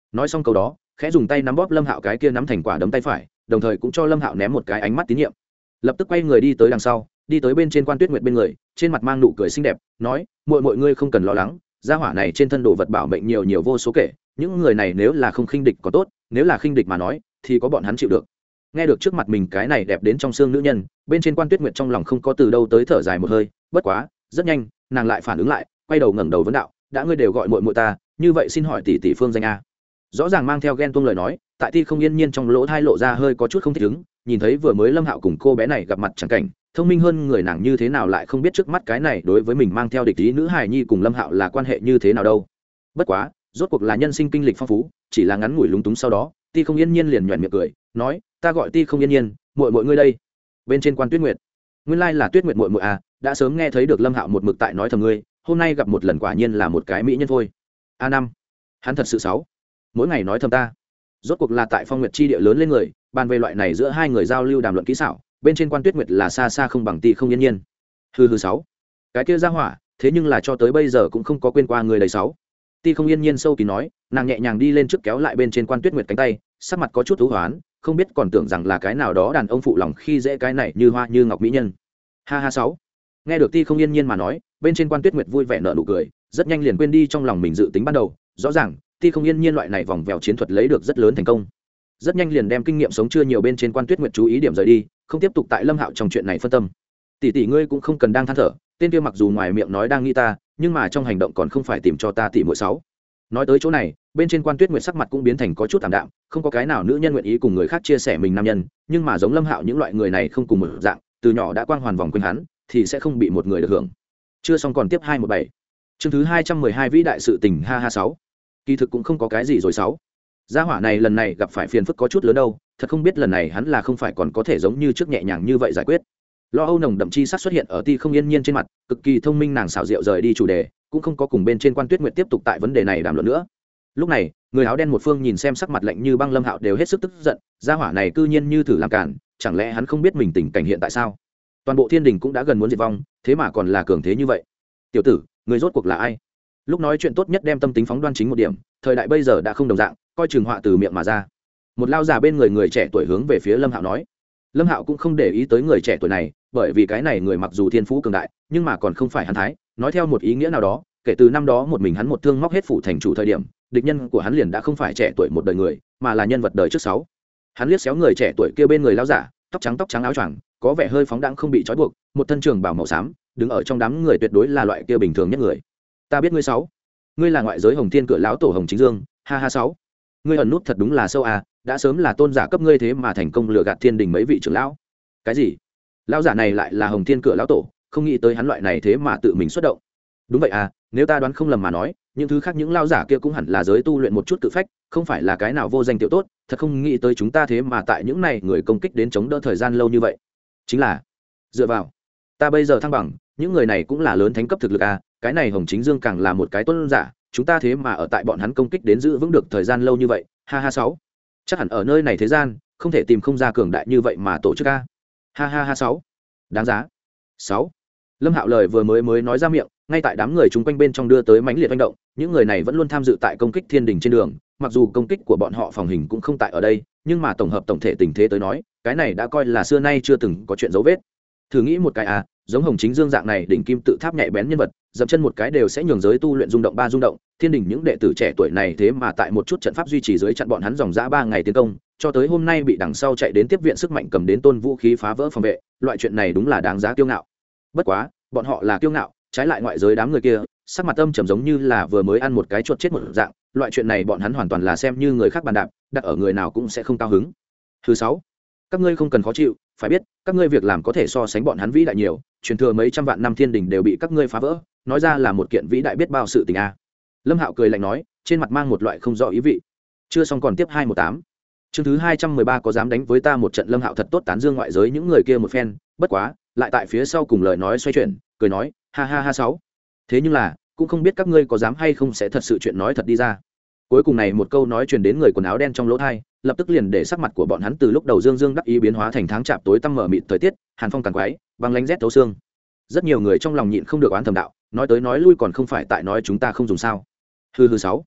nói xong câu đó khẽ dùng tay nắm bóp lâm hạo cái kia nắm thành quả đấm tay phải, đồng thời cũng cho lâm hạo ném một cái ánh mắt tín nhiệm. Lập tức quay người đi tới đằng sau, đi tới bên trên Quan Tuyết Nguyệt bên người, trên mặt mang nụ cười xinh đẹp, nói: "Muội muội ngươi không cần lo lắng, gia hỏa này trên thân đồ vật bảo mệnh nhiều nhiều vô số kể, những người này nếu là không khinh địch có tốt, nếu là khinh địch mà nói, thì có bọn hắn chịu được." Nghe được trước mặt mình cái này đẹp đến trong xương nữ nhân, bên trên Quan Tuyết Nguyệt trong lòng không có từ đâu tới thở dài một hơi, bất quá, rất nhanh, nàng lại phản ứng lại, quay đầu ngẩng đầu vấn đạo: "Đã ngươi đều gọi muội muội ta, như vậy xin hỏi tỷ tỷ phương danh a?" Rõ ràng mang theo ghen tuông lời nói, tại Ti Không Yên Nhiên trong lỗ thai lộ ra hơi có chút không thích ứng, nhìn thấy vừa mới Lâm Hạo cùng cô bé này gặp mặt chẳng cảnh, thông minh hơn người nàng như thế nào lại không biết trước mắt cái này đối với mình mang theo địch ý nữ hài nhi cùng Lâm Hạo là quan hệ như thế nào đâu. Bất quá, rốt cuộc là nhân sinh kinh lịch phong phú, chỉ là ngắn ngủi lúng túng sau đó, Ti Không Yên Nhiên liền nhuyễn miệng cười, nói: "Ta gọi Ti Không Yên Nhiên, muội muội ngươi đây." Bên trên Quan Tuyết Nguyệt, nguyên lai là Tuyết Nguyệt muội muội à, đã sớm nghe thấy được Lâm Hạo một mực tại nói thầm ngươi, hôm nay gặp một lần quả nhiên là một cái mỹ nhân thôi. A năm, hắn thật sự xấu, mỗi ngày nói thầm ta. Rốt cuộc là tại Phong Nguyệt chi địa lớn lên người, bàn về loại này giữa hai người giao lưu đàm luận kỹ xảo, bên trên Quan Tuyết Nguyệt là xa xa không bằng Ti Không Yên Nhiên. Hừ hừ sáu, cái kia ra hỏa, thế nhưng là cho tới bây giờ cũng không có quên qua người đầy sáu. Ti Không Yên Nhiên sâu kín nói, nàng nhẹ nhàng đi lên trước kéo lại bên trên Quan Tuyết Nguyệt cánh tay, sắc mặt có chút thú hoán, không biết còn tưởng rằng là cái nào đó đàn ông phụ lòng khi dễ cái này như hoa như ngọc mỹ nhân. Ha ha sáu. Nghe được Ti Không Yên Nhiên mà nói, bên trên Quan Tuyết Nguyệt vui vẻ nở nụ cười, rất nhanh liền quên đi trong lòng mình dự tính ban đầu, rõ ràng Ti Không Yên Nhiên loại này vòng vèo chiến thuật lấy được rất lớn thành công. Rất nhanh liền đem kinh nghiệm sống chưa nhiều bên trên Quan Tuyết Nguyệt chú ý điểm rời đi, không tiếp tục tại Lâm Hạo trong chuyện này phân tâm. Tỷ tỷ ngươi cũng không cần đang than thở, tên kia mặc dù ngoài miệng nói đang nghĩ ta, nhưng mà trong hành động còn không phải tìm cho ta tỷ muội sáu. Nói tới chỗ này, bên trên Quan Tuyết Nguyệt sắc mặt cũng biến thành có chút tạm đạm, không có cái nào nữ nhân nguyện ý cùng người khác chia sẻ mình nam nhân, nhưng mà giống Lâm Hạo những loại người này không cùng một dạng, từ nhỏ đã quang hoàn vòng quanh hắn, thì sẽ không bị một người được hưởng. Chưa xong còn tiếp hai một bảy. Chương thứ hai trăm mười hai vĩ đại sự tình ha ha sáu. Kỳ thực cũng không có cái gì rồi sáu. Gia hỏa này lần này gặp phải phiền phức có chút lớn đâu, thật không biết lần này hắn là không phải còn có thể giống như trước nhẹ nhàng như vậy giải quyết. Lo âu nồng đậm chi sắc xuất hiện ở Ti Không Yên Nhiên trên mặt, cực kỳ thông minh nàng xảo diệu rời đi chủ đề, cũng không có cùng bên trên Quan Tuyết Nguyệt tiếp tục tại vấn đề này đàm luận nữa. Lúc này, người áo đen một phương nhìn xem sắc mặt lạnh như băng Lâm Hạo đều hết sức tức giận, gia hỏa này cư nhiên như thử làm cản, chẳng lẽ hắn không biết mình tình cảnh hiện tại sao? Toàn bộ thiên đình cũng đã gần muốn diệt vong, thế mà còn là cường thế như vậy. Tiểu tử, người rốt cuộc là ai? Lúc nói chuyện tốt nhất đem tâm tính phóng đoan chính một điểm, thời đại bây giờ đã không đồng dạng, coi chừng họa từ miệng mà ra. Một lao già bên người người trẻ tuổi hướng về phía Lâm Hạo nói. Lâm Hạo cũng không để ý tới người trẻ tuổi này, bởi vì cái này người mặc dù thiên phú cường đại, nhưng mà còn không phải hắn thái, nói theo một ý nghĩa nào đó, kể từ năm đó một mình hắn một thương móc hết phủ thành chủ thời điểm, địch nhân của hắn liền đã không phải trẻ tuổi một đời người, mà là nhân vật đời trước sáu. Hắn liếc xéo người trẻ tuổi kia bên người lao giả, tóc trắng tóc trắng áo choàng, có vẻ hơi phóng đãng không bị trói buộc, một thân trường bào màu xám, đứng ở trong đám người tuyệt đối là loại kia bình thường nhất người. Ta biết ngươi sáu, ngươi là ngoại giới Hồng Thiên cửa lão tổ Hồng Chính Dương, ha ha sáu. Ngươi ẩn nút thật đúng là sâu à, đã sớm là tôn giả cấp ngươi thế mà thành công lừa gạt thiên đình mấy vị trưởng lão. Cái gì? Lão giả này lại là Hồng Thiên cửa lão tổ, không nghĩ tới hắn loại này thế mà tự mình xuất động. Đúng vậy à, nếu ta đoán không lầm mà nói, những thứ khác những lão giả kia cũng hẳn là giới tu luyện một chút tự phách, không phải là cái nào vô danh tiểu tốt, thật không nghĩ tới chúng ta thế mà tại những này người công kích đến chống đỡ thời gian lâu như vậy. Chính là dựa vào ta bây giờ thăng bằng, những người này cũng là lớn thánh cấp thực lực à, cái này Hồng Chính Dương càng là một cái tôn giả, chúng ta thế mà ở tại bọn hắn công kích đến giữ vững được thời gian lâu như vậy, ha ha sáu. Chắc hẳn ở nơi này thế gian không thể tìm không ra cường đại như vậy mà tổ chức a, ha ha ha sáu. Đáng giá sáu. Lâm Hạo lời vừa mới mới nói ra miệng, ngay tại đám người chúng quanh bên trong đưa tới mãnh liệt manh động, những người này vẫn luôn tham dự tại công kích thiên đình trên đường, mặc dù công kích của bọn họ phòng hình cũng không tại ở đây, nhưng mà tổng hợp tổng thể tình thế tới nói, cái này đã coi là xưa nay chưa từng có chuyện dấu vết. Thử nghĩ một cái à, giống Hồng Chính Dương dạng này đỉnh kim tự tháp nhạy bén nhân vật, dậm chân một cái đều sẽ nhường giới tu luyện rung động ba rung động, thiên đình những đệ tử trẻ tuổi này thế mà tại một chút trận pháp duy trì dưới chặn bọn hắn dòng dã ba ngày tiến công, cho tới hôm nay bị đằng sau chạy đến tiếp viện sức mạnh cầm đến tôn vũ khí phá vỡ phòng vệ, loại chuyện này đúng là đáng giá kiêu ngạo. Bất quá, bọn họ là kiêu ngạo, trái lại ngoại giới đám người kia, sắc mặt âm trầm giống như là vừa mới ăn một cái chuột chết một dạng, loại chuyện này bọn hắn hoàn toàn là xem như người khác bàn đạp, đặt ở người nào cũng sẽ không cao hứng. Thứ sáu, các ngươi không cần khó chịu, phải biết, các ngươi việc làm có thể so sánh bọn hắn vĩ đại nhiều, truyền thừa mấy trăm vạn năm thiên đình đều bị các ngươi phá vỡ, nói ra là một kiện vĩ đại biết bao sự tình a. Lâm Hạo cười lạnh nói, trên mặt mang một loại không rõ ý vị. Chưa xong còn tiếp hai một tám. Chương thứ hai trăm mười ba có dám đánh với ta một trận. Lâm Hạo thật tốt tán dương ngoại giới những người kia một phen, bất quá, lại tại phía sau cùng lời nói xoay chuyển, cười nói, ha ha ha sáu. Thế nhưng là, cũng không biết các ngươi có dám hay không sẽ thật sự chuyện nói thật đi ra. Cuối cùng này một câu nói truyền đến người quần áo đen trong lỗ tai, lập tức liền để sắc mặt của bọn hắn từ lúc đầu dương dương đắc ý biến hóa thành tháng chạp tối tăm mở mịt thời tiết, hàn phong càng quái, băng lánh rét thấu xương. Rất nhiều người trong lòng nhịn không được oán thầm đạo, nói tới nói lui còn không phải tại nói chúng ta không dùng sao. Hừ hừ sáu.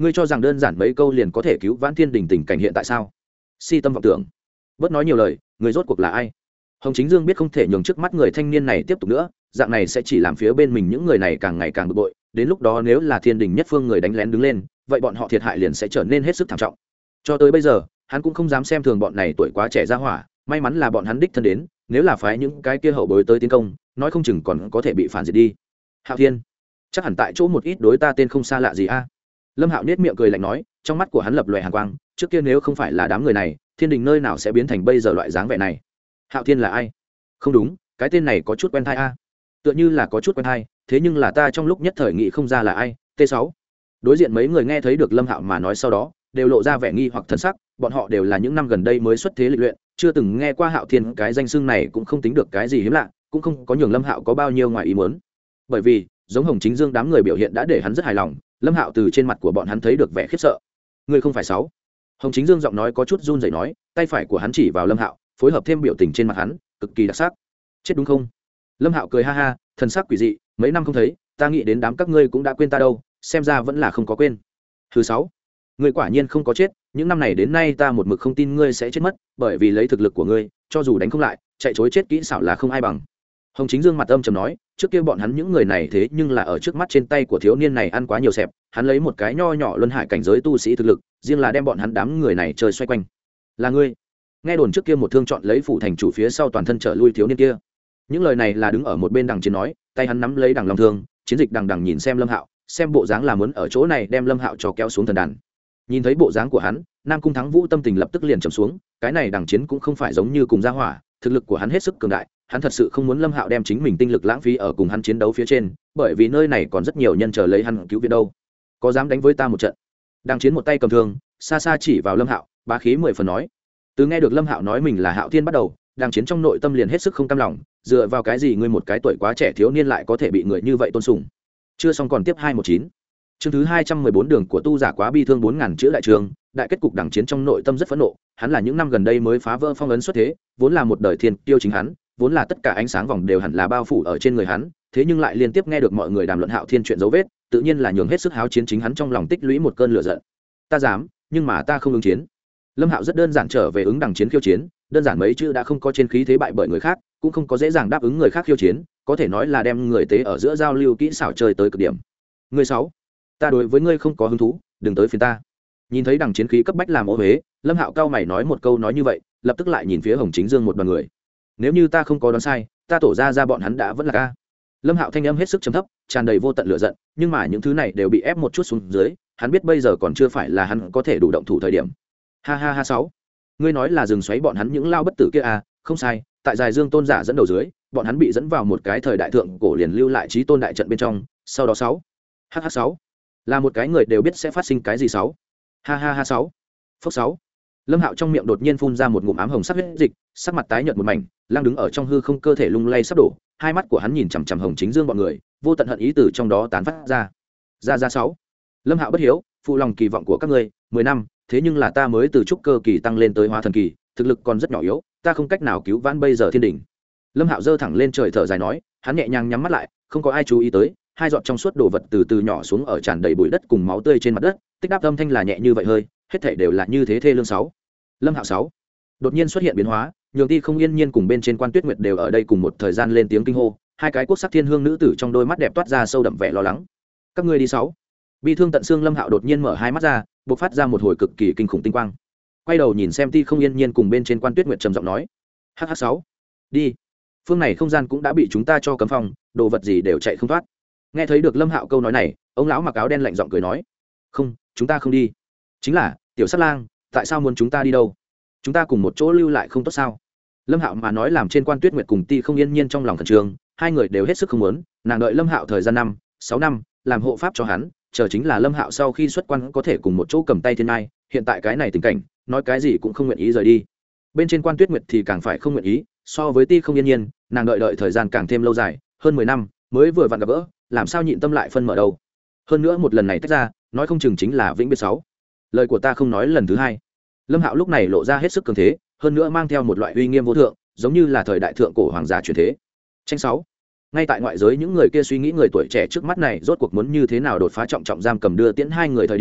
ngươi cho rằng đơn giản mấy câu liền có thể cứu vãn thiên đình tình cảnh hiện tại sao? Si tâm vọng tưởng, bớt nói nhiều lời, người rốt cuộc là ai? Hồng Chính Dương biết không thể nhường trước mắt người thanh niên này tiếp tục nữa, dạng này sẽ chỉ làm phía bên mình những người này càng ngày càng bực bội, đến lúc đó nếu là thiên đình nhất phương người đánh lén đứng lên, vậy bọn họ thiệt hại liền sẽ trở nên hết sức thảm trọng. Cho tới bây giờ, hắn cũng không dám xem thường bọn này tuổi quá trẻ ra hỏa, may mắn là bọn hắn đích thân đến, nếu là phái những cái kia hậu bối tới tiến công, nói không chừng còn có thể bị phản diệt đi. Hạo Thiên, chắc hẳn tại chỗ một ít đối ta tên không xa lạ gì a. Lâm Hạo nét miệng cười lạnh nói, trong mắt của hắn lập lòe hàn quang, trước kia nếu không phải là đám người này, thiên đình nơi nào sẽ biến thành bây giờ loại dáng vẻ này. Hạo Thiên là ai? Không đúng, cái tên này có chút quen thai a. Tựa như là có chút quen thai, thế nhưng là ta trong lúc nhất thời nghĩ không ra là ai. T sáu. Đối diện mấy người nghe thấy được Lâm Hạo mà nói sau đó, đều lộ ra vẻ nghi hoặc thần sắc, bọn họ đều là những năm gần đây mới xuất thế lịch luyện, chưa từng nghe qua Hạo Thiên, cái danh xưng này cũng không tính được cái gì hiếm lạ, cũng không có nhường Lâm Hạo có bao nhiêu ngoài ý muốn. Bởi vì, giống Hồng Chính Dương đám người biểu hiện đã để hắn rất hài lòng, Lâm Hạo từ trên mặt của bọn hắn thấy được vẻ khiếp sợ. Ngươi không phải sáu? Hồng Chính Dương giọng nói có chút run rẩy nói, tay phải của hắn chỉ vào Lâm Hạo, phối hợp thêm biểu tình trên mặt hắn, cực kỳ đặc sắc. Chết đúng không? Lâm Hạo cười ha ha, thần sắc quỷ dị, mấy năm không thấy, ta nghĩ đến đám các ngươi cũng đã quên ta đâu, xem ra vẫn là không có quên. Thứ sáu, ngươi quả nhiên không có chết, những năm này đến nay ta một mực không tin ngươi sẽ chết mất, bởi vì lấy thực lực của ngươi, cho dù đánh không lại, chạy trối chết kỹ xảo là không ai bằng. Hồng Chính Dương mặt âm trầm nói, trước kia bọn hắn những người này thế nhưng là ở trước mắt trên tay của thiếu niên này ăn quá nhiều xẹp, hắn lấy một cái nho nhỏ luân hải cảnh giới tu sĩ thực lực, riêng là đem bọn hắn đám người này chơi xoay quanh. Là ngươi? Nghe đồn trước kia một thương chọn lấy phủ thành chủ phía sau toàn thân trở lui thiếu niên kia. Những lời này là đứng ở một bên đằng chiến nói, tay hắn nắm lấy đằng long thương, chiến dịch đằng đằng nhìn xem Lâm Hạo, xem bộ dáng là muốn ở chỗ này đem Lâm Hạo cho kéo xuống thần đàn. Nhìn thấy bộ dáng của hắn, Nam Cung Thắng Vũ tâm tình lập tức liền trầm xuống, cái này đằng chiến cũng không phải giống như cùng gia hỏa, thực lực của hắn hết sức cường đại, hắn thật sự không muốn Lâm Hạo đem chính mình tinh lực lãng phí ở cùng hắn chiến đấu phía trên, bởi vì nơi này còn rất nhiều nhân chờ lấy hắn cứu viện đâu. Có dám đánh với ta một trận? Đằng chiến một tay cầm thương, xa xa chỉ vào Lâm Hạo, bá khí mười phần nói. Từ nghe được Lâm Hạo nói mình là Hạo Thiên bắt đầu, Đằng chiến trong nội tâm liền hết sức không cam lòng, dựa vào cái gì ngươi một cái tuổi quá trẻ thiếu niên lại có thể bị người như vậy tôn sùng? Chưa xong còn tiếp hai một chín. Chương thứ hai trăm mười bốn đường của tu giả quá bi thương bốn ngàn chữ đại trường, đại kết cục Đằng chiến trong nội tâm rất phẫn nộ, hắn là những năm gần đây mới phá vỡ phong ấn xuất thế, vốn là một đời thiên tiêu chính hắn, vốn là tất cả ánh sáng vòng đều hẳn là bao phủ ở trên người hắn, thế nhưng lại liên tiếp nghe được mọi người đàm luận Hạo Thiên chuyện dấu vết, tự nhiên là nhường hết sức háo chiến chính hắn trong lòng tích lũy một cơn lửa giận. Ta dám, nhưng mà ta không ứng chiến. Lâm Hạo rất đơn giản trở về ứng Đằng chiến khiêu chiến, đơn giản mấy chữ đã không có trên khí thế bại bởi người khác, cũng không có dễ dàng đáp ứng người khác khiêu chiến, có thể nói là đem người tế ở giữa giao lưu kỹ xảo chơi tới cực điểm. Ngươi sáu, ta đối với ngươi không có hứng thú, đừng tới phiền ta. Nhìn thấy Đằng chiến khí cấp bách làm ô huế, Lâm Hạo cao mày nói một câu nói như vậy, lập tức lại nhìn phía Hồng Chính Dương một đoàn người. Nếu như ta không có đoán sai, ta tổ ra ra bọn hắn đã vẫn là ca. Lâm Hạo thanh âm hết sức trầm thấp, tràn đầy vô tận lửa giận, nhưng mà những thứ này đều bị ép một chút xuống dưới, hắn biết bây giờ còn chưa phải là hắn có thể đủ động thủ thời điểm. Ha ha ha sáu, ngươi nói là rừng xoáy bọn hắn những lao bất tử kia à? Không sai, tại Dài Dương tôn giả dẫn đầu dưới, bọn hắn bị dẫn vào một cái thời đại thượng cổ liền lưu lại chí tôn đại trận bên trong, sau đó sáu, hh sáu, là một cái người đều biết sẽ phát sinh cái gì sáu, ha ha ha sáu, phốc sáu. Lâm Hạo trong miệng đột nhiên phun ra một ngụm ám hồng sắc huyết dịch, sắc mặt tái nhợt một mảnh, lang đứng ở trong hư không, cơ thể lung lay sắp đổ, hai mắt của hắn nhìn chằm chằm Hồng Chính Dương bọn người, vô tận hận ý từ trong đó tán phát ra. Ra ra sáu. Lâm Hạo bất hiếu, phụ lòng kỳ vọng của các ngươi, mười năm, thế nhưng là ta mới từ trúc cơ kỳ tăng lên tới hóa thần kỳ, thực lực còn rất nhỏ yếu, ta không cách nào cứu vãn bây giờ thiên đỉnh. Lâm Hạo giơ thẳng lên trời thở dài nói, hắn nhẹ nhàng nhắm mắt lại, không có ai chú ý tới, hai giọt trong suốt đồ vật từ từ nhỏ xuống ở tràn đầy bụi đất cùng máu tươi trên mặt đất, tích đáp âm thanh là nhẹ như vậy hơi, hết thảy đều là như thế thê lương sáu. Lâm Hạo sáu. Đột nhiên xuất hiện biến hóa, nhường Ti Không Yên Nhiên cùng bên trên Quan Tuyết Nguyệt đều ở đây cùng một thời gian lên tiếng kinh hô, hai cái quốc sắc thiên hương nữ tử trong đôi mắt đẹp toát ra sâu đậm vẻ lo lắng. Các ngươi đi sáu. Bi thương tận xương Lâm Hạo đột nhiên mở hai mắt ra, bộc phát ra một hồi cực kỳ kinh khủng tinh quang. Quay đầu nhìn xem Ti Không Yên Nhiên cùng bên trên Quan Tuyết Nguyệt trầm giọng nói: "Hh sáu, đi. Phương này không gian cũng đã bị chúng ta cho cấm phòng, đồ vật gì đều chạy không thoát." Nghe thấy được Lâm Hạo câu nói này, ông lão mặc áo đen lạnh giọng cười nói: "Không, chúng ta không đi." "Chính là, tiểu Sát Lang, tại sao muốn chúng ta đi đâu? Chúng ta cùng một chỗ lưu lại không tốt sao?" Lâm Hạo mà nói làm trên Quan Tuyết Nguyệt cùng Ti Không Yên Nhiên trong lòng khẩn trương, hai người đều hết sức không muốn, nàng đợi Lâm Hạo thời gian năm, sáu năm, làm hộ pháp cho hắn, chờ chính là Lâm Hạo sau khi xuất quan có thể cùng một chỗ cầm tay thiên ai, hiện tại cái này tình cảnh, nói cái gì cũng không nguyện ý rời đi. Bên trên Quan Tuyết Nguyệt thì càng phải không nguyện ý, so với Ti Không Yên Nhiên, nàng đợi đợi thời gian càng thêm lâu dài, hơn mười năm, mới vừa vặn gặp gỡ, làm sao nhịn tâm lại phân mở đâu. Hơn nữa một lần này tách ra, nói không chừng chính là vĩnh biệt sáu. Lời của ta không nói lần thứ hai. Lâm Hạo lúc này lộ ra hết sức cường thế, hơn nữa mang theo một loại uy nghiêm vô thượng, giống như là thời đại thượng cổ hoàng gia truyền thế. Tranh sáu. Ngay tại ngoại giới những người kia suy nghĩ người tuổi trẻ trước mắt này rốt cuộc muốn như thế nào đột phá trọng trọng giam cầm đưa tiễn hai người thời điểm,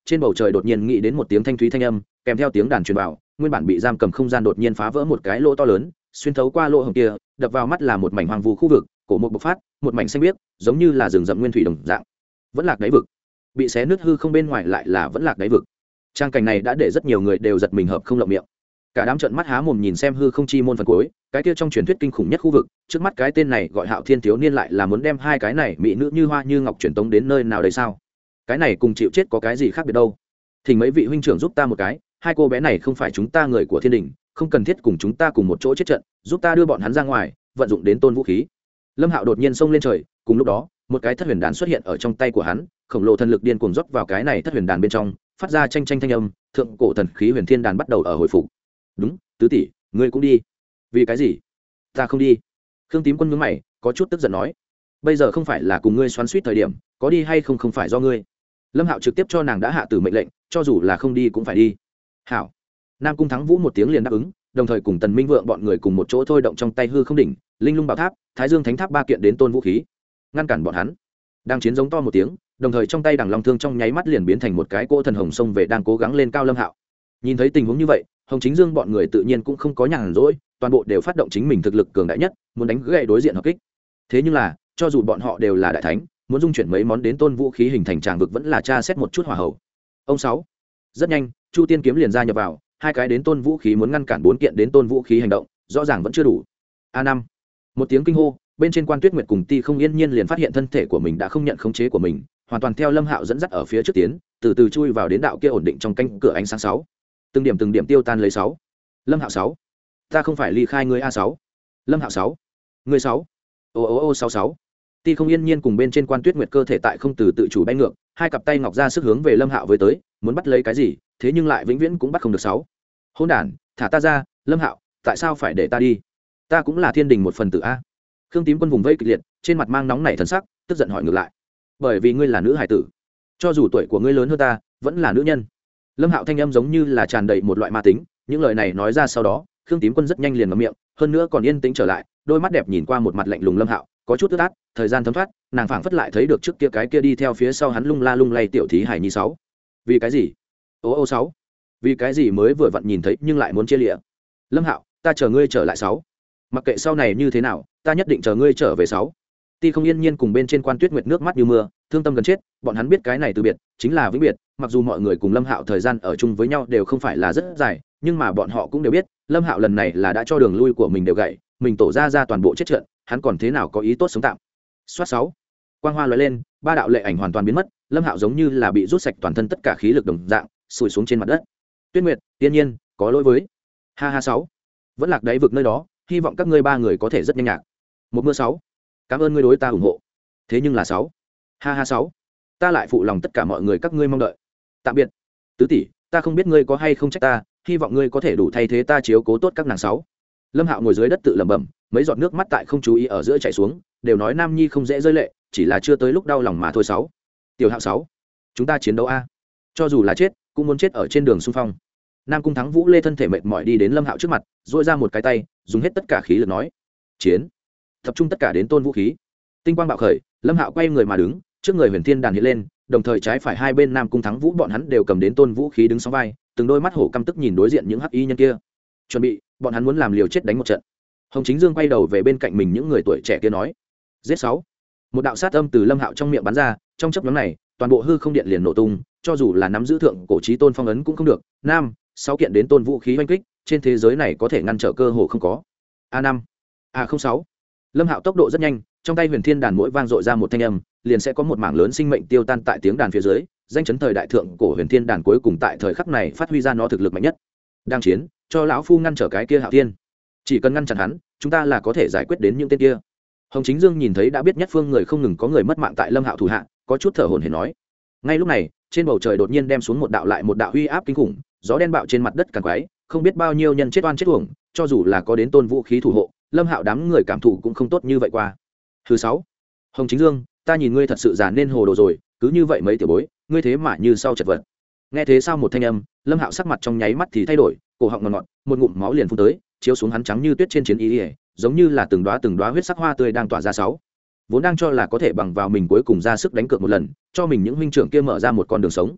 trên bầu trời đột nhiên nghĩ đến một tiếng thanh thúy thanh âm kèm theo tiếng đàn truyền vào, nguyên bản bị giam cầm không gian đột nhiên phá vỡ một cái lỗ to lớn, xuyên thấu qua lỗ hổng kia đập vào mắt là một mảnh hoang vu khu vực, cổ một bộc phát, một mảnh xanh biếc giống như là rừng rậm nguyên thủy đồng dạng. Vẫn lạc đáy vực, bị xé nứt hư không bên ngoài lại là vẫn lạc đáy vực. Trang cảnh này đã để rất nhiều người đều giật mình hợp không lộng miệng, cả đám trợn mắt há mồm nhìn xem hư không chi môn phần cuối, cái kia trong truyền thuyết kinh khủng nhất khu vực, trước mắt cái tên này gọi Hạo Thiên thiếu niên lại là muốn đem hai cái này mỹ nữ như hoa như ngọc truyền tống đến nơi nào đây sao? Cái này cùng chịu chết có cái gì khác biệt đâu? Thỉnh mấy vị huynh trưởng giúp ta một cái, hai cô bé này không phải chúng ta người của thiên đình, không cần thiết cùng chúng ta cùng một chỗ chết trận, giúp ta đưa bọn hắn ra ngoài, vận dụng đến tôn vũ khí. Lâm Hạo đột nhiên xông lên trời, cùng lúc đó một cái thất huyền đàn xuất hiện ở trong tay của hắn, khổng lồ thần lực điên cuồng rót vào cái này thất huyền đàn bên trong, phát ra tranh tranh thanh âm, thượng cổ thần khí huyền thiên đàn bắt đầu ở hồi phục. Đúng, tứ tỷ, ngươi cũng đi. Vì cái gì? Ta không đi. Khương Tím Quân nhướng mày, có chút tức giận nói, bây giờ không phải là cùng ngươi xoắn xuýt thời điểm, có đi hay không không phải do ngươi. Lâm Hạo trực tiếp cho nàng đã hạ tử mệnh lệnh, cho dù là không đi cũng phải đi. Hảo. Nam Cung Thắng Vũ một tiếng liền đáp ứng, đồng thời cùng Tần Minh Vượng bọn người cùng một chỗ thôi động trong tay hư không đỉnh, Linh Lung Bảo Tháp, Thái Dương Thánh Tháp ba kiện đến tôn vũ khí, ngăn cản bọn hắn. Đang chiến giống to một tiếng, đồng thời trong tay Đằng Long Thương trong nháy mắt liền biến thành một cái cỗ thần hồng xông về đang cố gắng lên cao Lâm Hạo. Nhìn thấy tình huống như vậy, Hồng Chính Dương bọn người tự nhiên cũng không có nhàn rỗi, toàn bộ đều phát động chính mình thực lực cường đại nhất, muốn đánh gãy đối diện hợp kích. Thế nhưng là, cho dù bọn họ đều là đại thánh, muốn dung chuyển mấy món đến tôn vũ khí hình thành tràng vực vẫn là tra xét một chút hỏa hậu. Ông sáu. Rất nhanh, Chu Tiên kiếm liền ra nhập vào, hai cái đến tôn vũ khí muốn ngăn cản bốn kiện đến tôn vũ khí hành động, rõ ràng vẫn chưa đủ. A năm. Một tiếng kinh hô, bên trên Quan Tuyết Nguyệt cùng Ti Không Yên Nhiên liền phát hiện thân thể của mình đã không nhận khống chế của mình, hoàn toàn theo Lâm Hạo dẫn dắt ở phía trước tiến, từ từ chui vào đến đạo kia ổn định trong cánh cửa ánh sáng sáu. Từng điểm từng điểm tiêu tan lấy sáu. Lâm Hạo sáu. Ta không phải ly khai ngươi a sáu. Lâm Hạo sáu. Ngươi sáu. Ô ô ô sáu sáu. Ti Không Yên Nhiên cùng bên trên Quan Tuyết Nguyệt cơ thể tại không từ tự chủ bay ngược, hai cặp tay ngọc ra sức hướng về Lâm Hạo với tới, muốn bắt lấy cái gì, thế nhưng lại vĩnh viễn cũng bắt không được sáu. Hỗn đản, thả ta ra, Lâm Hạo, tại sao phải để ta đi? Ta cũng là thiên đình một phần tử a. Khương Tím Quân vùng vây kịch liệt, trên mặt mang nóng nảy thần sắc, tức giận hỏi ngược lại. Bởi vì ngươi là nữ hải tử, cho dù tuổi của ngươi lớn hơn ta, vẫn là nữ nhân. Lâm Hạo thanh âm giống như là tràn đầy một loại ma tính, những lời này nói ra sau đó, Khương Tím Quân rất nhanh liền ngậm miệng, hơn nữa còn yên tĩnh trở lại, đôi mắt đẹp nhìn qua một mặt lạnh lùng Lâm Hạo, có chút ướt át, thời gian thấm thoát, nàng phảng phất lại thấy được trước kia cái kia đi theo phía sau hắn lung la lung lay tiểu thí hải nhi sáu. Vì cái gì? Ô ô sáu. Vì cái gì mới vừa vặn nhìn thấy nhưng lại muốn chia lìa? Lâm Hạo, ta chờ ngươi trở lại sáu. Mặc kệ sau này như thế nào, ta nhất định chờ ngươi trở về sáu. Ti Không Yên Nhiên cùng bên trên Quan Tuyết Nguyệt nước mắt như mưa, thương tâm gần chết, bọn hắn biết cái này từ biệt chính là vĩnh biệt, mặc dù mọi người cùng Lâm Hạo thời gian ở chung với nhau đều không phải là rất dài, nhưng mà bọn họ cũng đều biết, Lâm Hạo lần này là đã cho đường lui của mình đều gãy, mình tổ ra ra toàn bộ chết trận, hắn còn thế nào có ý tốt sống tạm. Soát sáu. Quang hoa lóe lên, ba đạo lệ ảnh hoàn toàn biến mất, Lâm Hạo giống như là bị rút sạch toàn thân tất cả khí lực đồng dạng, sùi xuống trên mặt đất. Tuyết Nguyệt, Tiên Nhiên, có lỗi với. Ha ha sáu. Vẫn lạc đáy vực nơi đó, hy vọng các ngươi ba người có thể rất nhanh nhạc. Một mưa sáu. Cảm ơn ngươi đối ta ủng hộ. Thế nhưng là sáu. Ha ha sáu. Ta lại phụ lòng tất cả mọi người các ngươi mong đợi. Tạm biệt. Tứ tỷ, ta không biết ngươi có hay không trách ta, hy vọng ngươi có thể đủ thay thế ta chiếu cố tốt các nàng sáu. Lâm Hạo ngồi dưới đất tự lẩm bẩm, mấy giọt nước mắt tại không chú ý ở giữa chảy xuống, đều nói nam nhi không dễ rơi lệ, chỉ là chưa tới lúc đau lòng mà thôi sáu. Tiểu Hạo sáu, chúng ta chiến đấu a, cho dù là chết cũng muốn chết ở trên đường xung phong. Nam Cung Thắng Vũ lê thân thể mệt mỏi đi đến Lâm Hạo trước mặt, duỗi ra một cái tay, dùng hết tất cả khí lực nói: "Chiến!" Tập trung tất cả đến tôn vũ khí. Tinh quang bạo khởi, Lâm Hạo quay người mà đứng, trước người Huyền Thiên đàn hiện lên, đồng thời trái phải hai bên Nam Cung Thắng Vũ bọn hắn đều cầm đến tôn vũ khí đứng song vai, từng đôi mắt hổ căm tức nhìn đối diện những hắc y nhân kia. Chuẩn bị, bọn hắn muốn làm liều chết đánh một trận. Hồng Chính Dương quay đầu về bên cạnh mình những người tuổi trẻ kia nói: "Giết sáu!" Một đạo sát âm từ Lâm Hạo trong miệng bắn ra, trong chớp nhoáng này, toàn bộ hư không điện liền nổ tung, cho dù là nắm giữ thượng cổ chí tôn phong ấn cũng không được. Nam, sáu kiện đến tôn vũ khí oanh kích, trên thế giới này có thể ngăn trở cơ hồ không có. A năm, A không sáu. Lâm Hạo tốc độ rất nhanh, trong tay Huyền Thiên đàn mỗi vang dội ra một thanh âm, liền sẽ có một mảng lớn sinh mệnh tiêu tan tại tiếng đàn phía dưới, danh chấn thời đại thượng cổ Huyền Thiên đàn cuối cùng tại thời khắc này phát huy ra nó thực lực mạnh nhất. Đang chiến, cho lão phu ngăn trở cái kia Hạo Thiên. Chỉ cần ngăn chặn hắn, chúng ta là có thể giải quyết đến những tên kia. Hồng Chính Dương nhìn thấy đã biết nhất phương người không ngừng có người mất mạng tại Lâm Hạo thủ hạ, có chút thở hổn hển nói. Ngay lúc này, trên bầu trời đột nhiên đem xuống một đạo lại một đạo uy áp kinh khủng, gió đen bạo trên mặt đất càn quái, không biết bao nhiêu nhân chết oan chết uổng, cho dù là có đến tôn vũ khí thủ hộ, Lâm Hạo đám người cảm thụ cũng không tốt như vậy qua. Thứ sáu, Hồng Chính Dương, ta nhìn ngươi thật sự già nên hồ đồ rồi, cứ như vậy mấy tiểu bối, ngươi thế mà như sau chật vật. Nghe thế sao một thanh âm, Lâm Hạo sắc mặt trong nháy mắt thì thay đổi, cổ họng ngọt ngọt, một ngụm máu liền phun tới, chiếu xuống hắn trắng như tuyết trên chiến y, giống như là từng đóa từng đóa huyết sắc hoa tươi đang tỏa ra sáu. Vốn đang cho là có thể bằng vào mình cuối cùng ra sức đánh cược một lần, cho mình những huynh trưởng kia mở ra một con đường sống.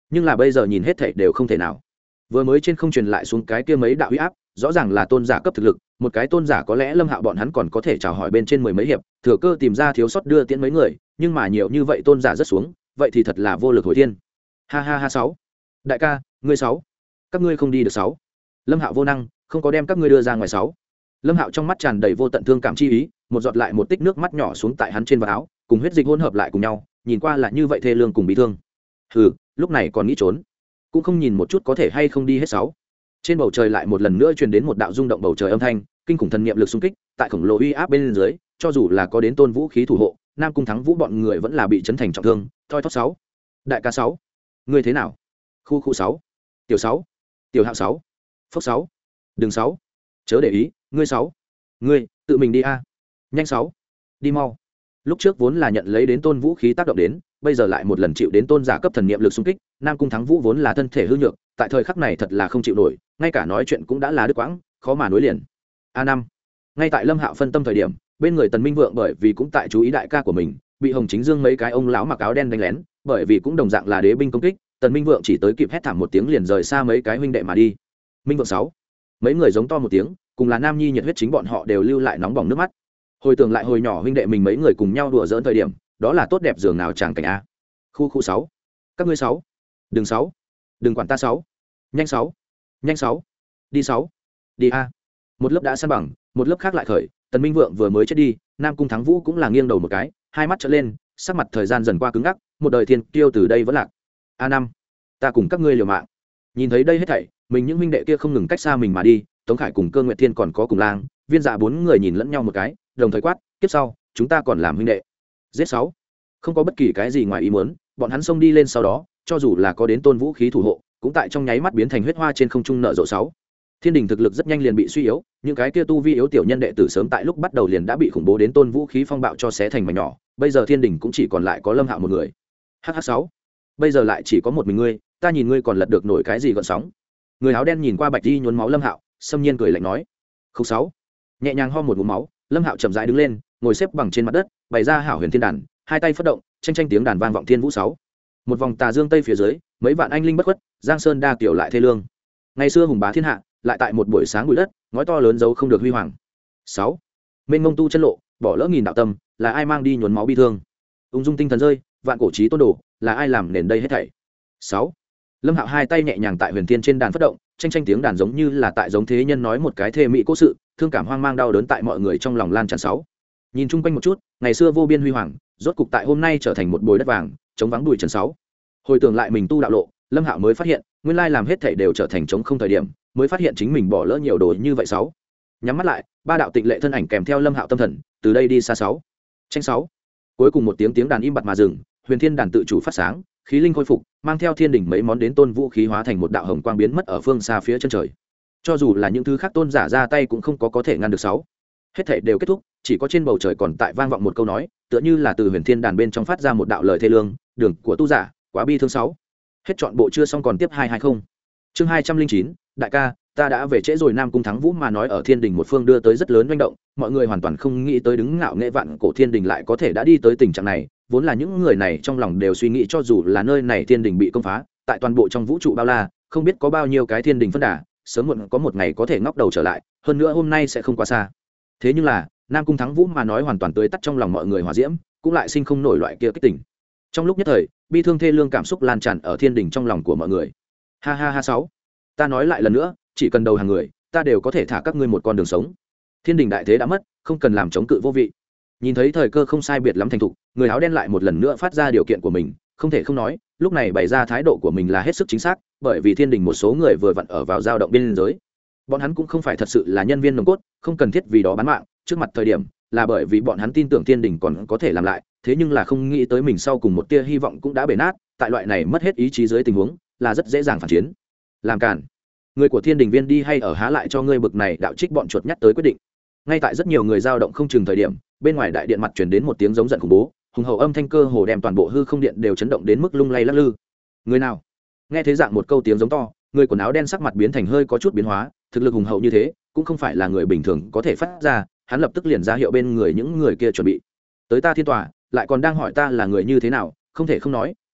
nhưng là bây giờ nhìn hết thảy đều không thể nào. Vừa mới trên không truyền lại xuống cái kia mấy đạo uy áp, rõ ràng là tôn giả cấp thực lực, một cái tôn giả có lẽ Lâm Hạo bọn hắn còn có thể chào hỏi bên trên mười mấy hiệp, thừa cơ tìm ra thiếu sót đưa tiễn mấy người, nhưng mà nhiều như vậy tôn giả rất xuống, vậy thì thật là vô lực hồi thiên. Ha ha ha sáu. Đại ca, ngươi sáu. Các ngươi không đi được sáu. Lâm Hạo vô năng, không có đem các ngươi đưa ra ngoài sáu. Lâm Hạo trong mắt tràn đầy vô tận thương cảm chi ý, một giọt lại một tích nước mắt nhỏ xuống tại hắn trên vạt áo, cùng huyết dịch hỗn hợp lại cùng nhau, nhìn qua là như vậy thê lương cùng bị thương. Hừ, lúc này còn nghĩ trốn, cũng không nhìn một chút có thể hay không đi hết sáu. Trên bầu trời lại một lần nữa truyền đến một đạo rung động bầu trời âm thanh, kinh khủng thần niệm lực xung kích, tại khổng lồ uy áp bên dưới, cho dù là có đến tôn vũ khí thủ hộ, Nam Cung Thắng Vũ bọn người vẫn là bị chấn thành trọng thương. Thoi thóp sáu. Đại ca sáu, ngươi thế nào? Khu khu sáu. Tiểu sáu. Tiểu Hạo sáu. Phốc sáu. Đừng sáu. Chớ để ý, ngươi sáu. Ngươi, tự mình đi a. Nhanh sáu. Đi mau. Lúc trước vốn là nhận lấy đến tôn vũ khí tác động đến, bây giờ lại một lần chịu đến tôn giả cấp thần niệm lực xung kích, Nam Cung Thắng Vũ vốn là thân thể hư nhược, tại thời khắc này thật là không chịu nổi, ngay cả nói chuyện cũng đã là đứt quãng, khó mà nối liền. A năm. Ngay tại Lâm Hạo phân tâm thời điểm, bên người Tần Minh Vượng bởi vì cũng tại chú ý đại ca của mình, bị Hồng Chính Dương mấy cái ông lão mặc áo đen đánh lén, bởi vì cũng đồng dạng là đế binh công kích, Tần Minh Vượng chỉ tới kịp hét thảm một tiếng liền rời xa mấy cái huynh đệ mà đi. Minh Vượng sáu. Mấy người giống to một tiếng, cùng là nam nhi nhiệt huyết chính bọn họ đều lưu lại nóng bỏng nước mắt. Hồi tưởng lại hồi nhỏ huynh đệ mình mấy người cùng nhau đùa giỡn thời điểm, đó là tốt đẹp giường nào chàng cảnh a. Khu khu sáu. Các ngươi sáu. Đừng sáu. Đừng quản ta sáu. Nhanh sáu. Nhanh sáu. Đi sáu. Đi a. Một lớp đã san bằng, một lớp khác lại khởi, Tần Minh Vượng vừa mới chết đi, Nam Cung Thắng Vũ cũng là nghiêng đầu một cái, hai mắt trợn lên, sắc mặt thời gian dần qua cứng ngắc, một đời thiên kiêu từ đây vẫn lạc. A năm. Ta cùng các ngươi liều mạng. Nhìn thấy đây hết thảy, mình những huynh đệ kia không ngừng cách xa mình mà đi, Tống Khải cùng Cơ Nguyệt Thiên còn có cùng Lang, Viên Dạ bốn người nhìn lẫn nhau một cái, đồng thời quát, tiếp sau, chúng ta còn làm huynh đệ. Giết sáu. Không có bất kỳ cái gì ngoài ý muốn, bọn hắn xông đi lên sau đó, cho dù là có đến tôn vũ khí thủ hộ, cũng tại trong nháy mắt biến thành huyết hoa trên không trung nở rộ sáu. Thiên đình thực lực rất nhanh liền bị suy yếu, những cái kia tu vi yếu tiểu nhân đệ tử sớm tại lúc bắt đầu liền đã bị khủng bố đến tôn vũ khí phong bạo cho xé thành mảnh nhỏ, bây giờ thiên đình cũng chỉ còn lại có Lâm Hạo một người. H H sáu. Bây giờ lại chỉ có một mình ngươi, ta nhìn ngươi còn lật được nổi cái gì gợn sóng. Người áo đen nhìn qua Bạch Y nhuốm máu Lâm Hạo, xâm nhiên cười lạnh nói: "Không sáu." Nhẹ nhàng ho một ngụm máu, Lâm Hạo chậm rãi đứng lên, ngồi xếp bằng trên mặt đất, bày ra Hảo Huyền Thiên Đàn, hai tay phất động, tranh tranh tiếng đàn vang vọng thiên vũ sáu. Một vòng tà dương tây phía dưới, mấy vạn anh linh bất khuất, giang sơn đa kiểu lại thê lương. Ngày xưa hùng bá thiên hạ, lại tại một buổi sáng bụi đất, ngói to lớn giấu không được huy hoàng. sáu. Mênh mông tu chân lộ, bỏ lỡ nghìn đạo tâm, là ai mang đi nhuốm máu bi thương. Ung dung tinh thần rơi, vạn cổ chí tôn đồ, là ai làm nền đây hết thảy. sáu. Lâm Hạo hai tay nhẹ nhàng tại huyền thiên trên đàn phất động, tranh tranh tiếng đàn giống như là tại giống thế nhân nói một cái thê mỹ cố sự, thương cảm hoang mang đau đớn tại mọi người trong lòng lan tràn sáu. Nhìn chung quanh một chút, ngày xưa vô biên huy hoàng, rốt cục tại hôm nay trở thành một bồi đất vàng, chống vắng đùi trần sáu. Hồi tưởng lại mình tu đạo lộ, Lâm Hạo mới phát hiện, nguyên lai làm hết thảy đều trở thành chống không thời điểm, mới phát hiện chính mình bỏ lỡ nhiều đồ như vậy sáu. Nhắm mắt lại, ba đạo tịnh lệ thân ảnh kèm theo Lâm Hạo tâm thần, từ đây đi xa sáu. Tranh sáu. Cuối cùng một tiếng tiếng đàn im bặt mà dừng, huyền thiên đàn tự chủ phát sáng, khí linh khôi phục, mang theo thiên đỉnh mấy món đến tôn vũ khí hóa thành một đạo hồng quang biến mất ở phương xa phía chân trời. Cho dù là những thứ khác tôn giả ra tay cũng không có có thể ngăn được sáu. Hết thảy đều kết thúc, chỉ có trên bầu trời còn tại vang vọng một câu nói, tựa như là từ huyền thiên đàn bên trong phát ra một đạo lời thê lương, đường của tu giả, quá bi thương sáu. Hết chọn bộ chưa xong còn tiếp hai hai không. Chương hai trăm linh chín, đại ca, ta đã về trễ rồi. Nam Cung Thắng Vũ mà nói ở thiên đình một phương đưa tới rất lớn manh động, mọi người hoàn toàn không nghĩ tới đứng ngạo nghệ vạn cổ thiên đình lại có thể đã đi tới tình trạng này, vốn là những người này trong lòng đều suy nghĩ cho dù là nơi này thiên đình bị công phá, tại toàn bộ trong vũ trụ bao la, không biết có bao nhiêu cái thiên đình phân đà, sớm muộn có một ngày có thể ngóc đầu trở lại, hơn nữa hôm nay sẽ không quá xa. Thế nhưng là, Nam Cung Thắng Vũ mà nói hoàn toàn tưới tắt trong lòng mọi người hỏa diễm, cũng lại sinh không nổi loại kia kích tỉnh. Trong lúc nhất thời, bi thương thê lương cảm xúc lan tràn ở thiên đình trong lòng của mọi người. Ha ha ha sáu. Ta nói lại lần nữa, chỉ cần đầu hàng người, ta đều có thể thả các ngươi một con đường sống. Thiên đình đại thế đã mất, không cần làm chống cự vô vị. Nhìn thấy thời cơ không sai biệt lắm thành thục, người áo đen lại một lần nữa phát ra điều kiện của mình, không thể không nói, lúc này bày ra thái độ của mình là hết sức chính xác, bởi vì thiên đình một số người vừa vặn ở vào dao động biên giới. Bọn hắn cũng không phải thật sự là nhân viên nòng cốt, không cần thiết vì đó bán mạng, trước mặt thời điểm, là bởi vì bọn hắn tin tưởng thiên đình còn có thể làm lại, thế nhưng là không nghĩ tới mình sau cùng một tia hy vọng cũng đã bể nát, tại loại này mất hết ý chí dưới tình huống, là rất dễ dàng phản chiến. Làm cản. Người của thiên đình viên đi hay ở há lại cho ngươi bực này đạo trích bọn chuột nhắt tới quyết định. Ngay tại rất nhiều người dao động không chừng thời điểm, bên ngoài đại điện mặt truyền đến một tiếng giống giận khủng bố, hùng hậu âm thanh cơ hồ đem toàn bộ hư không điện đều chấn động đến mức lung lay lắc lư. Người nào? Nghe thế dạng một câu tiếng giống to, người quần áo đen sắc mặt biến thành hơi có chút biến hóa, thực lực hùng hậu như thế, cũng không phải là người bình thường có thể phát ra, hắn lập tức liền ra hiệu bên người những người kia chuẩn bị. Tới ta thiên tòa, lại còn đang hỏi ta là người như thế nào, không thể không nói,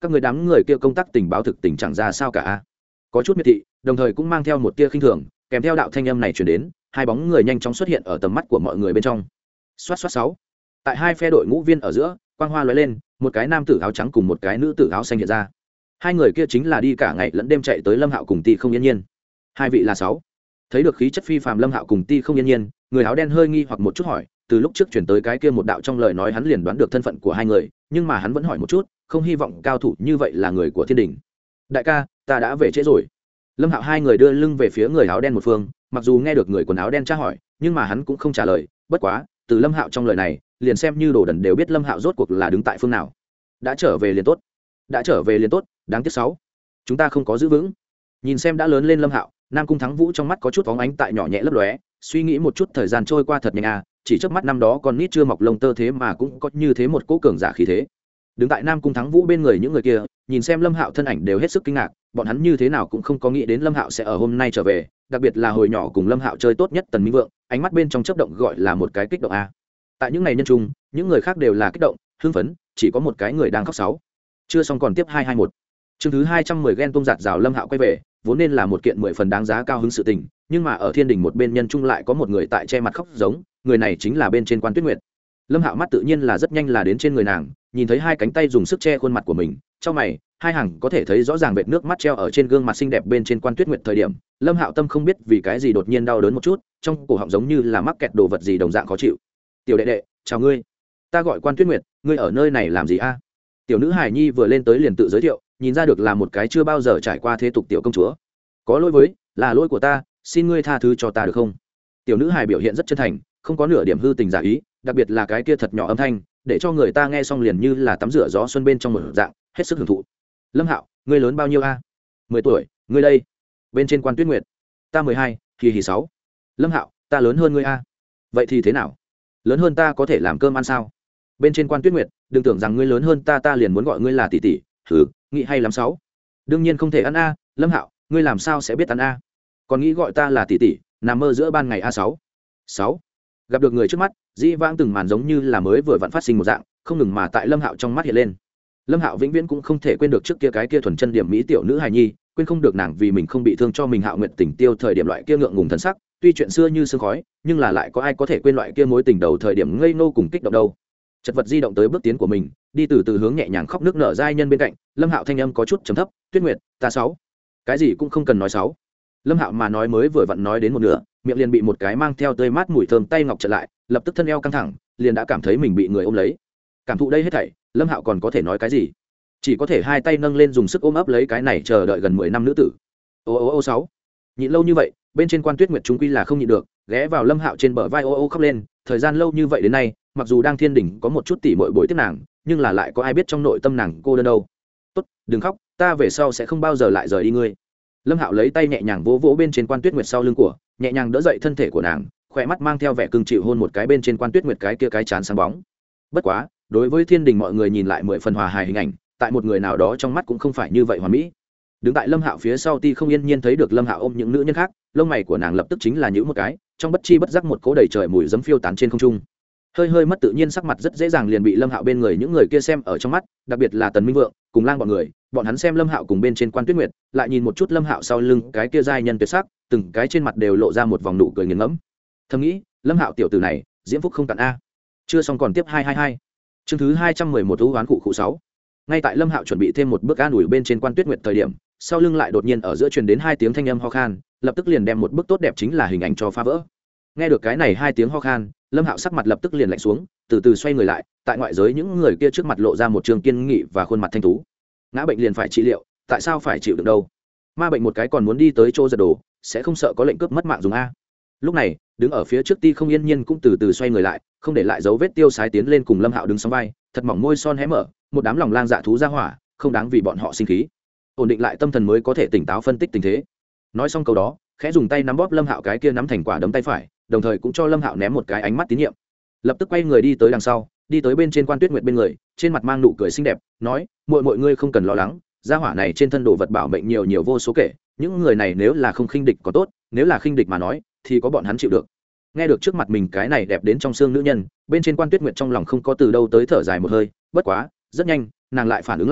các người đám người kia công tác tình báo thực tình chẳng ra sao cả. Có chút miệt thị, đồng thời cũng mang theo một tia khinh thường, kèm theo đạo thanh âm này truyền đến, hai bóng người nhanh chóng xuất hiện ở tầm mắt của mọi người bên trong. Xoát xoát sáu. Tại hai phe đội ngũ viên ở giữa, quang hoa lóe lên, một cái nam tử áo trắng cùng một cái nữ tử áo xanh hiện ra. Hai người kia chính là đi cả ngày lẫn đêm chạy tới Lâm Hạo cùng Ti Không Yên Nhiên. Hai vị là sáu. Thấy được khí chất phi phàm Lâm Hạo cùng Ti Không Yên Nhiên, người áo đen hơi nghi hoặc một chút hỏi, từ lúc trước chuyển tới cái kia một đạo trong lời nói hắn liền đoán được thân phận của hai người, nhưng mà hắn vẫn hỏi một chút, không hy vọng cao thủ như vậy là người của Thiên Đình. Đại ca, ta đã về trễ rồi. Lâm Hạo hai người đưa lưng về phía người áo đen một phương, mặc dù nghe được người quần áo đen tra hỏi, nhưng mà hắn cũng không trả lời, bất quá, từ Lâm Hạo trong lời này, liền xem như đồ đần đều biết Lâm Hạo rốt cuộc là đứng tại phương nào. Đã trở về liền tốt. Đã trở về liền tốt, đáng tiếc sáu. Chúng ta không có giữ vững. Nhìn xem đã lớn lên Lâm Hạo, Nam Cung Thắng Vũ trong mắt có chút bóng ánh tại nhỏ nhẹ lấp lóe, suy nghĩ một chút thời gian trôi qua thật nhanh à, chỉ trước mắt năm đó con nít chưa mọc lông tơ thế mà cũng có như thế một cỗ cường giả khí thế. Đứng tại Nam Cung Thắng Vũ bên người những người kia, nhìn xem Lâm Hạo thân ảnh đều hết sức kinh ngạc, bọn hắn như thế nào cũng không có nghĩ đến Lâm Hạo sẽ ở hôm nay trở về, đặc biệt là hồi nhỏ cùng Lâm Hạo chơi tốt nhất Tần Minh Vượng, ánh mắt bên trong chớp động gọi là một cái kích động a. Tại những ngày nhân trung, những người khác đều là kích động, hưng phấn, chỉ có một cái người đang khóc sáu. Chưa xong còn tiếp hai hai một. Chương thứ hai trăm mười ghen tung giạt rào Lâm Hạo quay về, vốn nên là một kiện mười phần đáng giá cao hứng sự tình, nhưng mà ở Thiên Đình một bên nhân trung lại có một người tại che mặt khóc giống, người này chính là bên trên Quan Tuyết Nguyệt. Lâm Hạo mắt tự nhiên là rất nhanh là đến trên người nàng, nhìn thấy hai cánh tay dùng sức che khuôn mặt của mình, trong mày, hai hàng có thể thấy rõ ràng vệt nước mắt treo ở trên gương mặt xinh đẹp bên trên Quan Tuyết Nguyệt thời điểm, Lâm Hạo tâm không biết vì cái gì đột nhiên đau đớn một chút, trong cổ họng giống như là mắc kẹt đồ vật gì đồng dạng khó chịu. "Tiểu đệ đệ, chào ngươi. Ta gọi Quan Tuyết Nguyệt, ngươi ở nơi này làm gì a?" Tiểu nữ Hải Nhi vừa lên tới liền tự giới thiệu, nhìn ra được là một cái chưa bao giờ trải qua thế tục tiểu công chúa. "Có lỗi với, là lỗi của ta, xin ngươi tha thứ cho ta được không?" Tiểu nữ Hải biểu hiện rất chân thành, không có nửa điểm hư tình giả ý, đặc biệt là cái kia thật nhỏ âm thanh, để cho người ta nghe xong liền như là tắm rửa gió xuân bên trong một dạng, hết sức hưởng thụ. "Lâm Hạo, ngươi lớn bao nhiêu a?" "Mười tuổi, ngươi đây?" Bên trên Quan Tuyết Nguyệt. "Ta mười hai, kỳ hỉ sáu." "Lâm Hạo, ta lớn hơn ngươi a." "Vậy thì thế nào? Lớn hơn ta có thể làm cơm ăn sao?" Bên trên Quan Tuyết Nguyệt. "Đừng tưởng rằng ngươi lớn hơn ta ta liền muốn gọi ngươi là tỷ tỷ, thử, nghĩ hay lắm sáu." "Đương nhiên không thể ăn a, Lâm Hạo, ngươi làm sao sẽ biết ăn a? Còn nghĩ gọi ta là tỷ tỷ, nằm mơ giữa ban ngày a sáu." Sáu. Gặp được người trước mắt, dĩ vãng từng màn giống như là mới vừa vặn phát sinh một dạng, không ngừng mà tại Lâm Hạo trong mắt hiện lên. Lâm Hạo vĩnh viễn cũng không thể quên được trước kia cái kia thuần chân điểm mỹ tiểu nữ hài nhi, quên không được nàng vì mình không bị thương cho mình Hạo Nguyệt tình tiêu thời điểm loại kia ngượng ngùng thần sắc, tuy chuyện xưa như sương khói, nhưng là lại có ai có thể quên loại kia mối tình đầu thời điểm ngây ngô cùng kích động đâu. Chật vật di động tới bước tiến của mình, đi từ từ hướng nhẹ nhàng khóc nước nở giai nhân bên cạnh, Lâm Hạo thanh âm có chút trầm thấp, "Tuyết Nguyệt, ta sáu." "Cái gì cũng không cần nói sáu." Lâm Hạo mà nói mới vừa vặn nói đến một nửa, miệng liền bị một cái mang theo tươi mát mùi thơm tay ngọc chặn lại, lập tức thân eo căng thẳng, liền đã cảm thấy mình bị người ôm lấy. Cảm thụ đây hết thảy, Lâm Hạo còn có thể nói cái gì? Chỉ có thể hai tay nâng lên dùng sức ôm ấp lấy cái này chờ đợi gần mười năm nữ tử. Ô ô ô sáu. Nhịn lâu như vậy, bên trên Quan Tuyết Nguyệt chúng quy là không nhịn được, ghé vào Lâm Hạo trên bờ vai ô ô khóc lên, thời gian lâu như vậy đến nay, mặc dù đang Thiên Đình có một chút tỉ muội bồi tiếp nàng, nhưng là lại có ai biết trong nội tâm nàng cô đơn đâu. "Tốt, đừng khóc, ta về sau sẽ không bao giờ lại rời đi ngươi." Lâm Hạo lấy tay nhẹ nhàng vỗ vỗ bên trên Quan Tuyết Nguyệt sau lưng của, nhẹ nhàng đỡ dậy thân thể của nàng, khỏe mắt mang theo vẻ cưng chịu hôn một cái bên trên Quan Tuyết Nguyệt cái kia cái chán sáng bóng. Bất quá, đối với Thiên Đình mọi người nhìn lại mười phần hòa hài hình ảnh, tại một người nào đó trong mắt cũng không phải như vậy hoàn mỹ. Đứng tại Lâm Hạo phía sau Ti Không Yên Nhiên thấy được Lâm Hạo ôm những nữ nhân khác, lông mày của nàng lập tức chính là nhíu một cái, trong bất chi bất giác một cỗ đầy trời mùi giấm phiêu tán trên không trung. Hơi hơi mất tự nhiên sắc mặt rất dễ dàng liền bị Lâm Hạo bên người những người kia xem ở trong mắt, đặc biệt là Tần Minh Vượng, cùng Lang bọn người, bọn hắn xem Lâm Hạo cùng bên trên Quan Tuyết Nguyệt, lại nhìn một chút Lâm Hạo sau lưng cái kia giai nhân tuyệt sắc, từng cái trên mặt đều lộ ra một vòng nụ cười nghiền ngẫm. Thầm nghĩ, Lâm Hạo tiểu tử này, diễm phúc không cạn a. Chưa xong còn tiếp hai hai hai. Chương thứ hai trăm mười một u hoán cụ cụ sáu. Ngay tại Lâm Hạo chuẩn bị thêm một bước an ủi bên trên Quan Tuyết Nguyệt thời điểm, sau lưng lại đột nhiên ở giữa truyền đến hai tiếng thanh âm ho khan, lập tức liền đem một bức tốt đẹp chính là hình ảnh cho phá vỡ. Nghe được cái này hai tiếng ho khan, Lâm Hạo sắc mặt lập tức liền lạnh xuống, từ từ xoay người lại, tại ngoại giới những người kia trước mặt lộ ra một trường kiên nghị và khuôn mặt thanh tú. Ngã bệnh liền phải trị liệu, tại sao phải chịu được đâu? Ma bệnh một cái còn muốn đi tới chỗ giật đồ, sẽ không sợ có lệnh cướp mất mạng dùng a? Lúc này, đứng ở phía trước Ti Không Yên Nhiên cũng từ từ xoay người lại, không để lại dấu vết tiêu sái tiến lên cùng Lâm Hạo đứng song vai, thật mỏng môi son hé mở, một đám lòng lang dạ thú ra hỏa, không đáng vì bọn họ sinh khí. Ổn định lại tâm thần mới có thể tỉnh táo phân tích tình thế. Nói xong câu đó, khẽ dùng tay nắm bóp Lâm Hạo cái kia nắm thành quả đấm tay phải, đồng thời cũng cho Lâm Hạo ném một cái ánh mắt tín nhiệm. Lập tức quay người đi tới đằng sau, đi tới bên trên Quan Tuyết Nguyệt bên người, trên mặt mang nụ cười xinh đẹp, nói: "Muội muội ngươi không cần lo lắng, gia hỏa này trên thân đồ vật bảo mệnh nhiều nhiều vô số kể, những người này nếu là không khinh địch có tốt, nếu là khinh địch mà nói, thì có bọn hắn chịu được." Nghe được trước mặt mình cái này đẹp đến trong xương nữ nhân, bên trên Quan Tuyết Nguyệt trong lòng không có từ đâu tới thở dài một hơi, bất quá, rất nhanh, nàng lại phản ứng lại,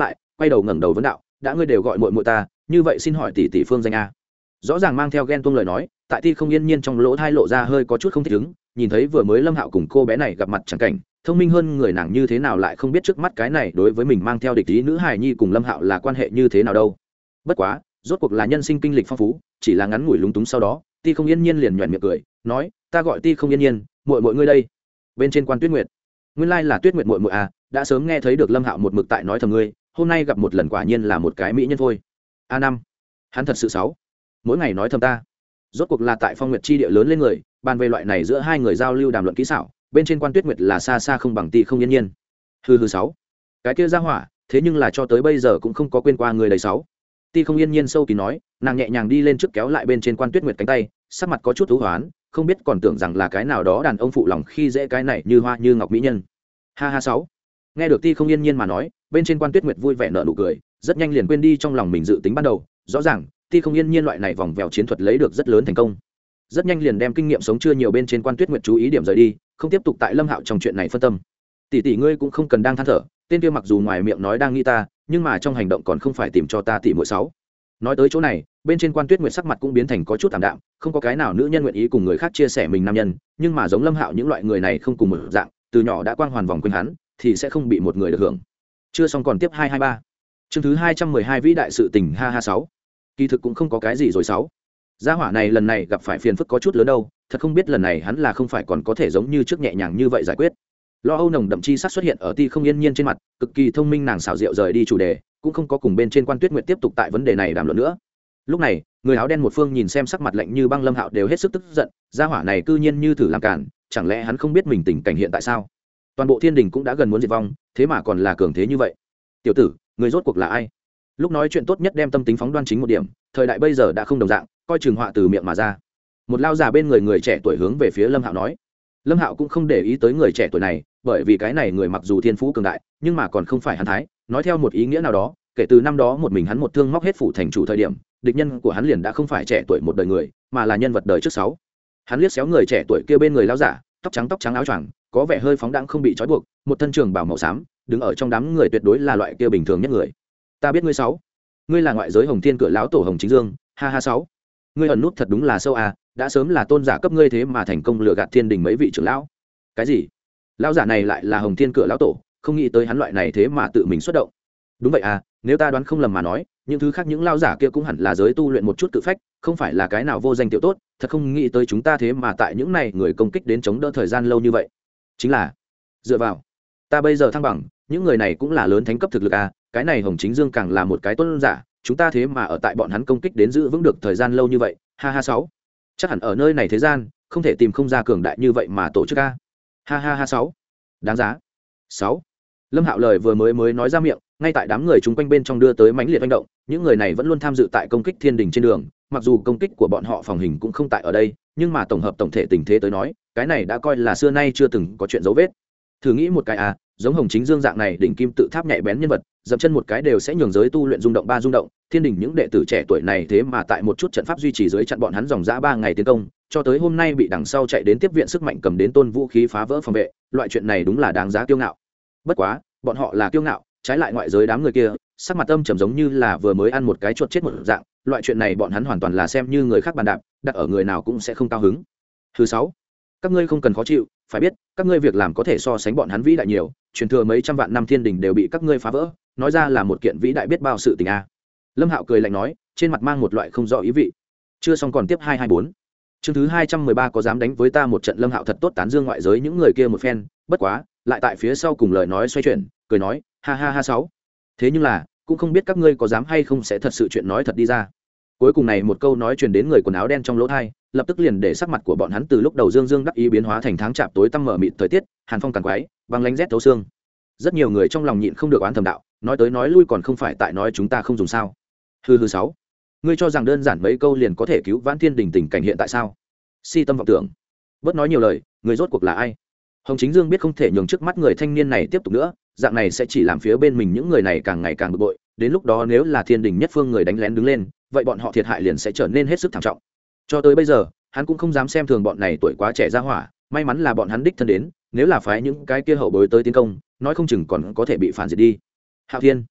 quay đầu ngẩng đầu vấn đạo, đã ngươi đều gọi muội muội ta, như vậy xin hỏi tỷ tỷ phương danh a? Rõ ràng mang theo ghen tuông lời nói, tại Ti Không Yên Nhiên trong lỗ thai lộ ra hơi có chút không thích ứng, nhìn thấy vừa mới Lâm Hạo cùng cô bé này gặp mặt chẳng cảnh, thông minh hơn người nàng như thế nào lại không biết trước mắt cái này đối với mình mang theo địch ý nữ hài nhi cùng Lâm Hạo là quan hệ như thế nào đâu. Bất quá, rốt cuộc là nhân sinh kinh lịch phong phú, chỉ là ngắn ngủi lúng túng sau đó, Ti Không Yên Nhiên liền nhuyễn miệng cười, nói, ta gọi Ti Không Yên Nhiên, muội muội ngươi đây. Bên trên Quan Tuyết Nguyệt. Nguyên lai là Tuyết Nguyệt muội muội à, đã sớm nghe thấy được Lâm Hạo một mực tại nói thầm ngươi, hôm nay gặp một lần quả nhiên là một cái mỹ nhân thôi. A năm, hắn thật sự xấu, mỗi ngày nói thầm ta. Rốt cuộc là tại Phong Nguyệt chi địa lớn lên người, bàn về loại này giữa hai người giao lưu đàm luận kỹ xảo, bên trên Quan Tuyết Nguyệt là xa xa không bằng Ti Không Yên Nhiên. Hừ hừ sáu, cái kia ra hỏa, thế nhưng là cho tới bây giờ cũng không có quên qua người đầy sáu. Ti Không Yên Nhiên sâu kín nói, nàng nhẹ nhàng đi lên trước kéo lại bên trên Quan Tuyết Nguyệt cánh tay, sắc mặt có chút thú hoán, không biết còn tưởng rằng là cái nào đó đàn ông phụ lòng khi dễ cái này như hoa như ngọc mỹ nhân. Ha ha sáu. Nghe được Ti Không Yên Nhiên mà nói, bên trên Quan Tuyết Nguyệt vui vẻ nở nụ cười, rất nhanh liền quên đi trong lòng mình dự tính ban đầu, rõ ràng Ti Không Yên Nhiên loại này vòng vèo chiến thuật lấy được rất lớn thành công. Rất nhanh liền đem kinh nghiệm sống chưa nhiều bên trên Quan Tuyết Nguyệt chú ý điểm rời đi, không tiếp tục tại Lâm Hạo trong chuyện này phân tâm. Tỷ tỷ ngươi cũng không cần đang than thở, tên kia mặc dù ngoài miệng nói đang nghĩ ta, nhưng mà trong hành động còn không phải tìm cho ta tỷ muội sáu. Nói tới chỗ này, bên trên Quan Tuyết Nguyệt sắc mặt cũng biến thành có chút tạm đạm, không có cái nào nữ nhân nguyện ý cùng người khác chia sẻ mình nam nhân, nhưng mà giống Lâm Hạo những loại người này không cùng một dạng, từ nhỏ đã quang hoàn vòng quanh hắn, thì sẽ không bị một người được hưởng. Chưa xong còn tiếp hai hai ba. Chương thứ hai trăm mười hai vĩ đại sự tình ha ha sáu. Kỳ thực cũng không có cái gì rồi sáu. Gia hỏa này lần này gặp phải phiền phức có chút lớn đâu, thật không biết lần này hắn là không phải còn có thể giống như trước nhẹ nhàng như vậy giải quyết. Lo âu nồng đậm chi sắc xuất hiện ở Ti Không Yên Nhiên trên mặt, cực kỳ thông minh nàng xảo diệu rời đi chủ đề, cũng không có cùng bên trên Quan Tuyết Nguyệt tiếp tục tại vấn đề này đàm luận nữa. Lúc này, người áo đen một phương nhìn xem sắc mặt lạnh như băng Lâm Hạo đều hết sức tức giận, gia hỏa này cư nhiên như thử làm cản, chẳng lẽ hắn không biết mình tình cảnh hiện tại sao? Toàn bộ thiên đình cũng đã gần muốn diệt vong, thế mà còn là cường thế như vậy. Tiểu tử, người rốt cuộc là ai? Lúc nói chuyện tốt nhất đem tâm tính phóng đoan chính một điểm, thời đại bây giờ đã không đồng dạng, coi chừng họa từ miệng mà ra. Một lao già bên người người trẻ tuổi hướng về phía Lâm Hạo nói. Lâm Hạo cũng không để ý tới người trẻ tuổi này, bởi vì cái này người mặc dù thiên phú cường đại, nhưng mà còn không phải hắn thái, nói theo một ý nghĩa nào đó, kể từ năm đó một mình hắn một thương móc hết phủ thành chủ thời điểm, địch nhân của hắn liền đã không phải trẻ tuổi một đời người, mà là nhân vật đời trước sáu. Hắn liếc xéo người trẻ tuổi kia bên người lao giả, tóc trắng tóc trắng áo choàng, có vẻ hơi phóng đãng không bị trói buộc, một thân trường bào màu xám, đứng ở trong đám người tuyệt đối là loại kia bình thường nhất người. Ta biết ngươi sáu, ngươi là ngoại giới Hồng Thiên cửa lão tổ Hồng Chính Dương, ha ha sáu. Ngươi ẩn nút thật đúng là sâu à, đã sớm là tôn giả cấp ngươi thế mà thành công lừa gạt thiên đình mấy vị trưởng lão. Cái gì? Lão giả này lại là Hồng Thiên cửa lão tổ, không nghĩ tới hắn loại này thế mà tự mình xuất động. Đúng vậy à, nếu ta đoán không lầm mà nói, những thứ khác những lão giả kia cũng hẳn là giới tu luyện một chút tự phách, không phải là cái nào vô danh tiểu tốt, thật không nghĩ tới chúng ta thế mà tại những này người công kích đến chống đỡ thời gian lâu như vậy. Chính là dựa vào ta bây giờ thăng bằng, những người này cũng là lớn thánh cấp thực lực à, cái này Hồng Chính Dương càng là một cái tôn giả, chúng ta thế mà ở tại bọn hắn công kích đến giữ vững được thời gian lâu như vậy, ha ha sáu. Chắc hẳn ở nơi này thế gian không thể tìm không ra cường đại như vậy mà tổ chức a, ha ha ha sáu. Đáng giá sáu. Lâm Hạo lời vừa mới mới nói ra miệng, ngay tại đám người chúng quanh bên trong đưa tới mãnh liệt hành động, những người này vẫn luôn tham dự tại công kích thiên đình trên đường, mặc dù công kích của bọn họ phòng hình cũng không tại ở đây, nhưng mà tổng hợp tổng thể tình thế tới nói, cái này đã coi là xưa nay chưa từng có chuyện dấu vết. Thử nghĩ một cái à, giống Hồng Chính Dương dạng này đỉnh kim tự tháp nhạy bén nhân vật, dậm chân một cái đều sẽ nhường giới tu luyện rung động ba rung động, thiên đình những đệ tử trẻ tuổi này thế mà tại một chút trận pháp duy trì dưới chặn bọn hắn dòng dã ba ngày tiến công, cho tới hôm nay bị đằng sau chạy đến tiếp viện sức mạnh cầm đến tôn vũ khí phá vỡ phòng vệ, loại chuyện này đúng là đáng giá kiêu ngạo. Bất quá, bọn họ là kiêu ngạo, trái lại ngoại giới đám người kia, sắc mặt âm trầm giống như là vừa mới ăn một cái chuột chết một dạng, loại chuyện này bọn hắn hoàn toàn là xem như người khác bàn đạp, đặt ở người nào cũng sẽ không cao hứng. Thứ sáu, các ngươi không cần khó chịu, phải biết, các ngươi việc làm có thể so sánh bọn hắn vĩ đại nhiều, truyền thừa mấy trăm vạn năm thiên đình đều bị các ngươi phá vỡ, nói ra là một kiện vĩ đại biết bao sự tình a. Lâm Hạo cười lạnh nói, trên mặt mang một loại không rõ ý vị. Chưa xong còn tiếp hai hai bốn. Chương thứ hai trăm mười ba có dám đánh với ta một trận. Lâm Hạo thật tốt tán dương ngoại giới những người kia một phen, bất quá, lại tại phía sau cùng lời nói xoay chuyển, cười nói, ha ha ha sáu. Thế nhưng là, cũng không biết các ngươi có dám hay không sẽ thật sự chuyện nói thật đi ra. Cuối cùng này một câu nói truyền đến người quần áo đen trong lỗ tai, lập tức liền để sắc mặt của bọn hắn từ lúc đầu dương dương đắc ý biến hóa thành tháng chạp tối tăm mở mịt thời tiết, hàn phong tàn quái, băng lánh rét thấu xương. Rất nhiều người trong lòng nhịn không được oán thầm đạo, nói tới nói lui còn không phải tại nói chúng ta không dùng sao? Hừ hừ sáu. Ngươi cho rằng đơn giản mấy câu liền có thể cứu vãn thiên đình tình cảnh hiện tại sao? Si tâm vọng tưởng. Bớt nói nhiều lời, người rốt cuộc là ai? Hồng Chính Dương biết không thể nhường trước mắt người thanh niên này tiếp tục nữa, dạng này sẽ chỉ làm phía bên mình những người này càng ngày càng bực bội, đến lúc đó nếu là thiên đình nhất phương người đánh lén đứng lên, vậy bọn họ thiệt hại liền sẽ trở nên hết sức thảm trọng. Cho tới bây giờ, hắn cũng không dám xem thường bọn này tuổi quá trẻ ra hỏa, may mắn là bọn hắn đích thân đến, nếu là phái những cái kia hậu bối tới tiến công, nói không chừng còn có thể bị phản diệt đi. Hạo Thiên,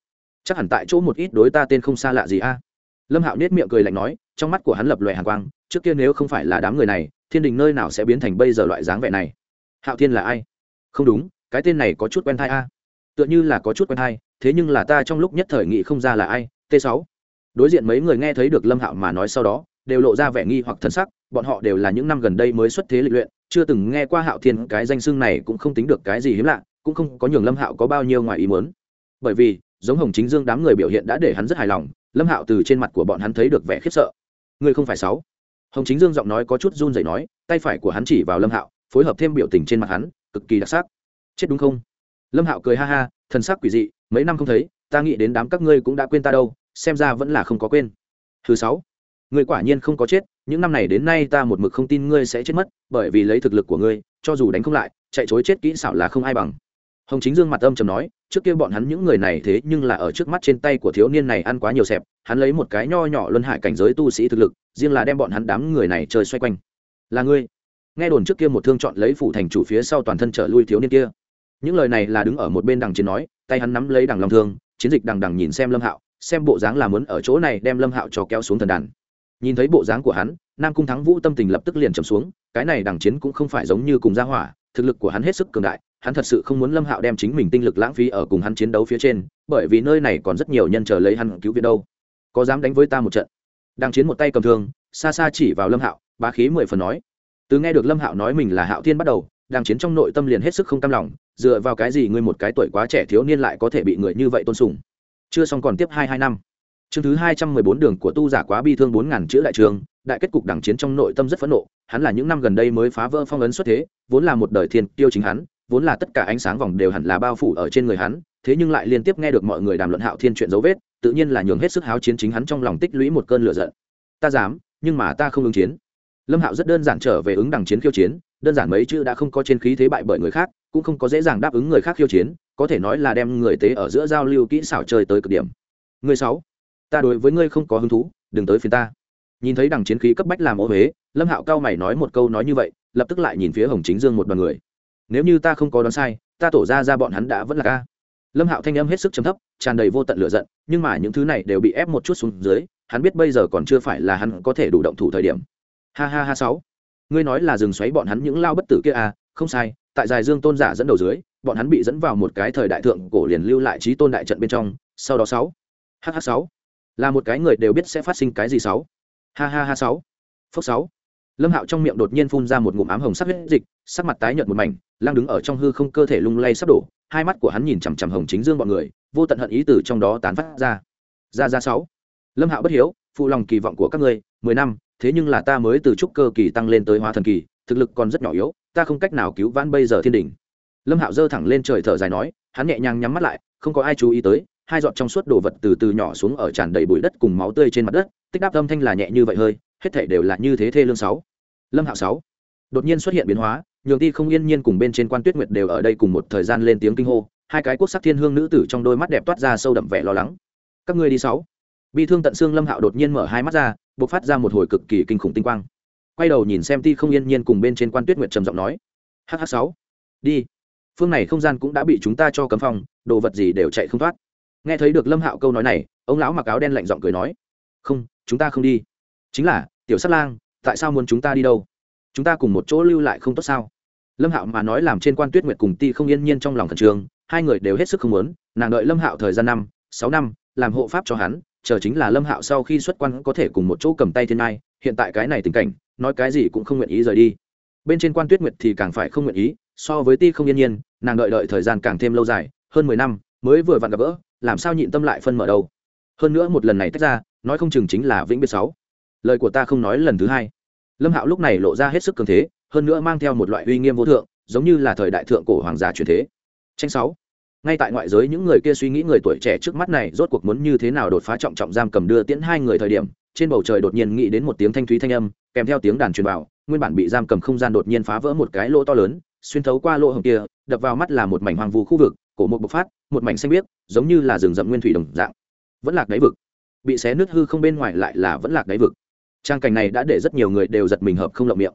chắc hẳn tại chỗ một ít đối ta tên không xa lạ gì a. Lâm Hạo nết miệng cười lạnh nói, trong mắt của hắn lập lòe hàn quang, trước kia nếu không phải là đám người này, thiên đình nơi nào sẽ biến thành bây giờ loại dáng vẻ này. Hạo Thiên là ai? Không đúng, cái tên này có chút quen thai a. Tựa như là có chút quen thai, thế nhưng là ta trong lúc nhất thời nghĩ không ra là ai. T sáu. Đối diện mấy người nghe thấy được Lâm Hạo mà nói sau đó, đều lộ ra vẻ nghi hoặc thần sắc, bọn họ đều là những năm gần đây mới xuất thế lịch luyện, chưa từng nghe qua Hạo Thiên, cái danh xưng này cũng không tính được cái gì hiếm lạ, cũng không có nhường Lâm Hạo có bao nhiêu ngoài ý muốn. Bởi vì, giống Hồng Chính Dương đám người biểu hiện đã để hắn rất hài lòng, Lâm Hạo từ trên mặt của bọn hắn thấy được vẻ khiếp sợ. Ngươi không phải sáu? Hồng Chính Dương giọng nói có chút run rẩy nói, tay phải của hắn chỉ vào Lâm Hạo, phối hợp thêm biểu tình trên mặt hắn, cực kỳ đặc sắc. Chết đúng không? Lâm Hạo cười ha ha, thần sắc quỷ dị, mấy năm không thấy, ta nghĩ đến đám các ngươi cũng đã quên ta đâu, xem ra vẫn là không có quên. Thứ sáu, ngươi quả nhiên không có chết, những năm này đến nay ta một mực không tin ngươi sẽ chết mất, bởi vì lấy thực lực của ngươi, cho dù đánh không lại, chạy trối chết kỹ xảo là không ai bằng. Hồng Chính Dương mặt âm trầm nói, trước kia bọn hắn những người này thế nhưng là ở trước mắt trên tay của thiếu niên này ăn quá nhiều xẹp, hắn lấy một cái nho nhỏ luân hải cảnh giới tu sĩ thực lực, riêng là đem bọn hắn đám người này chơi xoay quanh. Là ngươi? Nghe đồn trước kia một thương chọn lấy phủ thành chủ phía sau toàn thân trở lui thiếu niên kia. Những lời này là đứng ở một bên đằng chiến nói, tay hắn nắm lấy đằng long thương, chiến dịch đằng đằng nhìn xem Lâm Hạo, xem bộ dáng là muốn ở chỗ này đem Lâm Hạo cho kéo xuống thần đàn. Nhìn thấy bộ dáng của hắn, Nam Cung Thắng Vũ tâm tình lập tức liền trầm xuống, cái này đằng chiến cũng không phải giống như cùng gia hỏa, thực lực của hắn hết sức cường đại, hắn thật sự không muốn Lâm Hạo đem chính mình tinh lực lãng phí ở cùng hắn chiến đấu phía trên, bởi vì nơi này còn rất nhiều nhân chờ lấy hắn cứu viện đâu. Có dám đánh với ta một trận? Đằng chiến một tay cầm thương, xa xa chỉ vào Lâm Hạo, bá khí mười phần nói. Từ nghe được Lâm Hạo nói mình là Hạo Thiên bắt đầu, Đằng chiến trong nội tâm liền hết sức không cam lòng, dựa vào cái gì ngươi một cái tuổi quá trẻ thiếu niên lại có thể bị người như vậy tôn sùng? Chưa xong còn tiếp hai hai năm. Chương thứ hai trăm mười bốn đường của tu giả quá bi thương bốn ngàn chữ đại trường, đại kết cục Đằng chiến trong nội tâm rất phẫn nộ, hắn là những năm gần đây mới phá vỡ phong ấn xuất thế, vốn là một đời thiên tiêu chính hắn, vốn là tất cả ánh sáng vòng đều hẳn là bao phủ ở trên người hắn, thế nhưng lại liên tiếp nghe được mọi người đàm luận Hạo Thiên chuyện dấu vết, tự nhiên là nhường hết sức háo chiến chính hắn trong lòng tích lũy một cơn lửa giận. Ta dám, nhưng mà ta không ứng chiến. Lâm Hạo rất đơn giản trở về ứng Đằng chiến khiêu chiến, đơn giản mấy chữ đã không có trên khí thế bại bởi người khác, cũng không có dễ dàng đáp ứng người khác khiêu chiến, có thể nói là đem người tế ở giữa giao lưu kỹ xảo chơi tới cực điểm. Người sáu, ta đối với ngươi không có hứng thú, đừng tới phiền ta. Nhìn thấy Đằng chiến khí cấp bách làm ô uế, Lâm Hạo cao mày nói một câu nói như vậy, lập tức lại nhìn phía Hồng Chính Dương một đoàn người. Nếu như ta không có đoán sai, ta tổ ra ra bọn hắn đã vẫn là ca. Lâm Hạo thanh âm hết sức trầm thấp, tràn đầy vô tận lửa giận, nhưng mà những thứ này đều bị ép một chút xuống dưới, hắn biết bây giờ còn chưa phải là hắn có thể đủ động thủ thời điểm. Ha ha ha sáu, ngươi nói là rừng xoáy bọn hắn những lao bất tử kia à? Không sai, tại Dài Dương tôn giả dẫn đầu dưới, bọn hắn bị dẫn vào một cái thời đại thượng cổ liền lưu lại chí tôn đại trận bên trong, sau đó sáu, ha ha sáu, là một cái người đều biết sẽ phát sinh cái gì sáu, ha ha ha sáu, phốc sáu. Lâm Hạo trong miệng đột nhiên phun ra một ngụm ám hồng sắc huyết dịch, sắc mặt tái nhợt một mảnh, đang đứng ở trong hư không, cơ thể lung lay sắp đổ, hai mắt của hắn nhìn chằm chằm Hồng Chính Dương bọn người, vô tận hận ý từ trong đó tán phát ra. Ra ra sáu. Lâm Hạo bất hiếu, phụ lòng kỳ vọng của các ngươi, mười năm, thế nhưng là ta mới từ trúc cơ kỳ tăng lên tới hóa thần kỳ, thực lực còn rất nhỏ yếu, ta không cách nào cứu vãn bây giờ thiên đỉnh. Lâm Hạo giơ thẳng lên trời thở dài nói, hắn nhẹ nhàng nhắm mắt lại, không có ai chú ý tới, hai giọt trong suốt đồ vật từ từ nhỏ xuống ở tràn đầy bụi đất cùng máu tươi trên mặt đất, tích đáp âm thanh là nhẹ như vậy hơi, hết thảy đều là như thế thê lương sáu. Lâm Hạo sáu. Đột nhiên xuất hiện biến hóa, nhường Ti Không Yên Nhiên cùng bên trên Quan Tuyết Nguyệt đều ở đây cùng một thời gian lên tiếng kinh hô, hai cái quốc sắc thiên hương nữ tử trong đôi mắt đẹp toát ra sâu đậm vẻ lo lắng. Các ngươi đi sáu. Bi thương tận xương Lâm Hạo đột nhiên mở hai mắt ra, bộc phát ra một hồi cực kỳ kinh khủng tinh quang. Quay đầu nhìn xem Ti Không Yên Nhiên cùng bên trên Quan Tuyết Nguyệt trầm giọng nói: "Hắc hắc sáu, đi. Phương này không gian cũng đã bị chúng ta cho cấm phòng, đồ vật gì đều chạy không thoát." Nghe thấy được Lâm Hạo câu nói này, ông lão mặc áo đen lạnh giọng cười nói: "Không, chúng ta không đi." "Chính là, tiểu Sát Lang, tại sao muốn chúng ta đi đâu? Chúng ta cùng một chỗ lưu lại không tốt sao?" Lâm Hạo mà nói làm trên Quan Tuyết Nguyệt cùng Ti Không Yên Nhiên trong lòng khẩn trương, hai người đều hết sức không muốn, nàng đợi Lâm Hạo thời gian năm, sáu năm, làm hộ pháp cho hắn, chờ chính là Lâm Hạo sau khi xuất quan có thể cùng một chỗ cầm tay thiên ai, hiện tại cái này tình cảnh, nói cái gì cũng không nguyện ý rời đi. Bên trên Quan Tuyết Nguyệt thì càng phải không nguyện ý, so với Ti Không Yên Nhiên, nàng đợi đợi thời gian càng thêm lâu dài, hơn mười năm, mới vừa vặn gặp gỡ, làm sao nhịn tâm lại phân mở đầu. Hơn nữa một lần này tách ra, nói không chừng chính là vĩnh biệt sáu. Lời của ta không nói lần thứ hai. Lâm Hạo lúc này lộ ra hết sức cường thế, hơn nữa mang theo một loại uy nghiêm vô thượng, giống như là thời đại thượng cổ hoàng gia truyền thế. Tranh sáu. Ngay tại ngoại giới những người kia suy nghĩ người tuổi trẻ trước mắt này rốt cuộc muốn như thế nào đột phá trọng trọng giam cầm đưa tiễn hai người thời điểm, trên bầu trời đột nhiên nghĩ đến một tiếng thanh thúy thanh âm, kèm theo tiếng đàn truyền vào, nguyên bản bị giam cầm không gian đột nhiên phá vỡ một cái lỗ to lớn, xuyên thấu qua lỗ hổng kia, đập vào mắt là một mảnh hoang vu khu vực, cổ một bộc phát, một mảnh xanh biếc, giống như là rừng rậm nguyên thủy đồng dạng. Vẫn lạc đáy vực. Bị xé nứt hư không bên ngoài lại là vẫn lạc đáy vực. Trang cảnh này đã để rất nhiều người đều giật mình hợp không lộng miệng.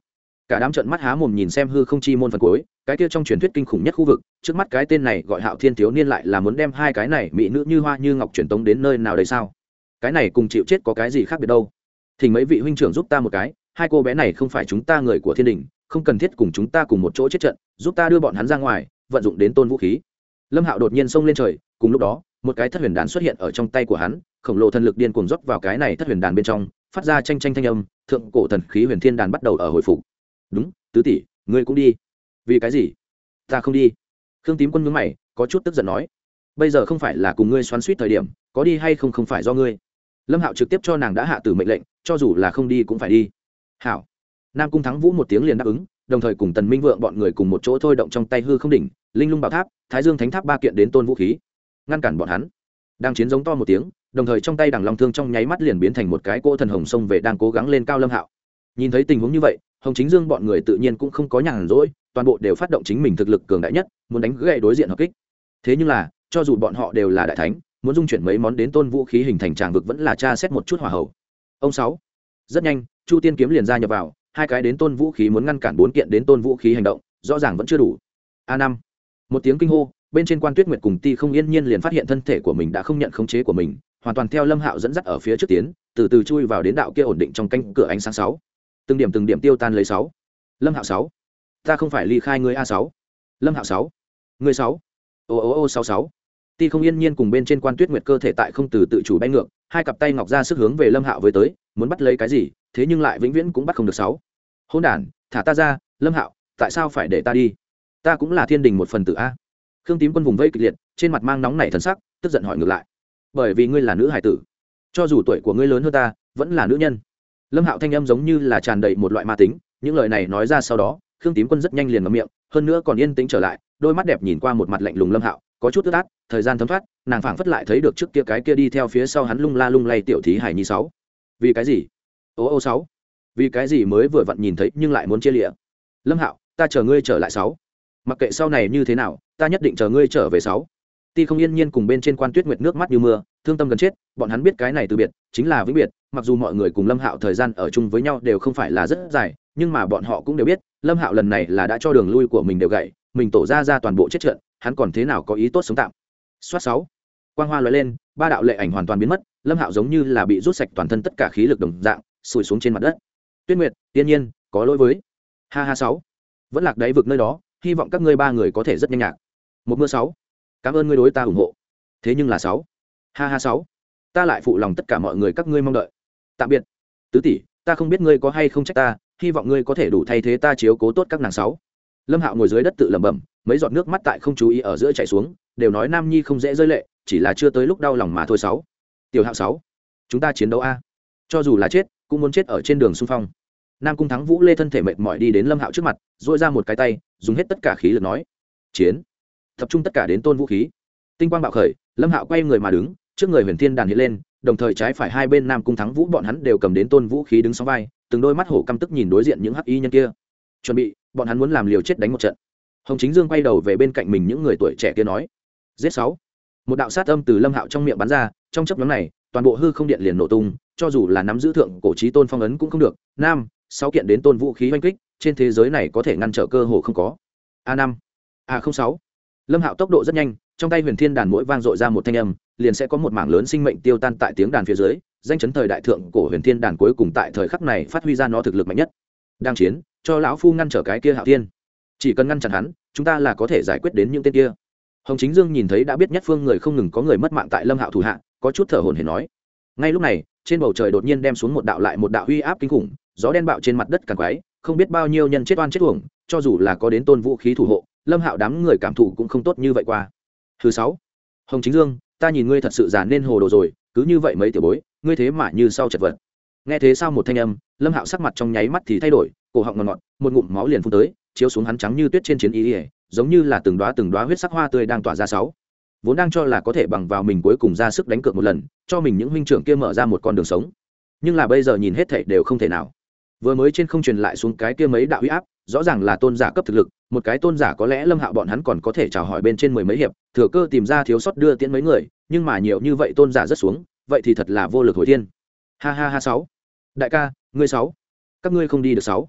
cả đám trợn mắt há mồm nhìn xem hư không chi môn phần cuối, cái kia trong truyền thuyết kinh khủng nhất khu vực, trước mắt cái tên này gọi Hạo Thiên thiếu niên lại là muốn đem hai cái này mỹ nữ như hoa như ngọc truyền tống đến nơi nào đây sao? Cái này cùng chịu chết có cái gì khác biệt đâu? Thỉnh mấy vị huynh trưởng giúp ta một cái, hai cô bé này không phải chúng ta người của Thiên Đình, không cần thiết cùng chúng ta cùng một chỗ chết trận, giúp ta đưa bọn hắn ra ngoài, vận dụng đến tôn vũ khí. Lâm Hạo đột nhiên xông lên trời, cùng lúc đó, một cái thất huyền đàn xuất hiện ở trong tay của hắn, khổng lồ thần lực điên cuồng rót vào cái này thất huyền đàn bên trong, phát ra tranh tranh thanh âm, thượng cổ thần khí huyền thiên đàn bắt đầu ở hồi phục. Đúng, tứ tỷ, ngươi cũng đi. Vì cái gì? Ta không đi. Khương Tím Quân nhướng mày, có chút tức giận nói, bây giờ không phải là cùng ngươi xoắn xuýt thời điểm, có đi hay không không phải do ngươi. Lâm Hạo trực tiếp cho nàng đã hạ tử mệnh lệnh, cho dù là không đi cũng phải đi. Hảo. Nam Cung Thắng Vũ một tiếng liền đáp ứng, đồng thời cùng Tần Minh Vượng bọn người cùng một chỗ thôi động trong tay hư không đỉnh, linh lung bảo tháp, Thái Dương Thánh Tháp ba kiện đến tôn vũ khí, ngăn cản bọn hắn. Đang chiến giống to một tiếng, đồng thời trong tay đằng long thương trong nháy mắt liền biến thành một cái cỗ thần hồng sông về đang cố gắng lên cao Lâm Hạo. Nhìn thấy tình huống như vậy, Hồng Chính Dương bọn người tự nhiên cũng không có nhàn rỗi, toàn bộ đều phát động chính mình thực lực cường đại nhất, muốn đánh gãy đối diện hợp kích. Thế nhưng là, cho dù bọn họ đều là đại thánh, muốn dung chuyển mấy món đến tôn vũ khí hình thành tràng vực vẫn là tra xét một chút hỏa hậu. Ông sáu. Rất nhanh, Chu Tiên kiếm liền ra nhập vào, hai cái đến tôn vũ khí muốn ngăn cản bốn kiện đến tôn vũ khí hành động, rõ ràng vẫn chưa đủ. A năm. Một tiếng kinh hô, bên trên Quan Tuyết Nguyệt cùng Ti Không Yên Nhiên liền phát hiện thân thể của mình đã không nhận khống chế của mình, hoàn toàn theo Lâm Hạo dẫn dắt ở phía trước tiến, từ từ chui vào đến đạo kia ổn định trong cánh cửa ánh sáng sáu. Từng điểm từng điểm tiêu tan lấy sáu. Lâm Hạo sáu. Ta không phải ly khai ngươi a sáu. Lâm Hạo sáu. Ngươi sáu. Ô ô ô sáu sáu. Ti Không Yên Nhiên cùng bên trên Quan Tuyết Nguyệt cơ thể tại không từ tự chủ bay ngược, hai cặp tay ngọc ra sức hướng về Lâm Hạo với tới, muốn bắt lấy cái gì, thế nhưng lại vĩnh viễn cũng bắt không được sáu. Hỗn đản, thả ta ra, Lâm Hạo, tại sao phải để ta đi? Ta cũng là Thiên Đình một phần tử a. Khương Tím Quân vùng vây kịch liệt, trên mặt mang nóng nảy thần sắc, tức giận hỏi ngược lại. Bởi vì ngươi là nữ hải tử, cho dù tuổi của ngươi lớn hơn ta, vẫn là nữ nhân. Lâm Hạo thanh âm giống như là tràn đầy một loại ma tính, những lời này nói ra sau đó, Khương Tím Quân rất nhanh liền ngậm miệng, hơn nữa còn yên tĩnh trở lại, đôi mắt đẹp nhìn qua một mặt lạnh lùng Lâm Hạo, có chút tức át, thời gian thấm thoát, nàng phảng phất lại thấy được trước kia cái kia đi theo phía sau hắn lung la lung lay tiểu thí hải nhi sáu. Vì cái gì? Ô ô sáu. Vì cái gì mới vừa vặn nhìn thấy nhưng lại muốn chia lìa? Lâm Hạo, ta chờ ngươi trở lại sáu. Mặc kệ sau này như thế nào, ta nhất định chờ ngươi trở về sáu. Ti Không Yên Nhiên cùng bên trên Quan Tuyết Nguyệt nước mắt như mưa, thương tâm gần chết, bọn hắn biết cái này từ biệt chính là vĩnh biệt, mặc dù mọi người cùng Lâm Hạo thời gian ở chung với nhau đều không phải là rất dài, nhưng mà bọn họ cũng đều biết, Lâm Hạo lần này là đã cho đường lui của mình đều gãy, mình tổ ra ra toàn bộ chết trận, hắn còn thế nào có ý tốt sống tạm. Soát sáu. Quang hoa lóe lên, ba đạo lệ ảnh hoàn toàn biến mất, Lâm Hạo giống như là bị rút sạch toàn thân tất cả khí lực đồng dạng, sùi xuống trên mặt đất. Tuyết Nguyệt, Tiên Nhiên, có lỗi với. Ha ha sáu. Vẫn lạc đáy vực nơi đó, hy vọng các ngươi ba người có thể rất nhanh nhạc. Một mưa sáu. Cảm ơn ngươi đối ta ủng hộ. Thế nhưng là sáu. Ha ha sáu. Ta lại phụ lòng tất cả mọi người các ngươi mong đợi. Tạm biệt. Tứ tỷ, ta không biết ngươi có hay không trách ta, hy vọng ngươi có thể đủ thay thế ta chiếu cố tốt các nàng sáu. Lâm Hạo ngồi dưới đất tự lẩm bẩm, mấy giọt nước mắt tại không chú ý ở giữa chảy xuống, đều nói Nam Nhi không dễ rơi lệ, chỉ là chưa tới lúc đau lòng mà thôi sáu. Tiểu Hạo sáu, chúng ta chiến đấu a, cho dù là chết, cũng muốn chết ở trên đường xung phong. Nam Cung Thắng Vũ lê thân thể mệt mỏi đi đến Lâm Hạo trước mặt, duỗi ra một cái tay, dùng hết tất cả khí lực nói: "Chiến!" Tập trung tất cả đến tôn vũ khí. Tinh quang bạo khởi, Lâm Hạo quay người mà đứng, trước người Huyền Thiên đàn hiện lên, đồng thời trái phải hai bên Nam Cung Thắng Vũ bọn hắn đều cầm đến tôn vũ khí đứng song vai, từng đôi mắt hổ căm tức nhìn đối diện những hắc y nhân kia. Chuẩn bị, bọn hắn muốn làm liều chết đánh một trận. Hồng Chính Dương quay đầu về bên cạnh mình những người tuổi trẻ kia nói: "Giết sáu!" Một đạo sát âm từ Lâm Hạo trong miệng bắn ra, trong chớp nhoáng này, toàn bộ hư không điện liền nổ tung, cho dù là nắm giữ thượng cổ chí tôn phong ấn cũng không được. Nam, sáu kiện đến tôn vũ khí oanh kích, trên thế giới này có thể ngăn trở cơ hồ không có. A năm, A không sáu. Lâm Hạo tốc độ rất nhanh, trong tay Huyền Thiên đàn mỗi vang dội ra một thanh âm, liền sẽ có một mảng lớn sinh mệnh tiêu tan tại tiếng đàn phía dưới, danh chấn thời đại thượng cổ Huyền Thiên đàn cuối cùng tại thời khắc này phát huy ra nó thực lực mạnh nhất. Đang chiến, cho lão phu ngăn trở cái kia Hạo Thiên. Chỉ cần ngăn chặn hắn, chúng ta là có thể giải quyết đến những tên kia. Hồng Chính Dương nhìn thấy đã biết nhất phương người không ngừng có người mất mạng tại Lâm Hạo thủ hạ, có chút thở hổn hển nói. Ngay lúc này, trên bầu trời đột nhiên đem xuống một đạo lại một đạo uy áp kinh khủng, gió đen bạo trên mặt đất càn quái, không biết bao nhiêu nhân chết oan chết uổng, cho dù là có đến tôn vũ khí thủ hộ, Lâm Hạo đám người cảm thụ cũng không tốt như vậy qua. Thứ sáu, Hồng Chính Dương, ta nhìn ngươi thật sự già nên hồ đồ rồi, cứ như vậy mấy tiểu bối, ngươi thế mà như sau chật vật. Nghe thế sao một thanh âm, Lâm Hạo sắc mặt trong nháy mắt thì thay đổi, cổ họng ngọt ngọt, một ngụm máu liền phun tới, chiếu xuống hắn trắng như tuyết trên chiến y, giống như là từng đóa từng đóa huyết sắc hoa tươi đang tỏa ra sáu. Vốn đang cho là có thể bằng vào mình cuối cùng ra sức đánh cược một lần, cho mình những huynh trưởng kia mở ra một con đường sống. Nhưng là bây giờ nhìn hết thảy đều không thể nào. Vừa mới trên không truyền lại xuống cái kia mấy đạo uy áp, rõ ràng là tôn giả cấp thực lực, một cái tôn giả có lẽ Lâm Hạo bọn hắn còn có thể chào hỏi bên trên mười mấy hiệp, thừa cơ tìm ra thiếu sót đưa tiễn mấy người, nhưng mà nhiều như vậy tôn giả rất xuống, vậy thì thật là vô lực hồi thiên. Ha ha ha sáu. Đại ca, ngươi sáu. Các ngươi không đi được sáu.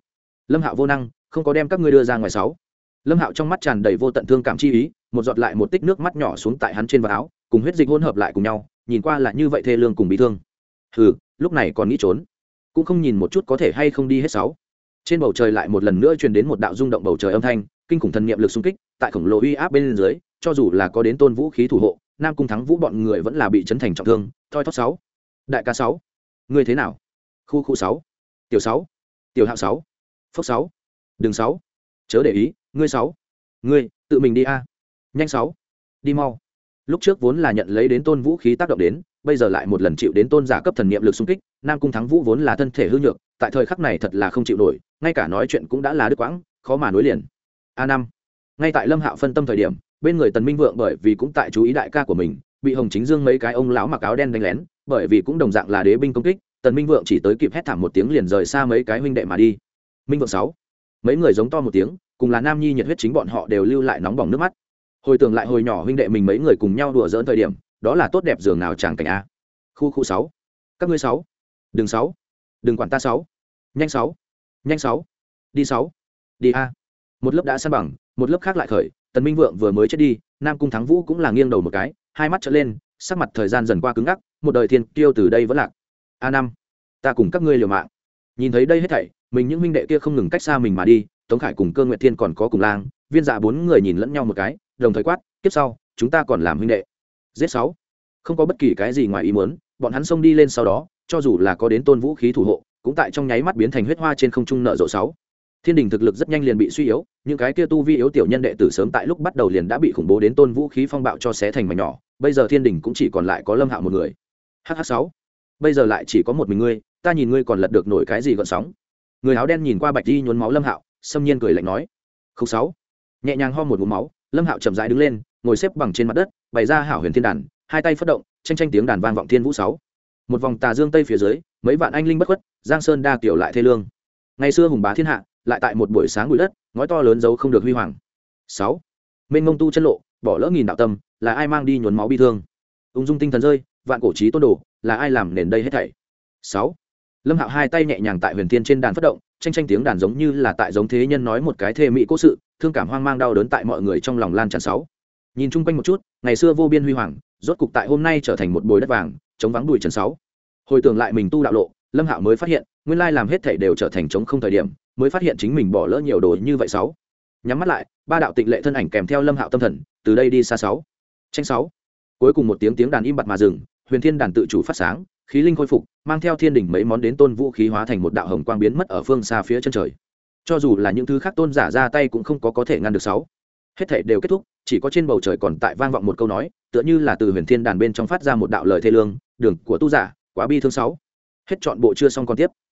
Lâm Hạo vô năng, không có đem các ngươi đưa ra ngoài sáu. Lâm Hạo trong mắt tràn đầy vô tận thương cảm chi ý, một giọt lại một tích nước mắt nhỏ xuống tại hắn trên vạt áo, cùng huyết dịch hỗn hợp lại cùng nhau, nhìn qua là như vậy thê lương cùng bị thương. Hừ, lúc này còn nghĩ trốn, cũng không nhìn một chút có thể hay không đi hết sáu. Trên bầu trời lại một lần nữa truyền đến một đạo rung động bầu trời âm thanh, kinh khủng thần niệm lực xung kích, tại khổng lồ uy áp bên dưới, cho dù là có đến tôn vũ khí thủ hộ, Nam Cung Thắng Vũ bọn người vẫn là bị chấn thành trọng thương. Thoi thóp sáu, đại ca sáu, ngươi thế nào? Khu khu sáu, tiểu sáu, tiểu hạo sáu, phốc sáu, đừng sáu, chớ để ý, ngươi sáu, ngươi tự mình đi a, nhanh sáu, đi mau. Lúc trước vốn là nhận lấy đến tôn vũ khí tác động đến, bây giờ lại một lần chịu đến tôn giả cấp thần niệm lực xung kích, Nam Cung Thắng Vũ vốn là thân thể hư nhược, tại thời khắc này thật là không chịu nổi, ngay cả nói chuyện cũng đã là đứt quãng, khó mà nối liền. A năm, ngay tại Lâm Hạo phân tâm thời điểm, bên người Tần Minh Vượng bởi vì cũng tại chú ý đại ca của mình, bị Hồng Chính Dương mấy cái ông lão mặc áo đen đánh lén, bởi vì cũng đồng dạng là đế binh công kích, Tần Minh Vượng chỉ tới kịp hét thảm một tiếng liền rời xa mấy cái huynh đệ mà đi. Minh Vượng sáu, mấy người giống to một tiếng, cùng là nam nhi nhiệt huyết chính bọn họ đều lưu lại nóng bỏng nước mắt. Hồi tưởng lại hồi nhỏ huynh đệ mình mấy người cùng nhau đùa giỡn thời điểm, đó là tốt đẹp dường nào chẳng cảnh a. Khu khu sáu, các ngươi sáu, đừng sáu, đừng quản ta sáu, nhanh sáu, nhanh sáu, đi sáu, đi a. Một lớp đã san bằng, một lớp khác lại khởi, Tần Minh Vượng vừa mới chết đi, Nam Cung Thắng Vũ cũng là nghiêng đầu một cái, hai mắt trợn lên, sắc mặt thời gian dần qua cứng ngắc, một đời thiên kiêu từ đây vẫn lạc. A năm, ta cùng các ngươi liều mạng. Nhìn thấy đây hết thảy, mình những huynh đệ kia không ngừng cách xa mình mà đi, Tống Khải cùng Cơ Nguyệt Thiên còn có cùng Lang, Viên Dạ bốn người nhìn lẫn nhau một cái, đồng thời quát, tiếp sau, chúng ta còn làm huynh đệ. Giết sáu. Không có bất kỳ cái gì ngoài ý muốn, bọn hắn xông đi lên sau đó, cho dù là có đến tôn vũ khí thủ hộ, cũng tại trong nháy mắt biến thành huyết hoa trên không trung nở rộ sáu. Thiên đình thực lực rất nhanh liền bị suy yếu, những cái kia tu vi yếu tiểu nhân đệ tử sớm tại lúc bắt đầu liền đã bị khủng bố đến tôn vũ khí phong bạo cho xé thành mảnh nhỏ, bây giờ thiên đình cũng chỉ còn lại có Lâm Hạo một người. H H sáu, bây giờ lại chỉ có một mình ngươi, ta nhìn ngươi còn lật được nổi cái gì gợn sóng. Người áo đen nhìn qua Bạch Di nhuốm máu Lâm Hạo, xâm nhiên cười lạnh nói. Không sáu, nhẹ nhàng ho một ngụm máu, Lâm Hạo chậm rãi đứng lên, ngồi xếp bằng trên mặt đất, bày ra Hảo Huyền Thiên Đàn, hai tay phất động, tranh tranh tiếng đàn vang vọng thiên vũ sáu. Một vòng tà dương tây phía dưới, mấy vạn anh linh bất khuất, Giang Sơn đa kiểu lại thê lương. Ngày xưa hùng bá thiên hạ, lại tại một buổi sáng bụi đất, ngói to lớn giấu không được huy hoàng. Sáu, mênh mông tu chân lộ, bỏ lỡ nghìn đạo tâm, là ai mang đi nhuốm máu bi thương. Ung dung tinh thần rơi, vạn cổ chí tôn đồ, là ai làm nền đây hết thảy. Sáu, Lâm Hạo hai tay nhẹ nhàng tại huyền thiên trên đàn phất động, tranh tranh tiếng đàn giống như là tại giống thế nhân nói một cái thê mỹ cố sự, thương cảm hoang mang đau đớn tại mọi người trong lòng lan tràn. Sáu, nhìn chung quanh một chút, ngày xưa vô biên huy hoàng, rốt cục tại hôm nay trở thành một bồi đất vàng, chống vắng bụi trần. Sáu, hồi tưởng lại mình tu đạo lộ, Lâm Hạo mới phát hiện, nguyên lai làm hết thảy đều trở thành trống không thời điểm, mới phát hiện chính mình bỏ lỡ nhiều đồ như vậy. Sáu, nhắm mắt lại, ba đạo tịnh lệ thân ảnh kèm theo Lâm Hạo tâm thần, từ đây đi xa. Sáu, tranh sáu, cuối cùng một tiếng tiếng đàn im bặt mà dừng, huyền thiên đàn tự chủ phát sáng, khí linh khôi phục, mang theo thiên đỉnh mấy món đến tôn vũ khí hóa thành một đạo hồng quang biến mất ở phương xa phía chân trời. Cho dù là những thứ khác tôn giả ra tay cũng không có có thể ngăn được. Sáu, hết thảy đều kết thúc, chỉ có trên bầu trời còn tại vang vọng một câu nói, tựa như là từ huyền thiên đàn bên trong phát ra một đạo lời thê lương, đường của tu giả quá bi thương. Sáu, hết chọn bộ chưa xong còn tiếp.